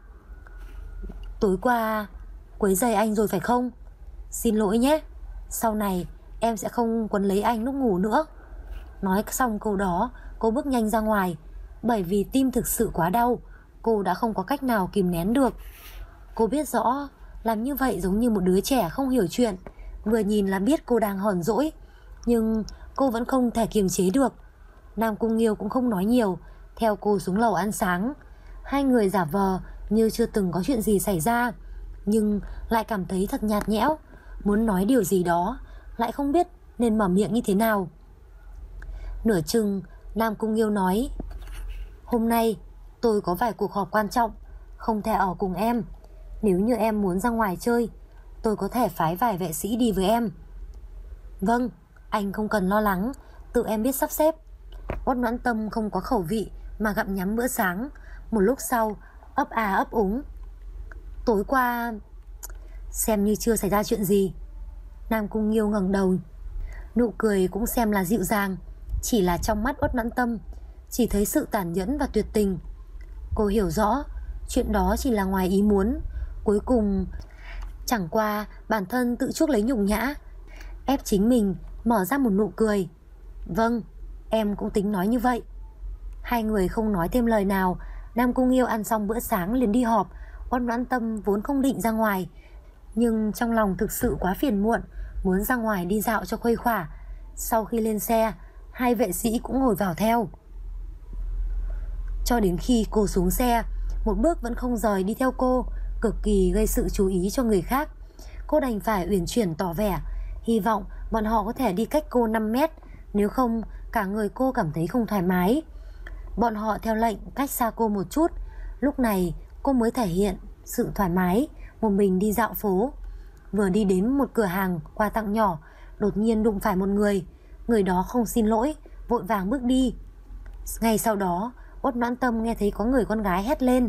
Speaker 1: Tối qua quấy rầy anh rồi phải không? Xin lỗi nhé, sau này em sẽ không quấn lấy anh lúc ngủ nữa. Nói xong câu đó, cô bước nhanh ra ngoài. Bởi vì tim thực sự quá đau, cô đã không có cách nào kìm nén được. Cô biết rõ làm như vậy giống như một đứa trẻ không hiểu chuyện. Vừa nhìn là biết cô đang hờn dỗi, nhưng cô vẫn không thể kiềm chế được. Nam Cung Nghiêu cũng không nói nhiều, theo cô xuống lầu ăn sáng. Hai người giả vờ như chưa từng có chuyện gì xảy ra, nhưng lại cảm thấy thật nhạt nhẽo. Muốn nói điều gì đó, lại không biết nên mở miệng như thế nào. Nửa chừng Nam Cung Nghiêu nói, hôm nay tôi có vài cuộc họp quan trọng, không thể ở cùng em. Nếu như em muốn ra ngoài chơi, tôi có thể phái vài vệ sĩ đi với em. Vâng, anh không cần lo lắng, tự em biết sắp xếp. Uất Noãn Tâm không có khẩu vị mà gặm nhắm bữa sáng. Một lúc sau ấp à ấp úng, tối qua xem như chưa xảy ra chuyện gì. Nam Cung Nghiêu ngẩng đầu, nụ cười cũng xem là dịu dàng. Chỉ là trong mắt Uất Noãn Tâm chỉ thấy sự tàn nhẫn và tuyệt tình. Cô hiểu rõ chuyện đó chỉ là ngoài ý muốn. Cuối cùng chẳng qua bản thân tự chuốc lấy nhục nhã, ép chính mình mở ra một nụ cười. Vâng, em cũng tính nói như vậy. Hai người không nói thêm lời nào. Nam Cung Nghiêu ăn xong bữa sáng liền đi họp. Uất Noãn Tâm vốn không định ra ngoài, nhưng trong lòng thực sự quá phiền muộn, muốn ra ngoài đi dạo cho khuây khỏa. Sau khi lên xe, hai vệ sĩ cũng ngồi vào theo. Cho đến khi cô xuống xe, một bước vẫn không rời đi theo cô, cực kỳ gây sự chú ý cho người khác. Cô đành phải uyển chuyển tỏ vẻ hy vọng bọn họ có thể đi cách cô 5 mét, nếu không cả người cô cảm thấy không thoải mái. Bọn họ theo lệnh cách xa cô một chút. Lúc này cô mới thể hiện sự thoải mái, một mình đi dạo phố. Vừa đi đến một cửa hàng quà tặng nhỏ, đột nhiên đụng phải một người. Người đó không xin lỗi, vội vàng bước đi. Ngay sau đó, Uất Noãn Tâm nghe thấy có người con gái hét lên: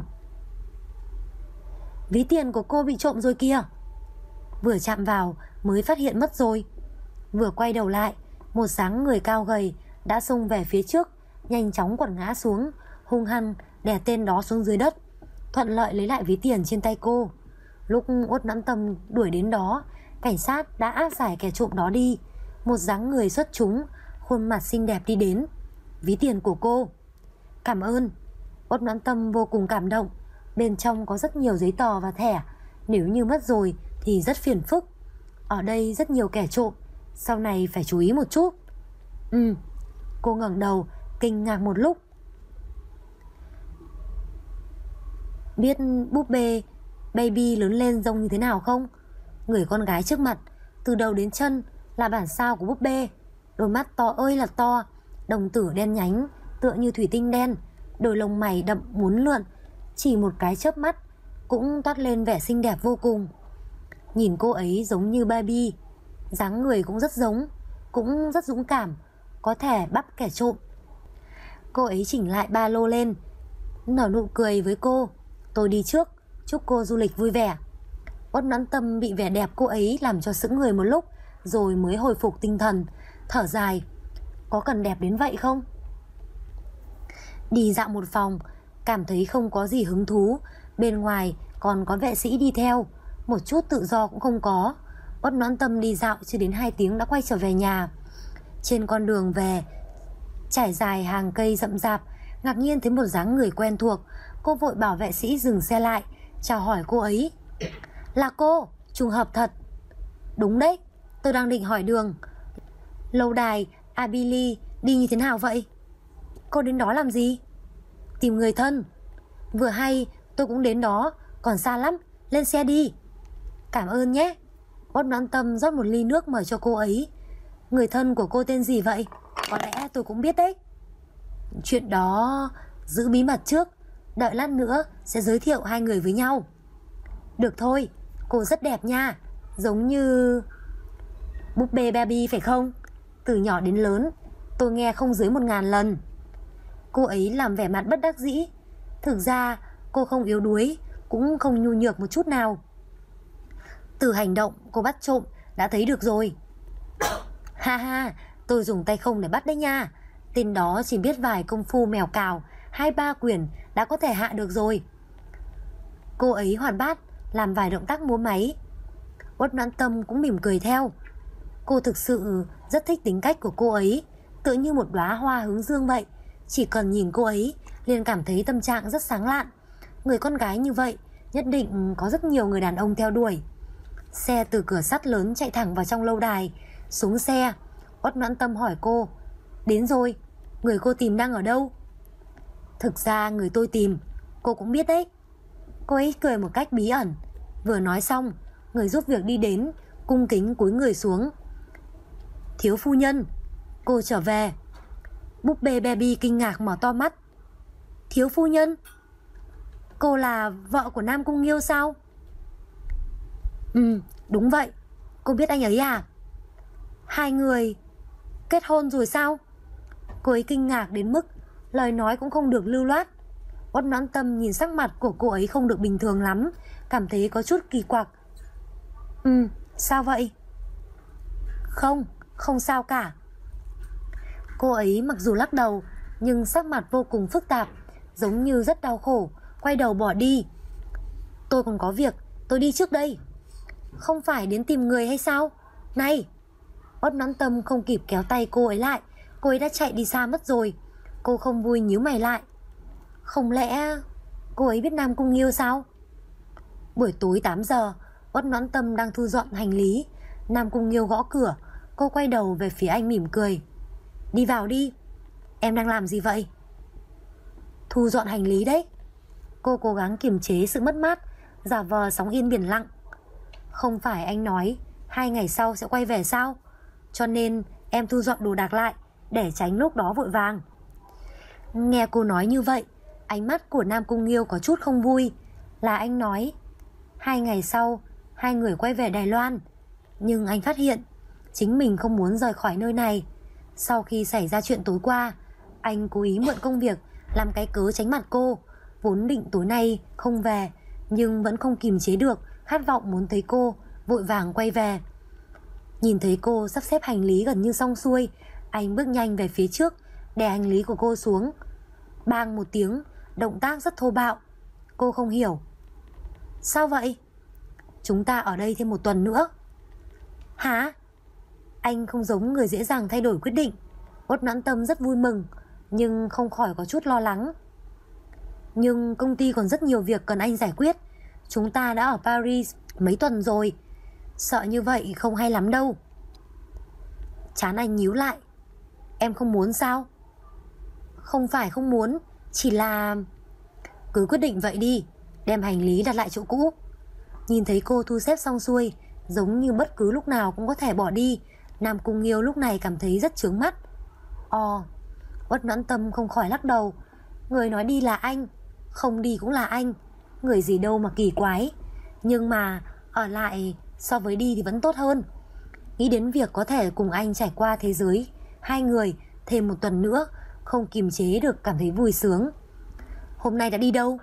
Speaker 1: "Ví tiền của cô bị trộm rồi kìa!" Vừa chạm vào mới phát hiện mất rồi. Vừa quay đầu lại, một dáng người cao gầy đã xông về phía trước, nhanh chóng quật ngã xuống, hung hăng đè tên đó xuống dưới đất, thuận lợi lấy lại ví tiền trên tay cô. Lúc Uất Noãn Tâm đuổi đến đó, cảnh sát đã áp giải kẻ trộm đó đi. Một dáng người xuất chúng, khuôn mặt xinh đẹp đi đến: "Ví tiền của cô." "Cảm ơn." Uất Noãn Tâm vô cùng cảm động. Bên trong có rất nhiều giấy tờ và thẻ, nếu như mất rồi thì rất phiền phức. Ở đây rất nhiều kẻ trộm, sau này phải chú ý một chút. Cô ngẩng đầu kinh ngạc một lúc. Biết búp bê Baby lớn lên trông như thế nào không? Người con gái trước mặt từ đầu đến chân là bản sao của búp bê. Đôi mắt to ơi là to, đồng tử đen nhánh tựa như thủy tinh đen, đôi lông mày đậm uốn lượn, chỉ một cái chớp mắt cũng toát lên vẻ xinh đẹp vô cùng. Nhìn cô ấy giống như Barbie, dáng người cũng rất giống, cũng rất dũng cảm, có thể bắt kẻ trộm. Cô ấy chỉnh lại ba lô lên, nở nụ cười với cô: "Tôi đi trước, chúc cô du lịch vui vẻ." Uất Noãn Tâm bị vẻ đẹp cô ấy làm cho sững người một lúc, rồi mới hồi phục tinh thần, thở dài: "Có cần đẹp đến vậy không?" Đi dạo một phòng, cảm thấy không có gì hứng thú. Bên ngoài còn có vệ sĩ đi theo, một chút tự do cũng không có. Uất Noãn Tâm đi dạo chưa đến 2 tiếng đã quay trở về nhà. Trên con đường về, trải dài hàng cây rậm rạp, ngạc nhiên thấy một dáng người quen thuộc. Cô vội bảo vệ sĩ dừng xe lại, chào hỏi cô ấy: "Là cô, trùng hợp thật." "Đúng đấy, tôi đang định hỏi đường. Lâu đài Abili đi như thế nào vậy?" "Cô đến đó làm gì?" "Tìm người thân." "Vừa hay tôi cũng đến đó, còn xa lắm, lên xe đi." "Cảm ơn nhé." Uất Noãn Tâm rót một ly nước mời cho cô ấy. "Người thân của cô tên gì vậy? Có lẽ tôi cũng biết đấy." "Chuyện đó giữ bí mật trước, đợi lát nữa sẽ giới thiệu hai người với nhau." "Được thôi, cô rất đẹp nha, giống như búp bê Barbie phải không? Từ nhỏ đến lớn tôi nghe không dưới 1000 lần." Cô ấy làm vẻ mặt bất đắc dĩ. Thực ra cô không yếu đuối, cũng không nhu nhược một chút nào. Từ hành động cô bắt trộm đã thấy được rồi. "Ha ha, tôi dùng tay không để bắt đấy nha. Tên đó chỉ biết vài công phu mèo cào, 2-3 quyền đã có thể hạ được rồi." Cô ấy hoạt bát, làm vài động tác múa máy. Uất Noãn Tâm cũng mỉm cười theo. Cô thực sự rất thích tính cách của cô ấy, tựa như một đóa hoa hướng dương vậy. Chỉ cần nhìn cô ấy liền cảm thấy tâm trạng rất sáng lạn. Người con gái như vậy nhất định có rất nhiều người đàn ông theo đuổi. Xe từ cửa sắt lớn chạy thẳng vào trong lâu đài. Xuống xe, Uất Noãn Tâm hỏi cô: "Đến rồi, người cô tìm đang ở đâu?" "Thực ra người tôi tìm cô cũng biết đấy." Cô ấy cười một cách bí ẩn. Vừa nói xong, người giúp việc đi đến, cung kính cúi người xuống: "Thiếu phu nhân, cô trở về." Búp bê Baby kinh ngạc mở to mắt. "Thiếu phu nhân? Cô là vợ của Nam Cung Nghiêu sao?" Đúng vậy. Cô biết anh ấy à?" "Hai người kết hôn rồi sao?" Cô ấy kinh ngạc đến mức lời nói cũng không được lưu loát. Uất Noãn Tâm nhìn sắc mặt của cô ấy không được bình thường lắm, cảm thấy có chút kỳ quặc. Sao vậy?" Không sao cả." Cô ấy mặc dù lắc đầu, nhưng sắc mặt vô cùng phức tạp, giống như rất đau khổ, quay đầu bỏ đi. "Tôi còn có việc, tôi đi trước đây." "Không phải đến tìm người hay sao? Này!" Uất Noãn Tâm không kịp kéo tay cô ấy lại, cô ấy đã chạy đi xa mất rồi. Cô không vui nhíu mày lại. Không lẽ cô ấy biết Nam Cung Nghiêu sao? Buổi tối 8 giờ, Uất Noãn Tâm đang thu dọn hành lý. Nam Cung Nghiêu gõ cửa. Cô quay đầu về phía anh mỉm cười. "Đi vào đi." "Em đang làm gì vậy?" "Thu dọn hành lý đấy." Cô cố gắng kiềm chế sự mất mát, giả vờ sóng yên biển lặng. "Không phải anh nói 2 ngày sau sẽ quay về sao? Cho nên em thu dọn đồ đạc lại, để tránh lúc đó vội vàng." Nghe cô nói như vậy, ánh mắt của Nam Cung Nghiêu có chút không vui. Là anh nói 2 ngày sau hai người quay về Đài Loan. Nhưng anh phát hiện chính mình không muốn rời khỏi nơi này. Sau khi xảy ra chuyện tối qua, anh cố ý mượn công việc làm cái cớ tránh mặt cô. Vốn định tối nay không về, nhưng vẫn không kìm chế được khát vọng muốn thấy cô, vội vàng quay về. Nhìn thấy cô sắp xếp hành lý gần như xong xuôi, anh bước nhanh về phía trước, đè hành lý của cô xuống. Bang một tiếng, động tác rất thô bạo. Cô không hiểu. Sao vậy? Chúng ta ở đây thêm 1 tuần nữa. Hả? Anh không giống người dễ dàng thay đổi quyết định. Uất Noãn Tâm rất vui mừng, nhưng không khỏi có chút lo lắng. Nhưng công ty còn rất nhiều việc cần anh giải quyết. Chúng ta đã ở Paris mấy tuần rồi. Sợ như vậy không hay lắm đâu. Trán anh nhíu lại. Em không muốn sao? Không phải không muốn, chỉ là... Cứ quyết định vậy đi, đem hành lý đặt lại chỗ cũ. Nhìn thấy cô thu xếp xong xuôi, giống như bất cứ lúc nào cũng có thể bỏ đi, Nam Cung Nghiêu lúc này cảm thấy rất chướng mắt. Uất Noãn Tâm không khỏi lắc đầu. Người nói đi là anh, không đi cũng là anh. Người gì đâu mà kỳ quái. Nhưng mà ở lại so với đi thì vẫn tốt hơn. Nghĩ đến việc có thể cùng anh trải qua thế giới 2 người thêm 1 tuần nữa, không kiềm chế được cảm thấy vui sướng. Hôm nay đã đi đâu?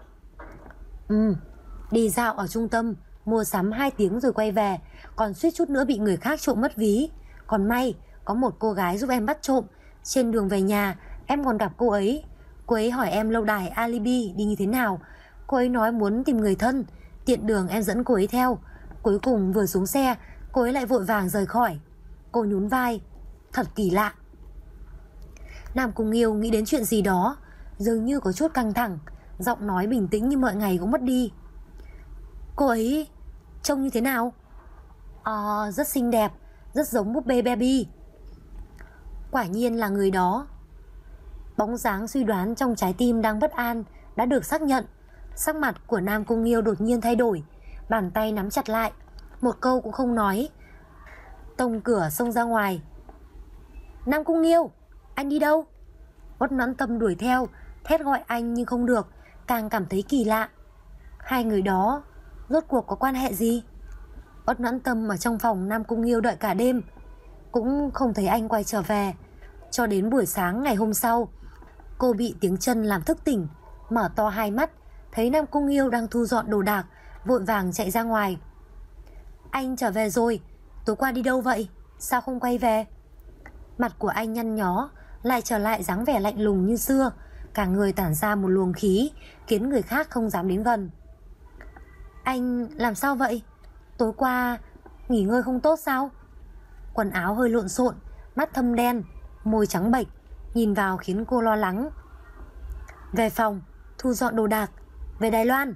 Speaker 1: Đi dạo ở trung tâm, mua sắm 2 tiếng rồi quay về. Còn suýt chút nữa bị người khác trộm mất ví. Còn may có một cô gái giúp em bắt trộm. Trên đường về nhà em còn gặp cô ấy. Cô ấy hỏi em lâu đài alibi đi như thế nào. Cô ấy nói muốn tìm người thân. Tiện đường em dẫn cô ấy theo. Cuối cùng vừa xuống xe, cô ấy lại vội vàng rời khỏi. Cô nhún vai. Thật kỳ lạ. Nam Cung Nghiêu nghĩ đến chuyện gì đó, dường như có chút căng thẳng. Giọng nói bình tĩnh như mọi ngày cũng mất đi. Cô ấy trông như thế nào? Rất xinh đẹp, rất giống búp bê Baby. Quả nhiên là người đó. Bóng dáng suy đoán trong trái tim đang bất an đã được xác nhận. Sắc mặt của Nam Cung Nghiêu đột nhiên thay đổi, bàn tay nắm chặt lại, một câu cũng không nói, tông cửa xông ra ngoài. Nam Cung Nghiêu, anh đi đâu? Uất Noãn Tâm đuổi theo, thét gọi anh nhưng không được, càng cảm thấy kỳ lạ. Hai người đó rốt cuộc có quan hệ gì? Uất Noãn Tâm ở trong phòng Nam Cung Nghiêu đợi cả đêm, cũng không thấy anh quay trở về. Cho đến buổi sáng ngày hôm sau, cô bị tiếng chân làm thức tỉnh, mở to hai mắt, thấy Nam Cung Nghiêu đang thu dọn đồ đạc, vội vàng chạy ra ngoài. Anh trở về rồi, tối qua đi đâu vậy? Sao không quay về? Mặt của anh nhăn nhó, lại trở lại dáng vẻ lạnh lùng như xưa, cả người tản ra một luồng khí khiến người khác không dám đến gần. Anh làm sao vậy? Tối qua nghỉ ngơi không tốt sao? Quần áo hơi lộn xộn, mắt thâm đen, môi trắng bệch, nhìn vào khiến cô lo lắng. Về phòng, thu dọn đồ đạc, về Đài Loan.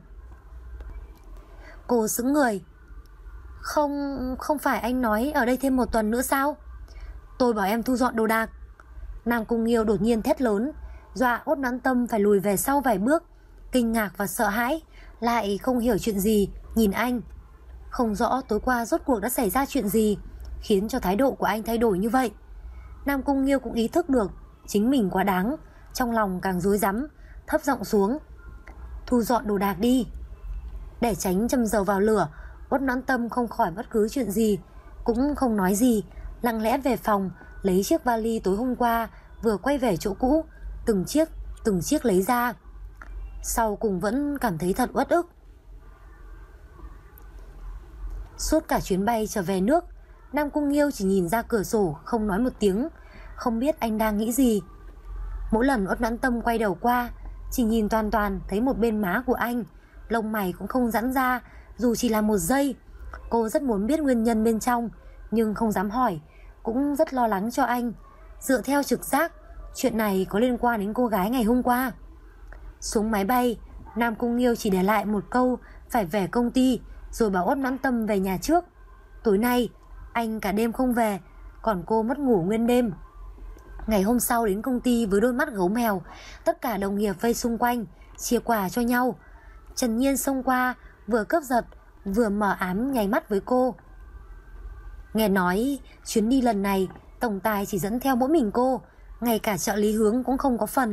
Speaker 1: Cô sững người. Không phải anh nói ở đây thêm 1 tuần nữa sao? Tôi bảo em thu dọn đồ đạc. Nam Cung Nghiêu đột nhiên thét lớn, dọa Uất Noãn Tâm phải lùi về sau vài bước, kinh ngạc và sợ hãi, lại không hiểu chuyện gì, nhìn anh. Không rõ tối qua rốt cuộc đã xảy ra chuyện gì khiến cho thái độ của anh thay đổi như vậy. Nam Cung Nghiêu cũng ý thức được chính mình quá đáng, trong lòng càng rối rắm, thấp giọng xuống. Thu dọn đồ đạc đi. Để tránh châm dầu vào lửa, Uất Noãn Tâm không khỏi bất cứ chuyện gì, cũng không nói gì, lặng lẽ về phòng, lấy chiếc vali tối hôm qua vừa quay về chỗ cũ, từng chiếc lấy ra. Sau cùng vẫn cảm thấy thật uất ức. Suốt cả chuyến bay trở về nước, Nam Cung Nghiêu chỉ nhìn ra cửa sổ, không nói một tiếng, không biết anh đang nghĩ gì. Mỗi lần Uất Noãn Tâm quay đầu qua, chỉ nhìn toàn thấy một bên má của anh, lông mày cũng không giãn ra, dù chỉ là 1 giây. Cô rất muốn biết nguyên nhân bên trong, nhưng không dám hỏi, cũng rất lo lắng cho anh. Dựa theo trực giác, chuyện này có liên quan đến cô gái ngày hôm qua. Xuống máy bay, Nam Cung Nghiêu chỉ để lại một câu phải về công ty, rồi bảo Uất Noãn Tâm về nhà trước. Tối nay anh cả đêm không về, còn cô mất ngủ nguyên đêm. Ngày hôm sau đến công ty với đôi mắt gấu mèo, tất cả đồng nghiệp vây xung quanh, chia quà cho nhau. Trần Nhiên xông qua, vừa cướp giật, vừa mở ám nháy mắt với cô. Nghe nói chuyến đi lần này tổng tài chỉ dẫn theo mỗi mình cô, ngay cả trợ lý Hướng cũng không có phần.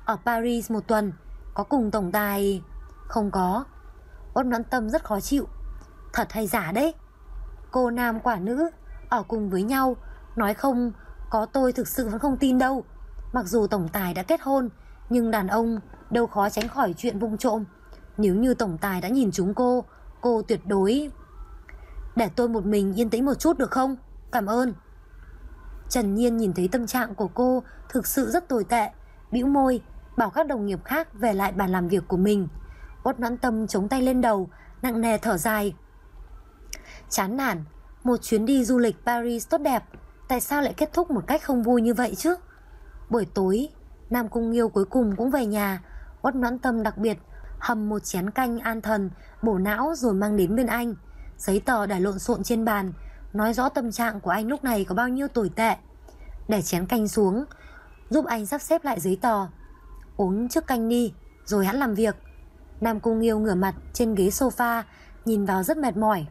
Speaker 1: ở Paris một tuần, có cùng tổng tài? Không có. Uất Noãn Tâm rất khó chịu. Thật hay giả đấy? Cô nam quả nữ ở cùng với nhau, nói không có tôi thực sự vẫn không tin đâu. Mặc dù tổng tài đã kết hôn, nhưng đàn ông đâu khó tránh khỏi chuyện vụng trộm. Nếu như tổng tài đã nhìn trúng cô tuyệt đối... Để tôi một mình yên tĩnh một chút được không? Cảm ơn. Trần Nhiên nhìn thấy tâm trạng của cô thực sự rất tồi tệ, bĩu môi bảo các đồng nghiệp khác về lại bàn làm việc của mình. Uất Noãn Tâm chống tay lên đầu, nặng nề thở dài. Chán nản, một chuyến đi du lịch Paris tốt đẹp, tại sao lại kết thúc một cách không vui như vậy chứ? Buổi tối, Nam Cung Nghiêu cuối cùng cũng về nhà. Uất Noãn Tâm đặc biệt hầm một chén canh an thần bổ não rồi mang đến bên anh. Giấy tờ để lộn xộn trên bàn, nói rõ tâm trạng của anh lúc này có bao nhiêu tồi tệ. Để chén canh xuống, giúp anh sắp xếp lại giấy tờ. Uống trước canh đi, rồi hẵng làm việc. Nam Cung Nghiêu ngửa mặt trên ghế sofa, nhìn vào rất mệt mỏi.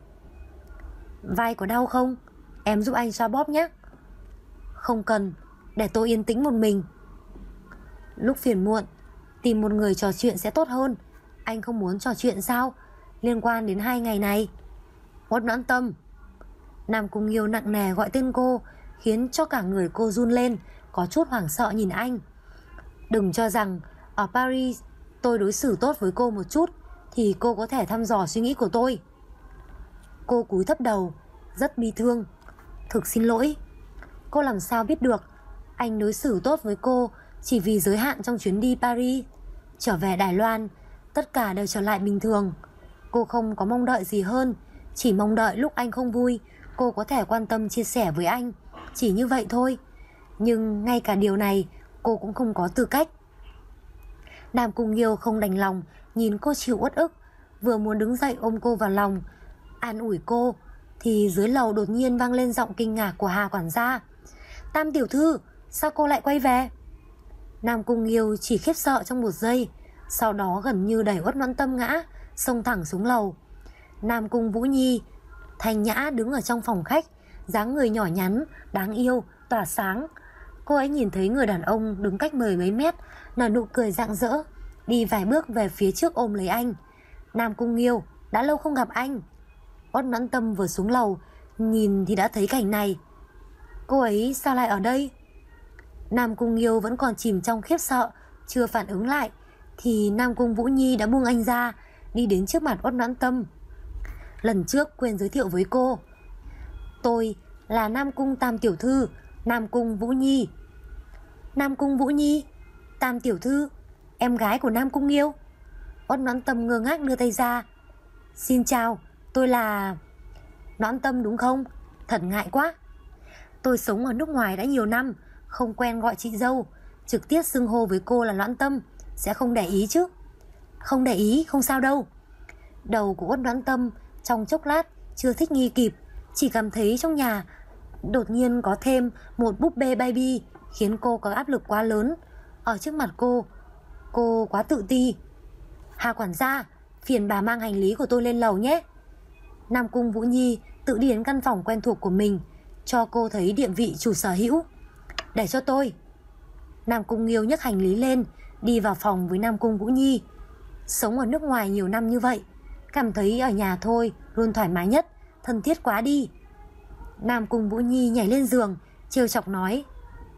Speaker 1: Vai có đau không? Em giúp anh xoa bóp nhé. Không cần, để tôi yên tĩnh một mình. Lúc phiền muộn, tìm một người trò chuyện sẽ tốt hơn. Anh không muốn trò chuyện sao? Liên quan đến 2 ngày này. Uất Noãn Tâm. Nam Cung Nghiêu nặng nề gọi tên cô, khiến cho cả người cô run lên, có chút hoảng sợ nhìn anh. Đừng cho rằng ở Paris tôi đối xử tốt với cô một chút thì cô có thể thăm dò suy nghĩ của tôi. Cô cúi thấp đầu, rất bi thương. Thực xin lỗi. Cô làm sao biết được anh đối xử tốt với cô chỉ vì giới hạn trong chuyến đi Paris. Trở về Đài Loan, tất cả đều trở lại bình thường. Cô không có mong đợi gì hơn, chỉ mong đợi lúc anh không vui cô có thể quan tâm chia sẻ với anh. Chỉ như vậy thôi. Nhưng ngay cả điều này cô cũng không có tư cách. Nam Cung Nghiêu không đành lòng nhìn cô chịu uất ức, vừa muốn đứng dậy ôm cô vào lòng an ủi cô thì dưới lầu đột nhiên vang lên giọng kinh ngạc của Hà quản gia. Tam tiểu thư, sao cô lại quay về? Nam Cung Nghiêu chỉ khiếp sợ trong một giây, sau đó gần như đẩy Uất Noãn Tâm ngã, xông thẳng xuống lầu. Nam Cung Vũ Nhi thanh nhã đứng ở trong phòng khách, dáng người nhỏ nhắn, đáng yêu, tỏa sáng. Cô ấy nhìn thấy người đàn ông đứng cách mười mấy mét, nở nụ cười rạng rỡ, đi vài bước về phía trước ôm lấy anh. Nam Cung Nghiêu, đã lâu không gặp anh. Uất Noãn Tâm vừa xuống lầu, nhìn thì đã thấy cảnh này. Cô ấy sao lại ở đây? Nam Cung Nghiêu vẫn còn chìm trong khiếp sợ, chưa phản ứng lại thì Nam Cung Vũ Nhi đã buông anh ra, đi đến trước mặt Uất Noãn Tâm. Lần trước quên giới thiệu với cô, tôi là Nam Cung Tam tiểu thư, Nam Cung Vũ Nhi. Nam Cung Vũ Nhi? Tam tiểu thư? Em gái của Nam Cung Nghiêu? Uất Noãn Tâm ngơ ngác đưa tay ra. Xin chào, tôi là... Noãn Tâm đúng không? Thật ngại quá. Tôi sống ở nước ngoài đã nhiều năm, không quen gọi chị dâu, trực tiếp xưng hô với cô là Noãn Tâm, sẽ không để ý chứ? Không để ý, không sao đâu. Đầu của Uất Noãn Tâm trong chốc lát chưa thích nghi kịp, chỉ cảm thấy trong nhà đột nhiên có thêm một búp bê baby, khiến cô có áp lực quá lớn. Ở trước mặt cô quá tự ti. Hà quản gia, phiền bà mang hành lý của tôi lên lầu nhé. Nam Cung Vũ Nhi tự đi đến căn phòng quen thuộc của mình, cho cô thấy địa vị chủ sở hữu. Để cho tôi. Nam Cung Nghiêu nhấc hành lý lên, đi vào phòng với Nam Cung Vũ Nhi. Sống ở nước ngoài nhiều năm như vậy, cảm thấy ở nhà thôi luôn thoải mái nhất, thân thiết quá đi. Nam Cung Vũ Nhi nhảy lên giường, trêu chọc nói.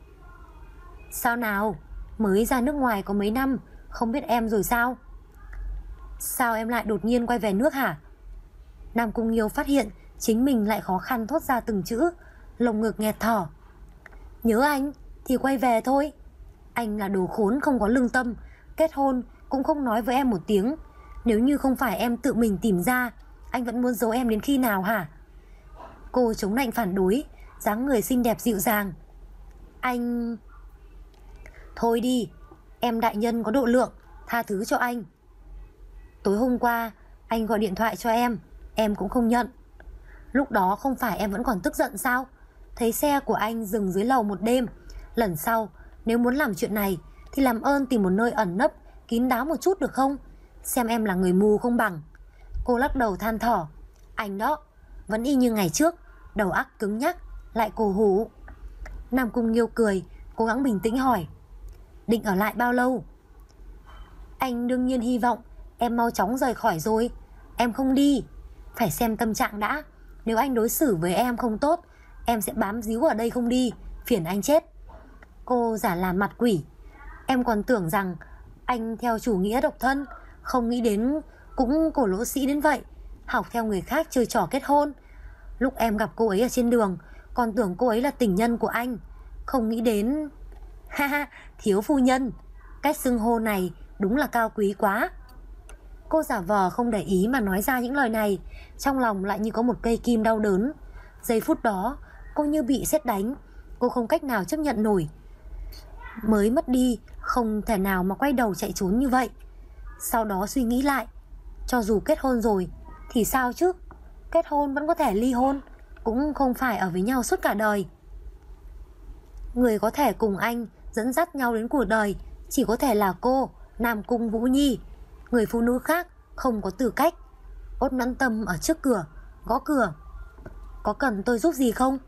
Speaker 1: Sao nào, mới ra nước ngoài có mấy năm, không biết em rồi sao? Sao em lại đột nhiên quay về nước hả? Nam Cung Nghiêu phát hiện chính mình lại khó khăn thốt ra từng chữ, lồng ngực nghẹt thở. Nhớ anh thì quay về thôi. Anh là đồ khốn không có lương tâm, kết hôn cũng không nói với em một tiếng. Nếu như không phải em tự mình tìm ra, anh vẫn muốn giấu em đến khi nào hả? Cô chống nạnh phản đối, dáng người xinh đẹp dịu dàng. Anh... Thôi đi, em đại nhân có độ lượng, tha thứ cho anh. Tối hôm qua anh gọi điện thoại cho em cũng không nhận. Lúc đó không phải em vẫn còn tức giận sao? Thấy xe của anh dừng dưới lầu một đêm. Lần sau nếu muốn làm chuyện này thì làm ơn tìm một nơi ẩn nấp, kín đáo một chút được không? Xem em là người mù không bằng. Cô lắc đầu than thở. Anh đó, vẫn y như ngày trước, đầu óc cứng nhắc, lại cổ hủ. Nam Cung Nghiêu cười, cố gắng bình tĩnh hỏi. Định ở lại bao lâu? Anh đương nhiên hy vọng em mau chóng rời khỏi rồi. Em không đi. Phải xem tâm trạng đã. Nếu anh đối xử với em không tốt, em sẽ bám víu ở đây không đi, phiền anh chết. Cô giả làm mặt quỷ. Em còn tưởng rằng anh theo chủ nghĩa độc thân, không nghĩ đến cũng cổ lỗ sĩ đến vậy, học theo người khác chơi trò kết hôn. Lúc em gặp cô ấy ở trên đường, còn tưởng cô ấy là tình nhân của anh, không nghĩ đến... Ha ha, thiếu phu nhân. Cách xưng hô này đúng là cao quý quá. Cô giả vờ không để ý mà nói ra những lời này, trong lòng lại như có một cây kim đau đớn. Giây phút đó cô như bị sét đánh. Cô không cách nào chấp nhận nổi. Mới mất đi, không thể nào mà quay đầu chạy trốn như vậy. Sau đó suy nghĩ lại, cho dù kết hôn rồi thì sao chứ? Kết hôn vẫn có thể ly hôn, cũng không phải ở với nhau suốt cả đời. Người có thể cùng anh dẫn dắt nhau đến cuộc đời chỉ có thể là cô, Nam Cung Vũ Nhi. Người phụ nữ khác không có tư cách. Ốt Noãn Tâm ở trước cửa, gõ cửa. Có cần tôi giúp gì không?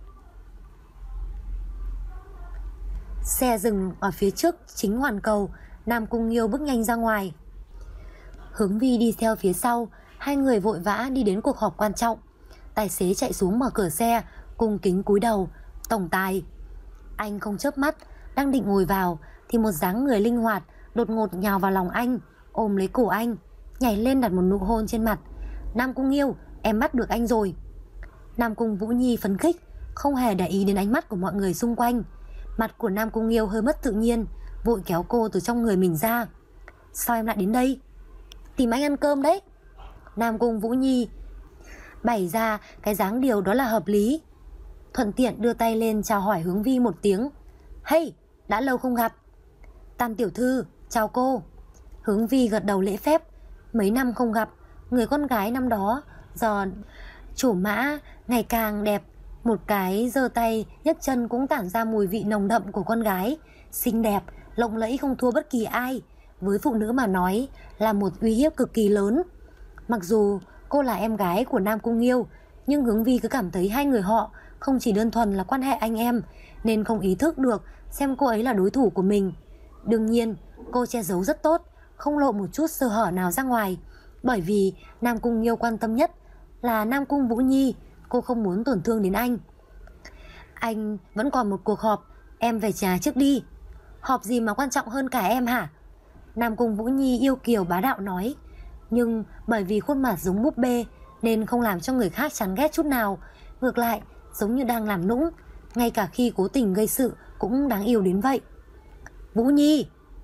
Speaker 1: Xe dừng ở phía trước chính hoàn cầu. Nam Cung Nghiêu bước nhanh ra ngoài. Hướng Vi đi theo phía sau. Hai người vội vã đi đến cuộc họp quan trọng. Tài xế chạy xuống mở cửa xe, cung kính cúi đầu. Tổng tài. Anh không chớp mắt, đang định ngồi vào thì một dáng người linh hoạt đột ngột nhào vào lòng anh, ôm lấy cổ anh, nhảy lên đặt một nụ hôn trên mặt. Nam Cung Nghiêu, em bắt được anh rồi. Nam Cung Vũ Nhi phấn khích, không hề để ý đến ánh mắt của mọi người xung quanh. Mặt của Nam Cung Nghiêu hơi mất tự nhiên, vội kéo cô từ trong người mình ra. Sao em lại đến đây? Tìm anh ăn cơm đấy. Nam Cung Vũ Nhi bày ra cái dáng điều đó là hợp lý, thuận tiện đưa tay lên chào hỏi Hướng Vi một tiếng. Hey, đã lâu không gặp. Tam tiểu thư, chào cô. Hướng Vi gật đầu lễ phép. Mấy năm không gặp, người con gái năm đó giờ chủ mã ngày càng đẹp. Một cái giơ tay nhấc chân cũng tản ra mùi vị nồng đậm của con gái. Xinh đẹp, lộng lẫy không thua bất kỳ ai. Với phụ nữ mà nói là một uy hiếp cực kỳ lớn. Mặc dù cô là em gái của Nam Cung Nghiêu, nhưng Hướng Vi cứ cảm thấy hai người họ không chỉ đơn thuần là quan hệ anh em, nên không ý thức được xem cô ấy là đối thủ của mình. Đương nhiên cô che giấu rất tốt, không lộ một chút sơ hở nào ra ngoài, bởi vì Nam Cung Nghiêu quan tâm nhất là Nam Cung Vũ Nhi. Cô không muốn tổn thương đến anh. Anh vẫn còn một cuộc họp, em về nhà trước đi. Họp gì mà quan trọng hơn cả em hả? Nam Cung Vũ Nhi yêu kiều bá đạo nói, nhưng bởi vì khuôn mặt giống búp bê nên không làm cho người khác chán ghét chút nào. Ngược lại giống như đang làm nũng, ngay cả khi cố tình gây sự cũng đáng yêu đến vậy. Vũ Nhi.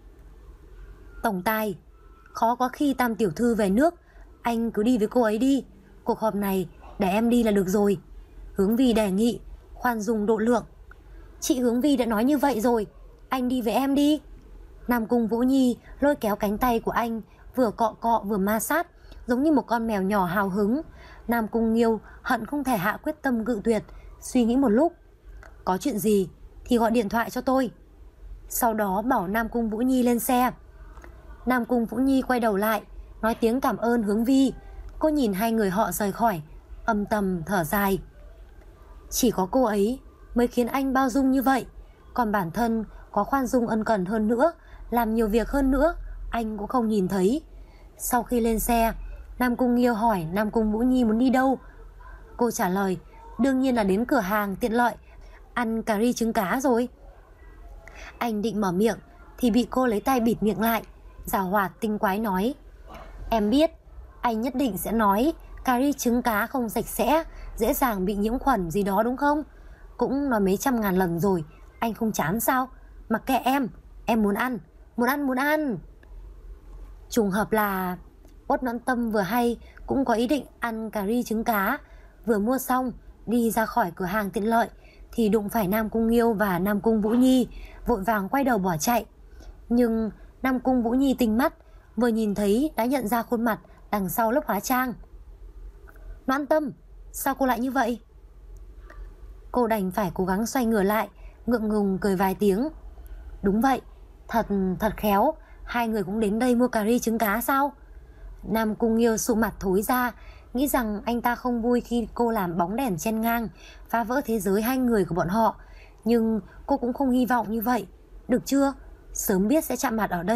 Speaker 1: Tổng tài, khó có khi Tam tiểu thư về nước, anh cứ đi với cô ấy đi. Cuộc họp này để em đi là được rồi. Hướng Vi đề nghị, khoan dung độ lượng. Chị Hướng Vi đã nói như vậy rồi, anh đi với em đi. Nam Cung Vũ Nhi lôi kéo cánh tay của anh, vừa cọ cọ vừa ma sát, giống như một con mèo nhỏ hào hứng. Nam Cung Nghiêu hận không thể hạ quyết tâm cự tuyệt, suy nghĩ một lúc. Có chuyện gì thì gọi điện thoại cho tôi. Sau đó bảo Nam Cung Vũ Nhi lên xe. Nam Cung Vũ Nhi quay đầu lại, nói tiếng cảm ơn Hướng Vi. Cô nhìn hai người họ rời khỏi, âm thầm thở dài. Chỉ có cô ấy mới khiến anh bao dung như vậy, còn bản thân có khoan dung ân cần hơn nữa, làm nhiều việc hơn nữa, anh cũng không nhìn thấy. Sau khi lên xe, Nam Cung Nghiêu hỏi Nam Cung Vũ Nhi muốn đi đâu. Cô trả lời, đương nhiên là đến cửa hàng tiện lợi ăn cà ri trứng cá rồi. Anh định mở miệng thì bị cô lấy tay bịt miệng lại, giảo hoạt tinh quái nói, em biết anh nhất định sẽ nói cà ri trứng cá không sạch sẽ, dễ dàng bị nhiễm khuẩn gì đó đúng không? Cũng nói mấy trăm ngàn lần rồi, anh không chán sao? Mặc kệ em muốn ăn, muốn ăn. Trùng hợp là Ốt Noãn Tâm vừa hay cũng có ý định ăn cà ri trứng cá, vừa mua xong đi ra khỏi cửa hàng tiện lợi thì đụng phải Nam Cung Nghiêu và Nam Cung Vũ Nhi, vội vàng quay đầu bỏ chạy. Nhưng Nam Cung Vũ Nhi tinh mắt, vừa nhìn thấy đã nhận ra khuôn mặt đằng sau lớp hóa trang. Noãn Tâm, sao cô lại như vậy? Cô đành phải cố gắng xoay ngửa lại, ngượng ngùng cười vài tiếng. Đúng vậy, thật khéo, hai người cũng đến đây mua cà ri trứng cá sao? Nam Cung Nghiêu sụ mặt thối ra, nghĩ rằng anh ta không vui khi cô làm bóng đèn chen ngang, phá vỡ thế giới hai người của bọn họ. Nhưng cô cũng không hy vọng như vậy. Được chưa? Sớm biết sẽ chạm mặt ở đây,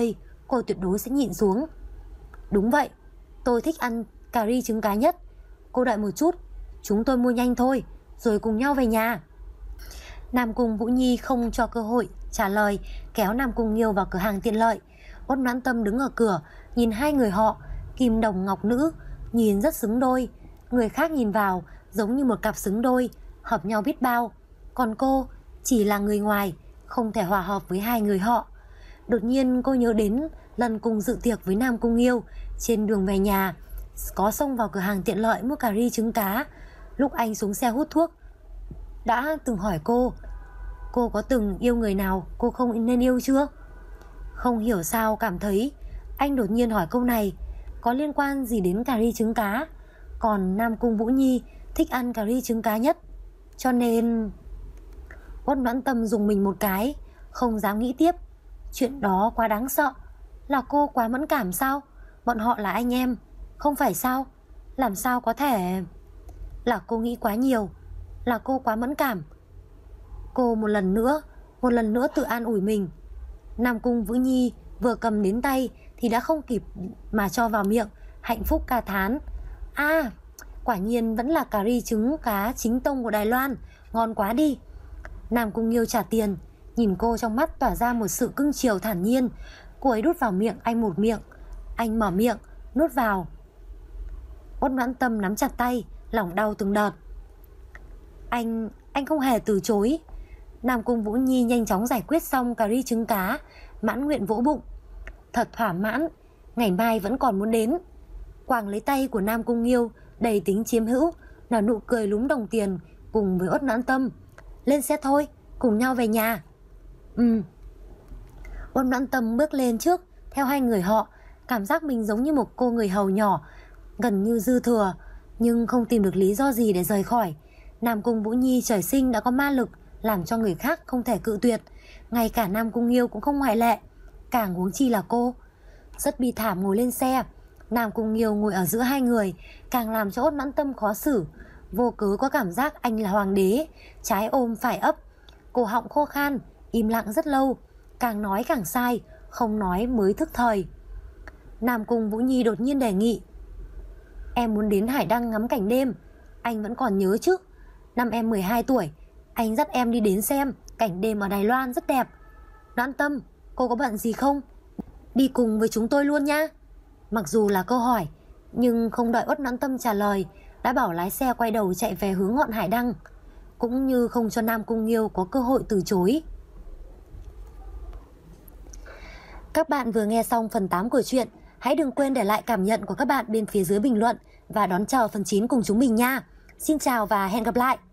Speaker 1: cô tuyệt đối sẽ nhịn xuống. Đúng vậy, tôi thích ăn cà ri trứng cá nhất. Cô đợi một chút, chúng tôi mua nhanh thôi, rồi cùng nhau về nhà. Nam Cung Vũ Nhi không cho cơ hội trả lời, kéo Nam Cung Nghiêu vào cửa hàng tiện lợi. Uất Noãn Tâm đứng ở cửa, nhìn hai người họ, kim đồng ngọc nữ, nhìn rất xứng đôi. Người khác nhìn vào giống như một cặp xứng đôi, hợp nhau biết bao. Còn cô chỉ là người ngoài, không thể hòa hợp với hai người họ. Đột nhiên cô nhớ đến lần cùng dự tiệc với Nam Cung Nghiêu, trên đường về nhà có xông vào cửa hàng tiện lợi mua cà ri trứng cá. Lúc anh xuống xe hút thuốc đã từng hỏi cô có từng yêu người nào cô không nên yêu chưa? Không hiểu sao cảm thấy anh đột nhiên hỏi câu này có liên quan gì đến cà ri trứng cá. Còn Nam Cung Vũ Nhi thích ăn cà ri trứng cá nhất, cho nên Uất Noãn Tâm dùng mình một cái, không dám nghĩ tiếp. Chuyện đó quá đáng sợ. Là cô quá mẫn cảm sao? Bọn họ là anh em, không phải sao? Làm sao có thể? Là cô nghĩ quá nhiều, là cô quá mẫn cảm. Cô một lần nữa tự an ủi mình. Nam Cung Vũ Nhi vừa cầm đến tay thì đã không kịp mà cho vào miệng, hạnh phúc ca thán. À, quả nhiên vẫn là cà ri trứng cá chính tông của Đài Loan, ngon quá đi. Nam Cung Nghiêu trả tiền, nhìn cô trong mắt tỏa ra một sự cưng chiều thản nhiên. Cô ấy đút vào miệng anh một miệng, anh mở miệng, nuốt vào. Uất Noãn Tâm nắm chặt tay, lòng đau từng đợt. Anh không hề từ chối. Nam Cung Vũ Nhi nhanh chóng giải quyết xong cà ri trứng cá, mãn nguyện vỗ bụng. Thật thỏa mãn, ngày mai vẫn còn muốn đến. Quàng lấy tay của Nam Cung Nghiêu, đầy tính chiếm hữu, nở nụ cười lúm đồng tiền cùng với Uất Noãn Tâm. Lên xe thôi, cùng nhau về nhà. Uất Noãn Tâm bước lên trước, theo hai người họ, cảm giác mình giống như một cô người hầu nhỏ, gần như dư thừa, nhưng không tìm được lý do gì để rời khỏi. Nam Cung Vũ Nhi trời sinh đã có ma lực, làm cho người khác không thể cự tuyệt. Ngay cả Nam Cung Nghiêu cũng không ngoại lệ, càng huống chi là cô. Rất bi thảm ngồi lên xe. Nam Cung Nghiêu ngồi ở giữa hai người, càng làm cho Uất Noãn Tâm khó xử. Vô cớ có cảm giác anh là hoàng đế, trái ôm phải ấp. Cổ họng khô khan, im lặng rất lâu, càng nói càng sai, không nói mới thức thời. Nam Cung Vũ Nhi đột nhiên đề nghị. Em muốn đến Hải Đăng ngắm cảnh đêm, anh vẫn còn nhớ chứ? Năm em 12 tuổi, anh dắt em đi đến xem cảnh đêm ở Đài Loan rất đẹp. Noãn Tâm, cô có bận gì không? Đi cùng với chúng tôi luôn nha. Mặc dù là câu hỏi, nhưng không đợi Uất Noãn Tâm trả lời, đã bảo lái xe quay đầu chạy về hướng ngọn Hải Đăng, cũng như không cho Nam Cung Nghiêu có cơ hội từ chối. Các bạn vừa nghe xong phần 8 của truyện. Hãy đừng quên để lại cảm nhận của các bạn bên phía dưới bình luận và đón chờ phần 9 cùng chúng mình nha. Xin chào và hẹn gặp lại.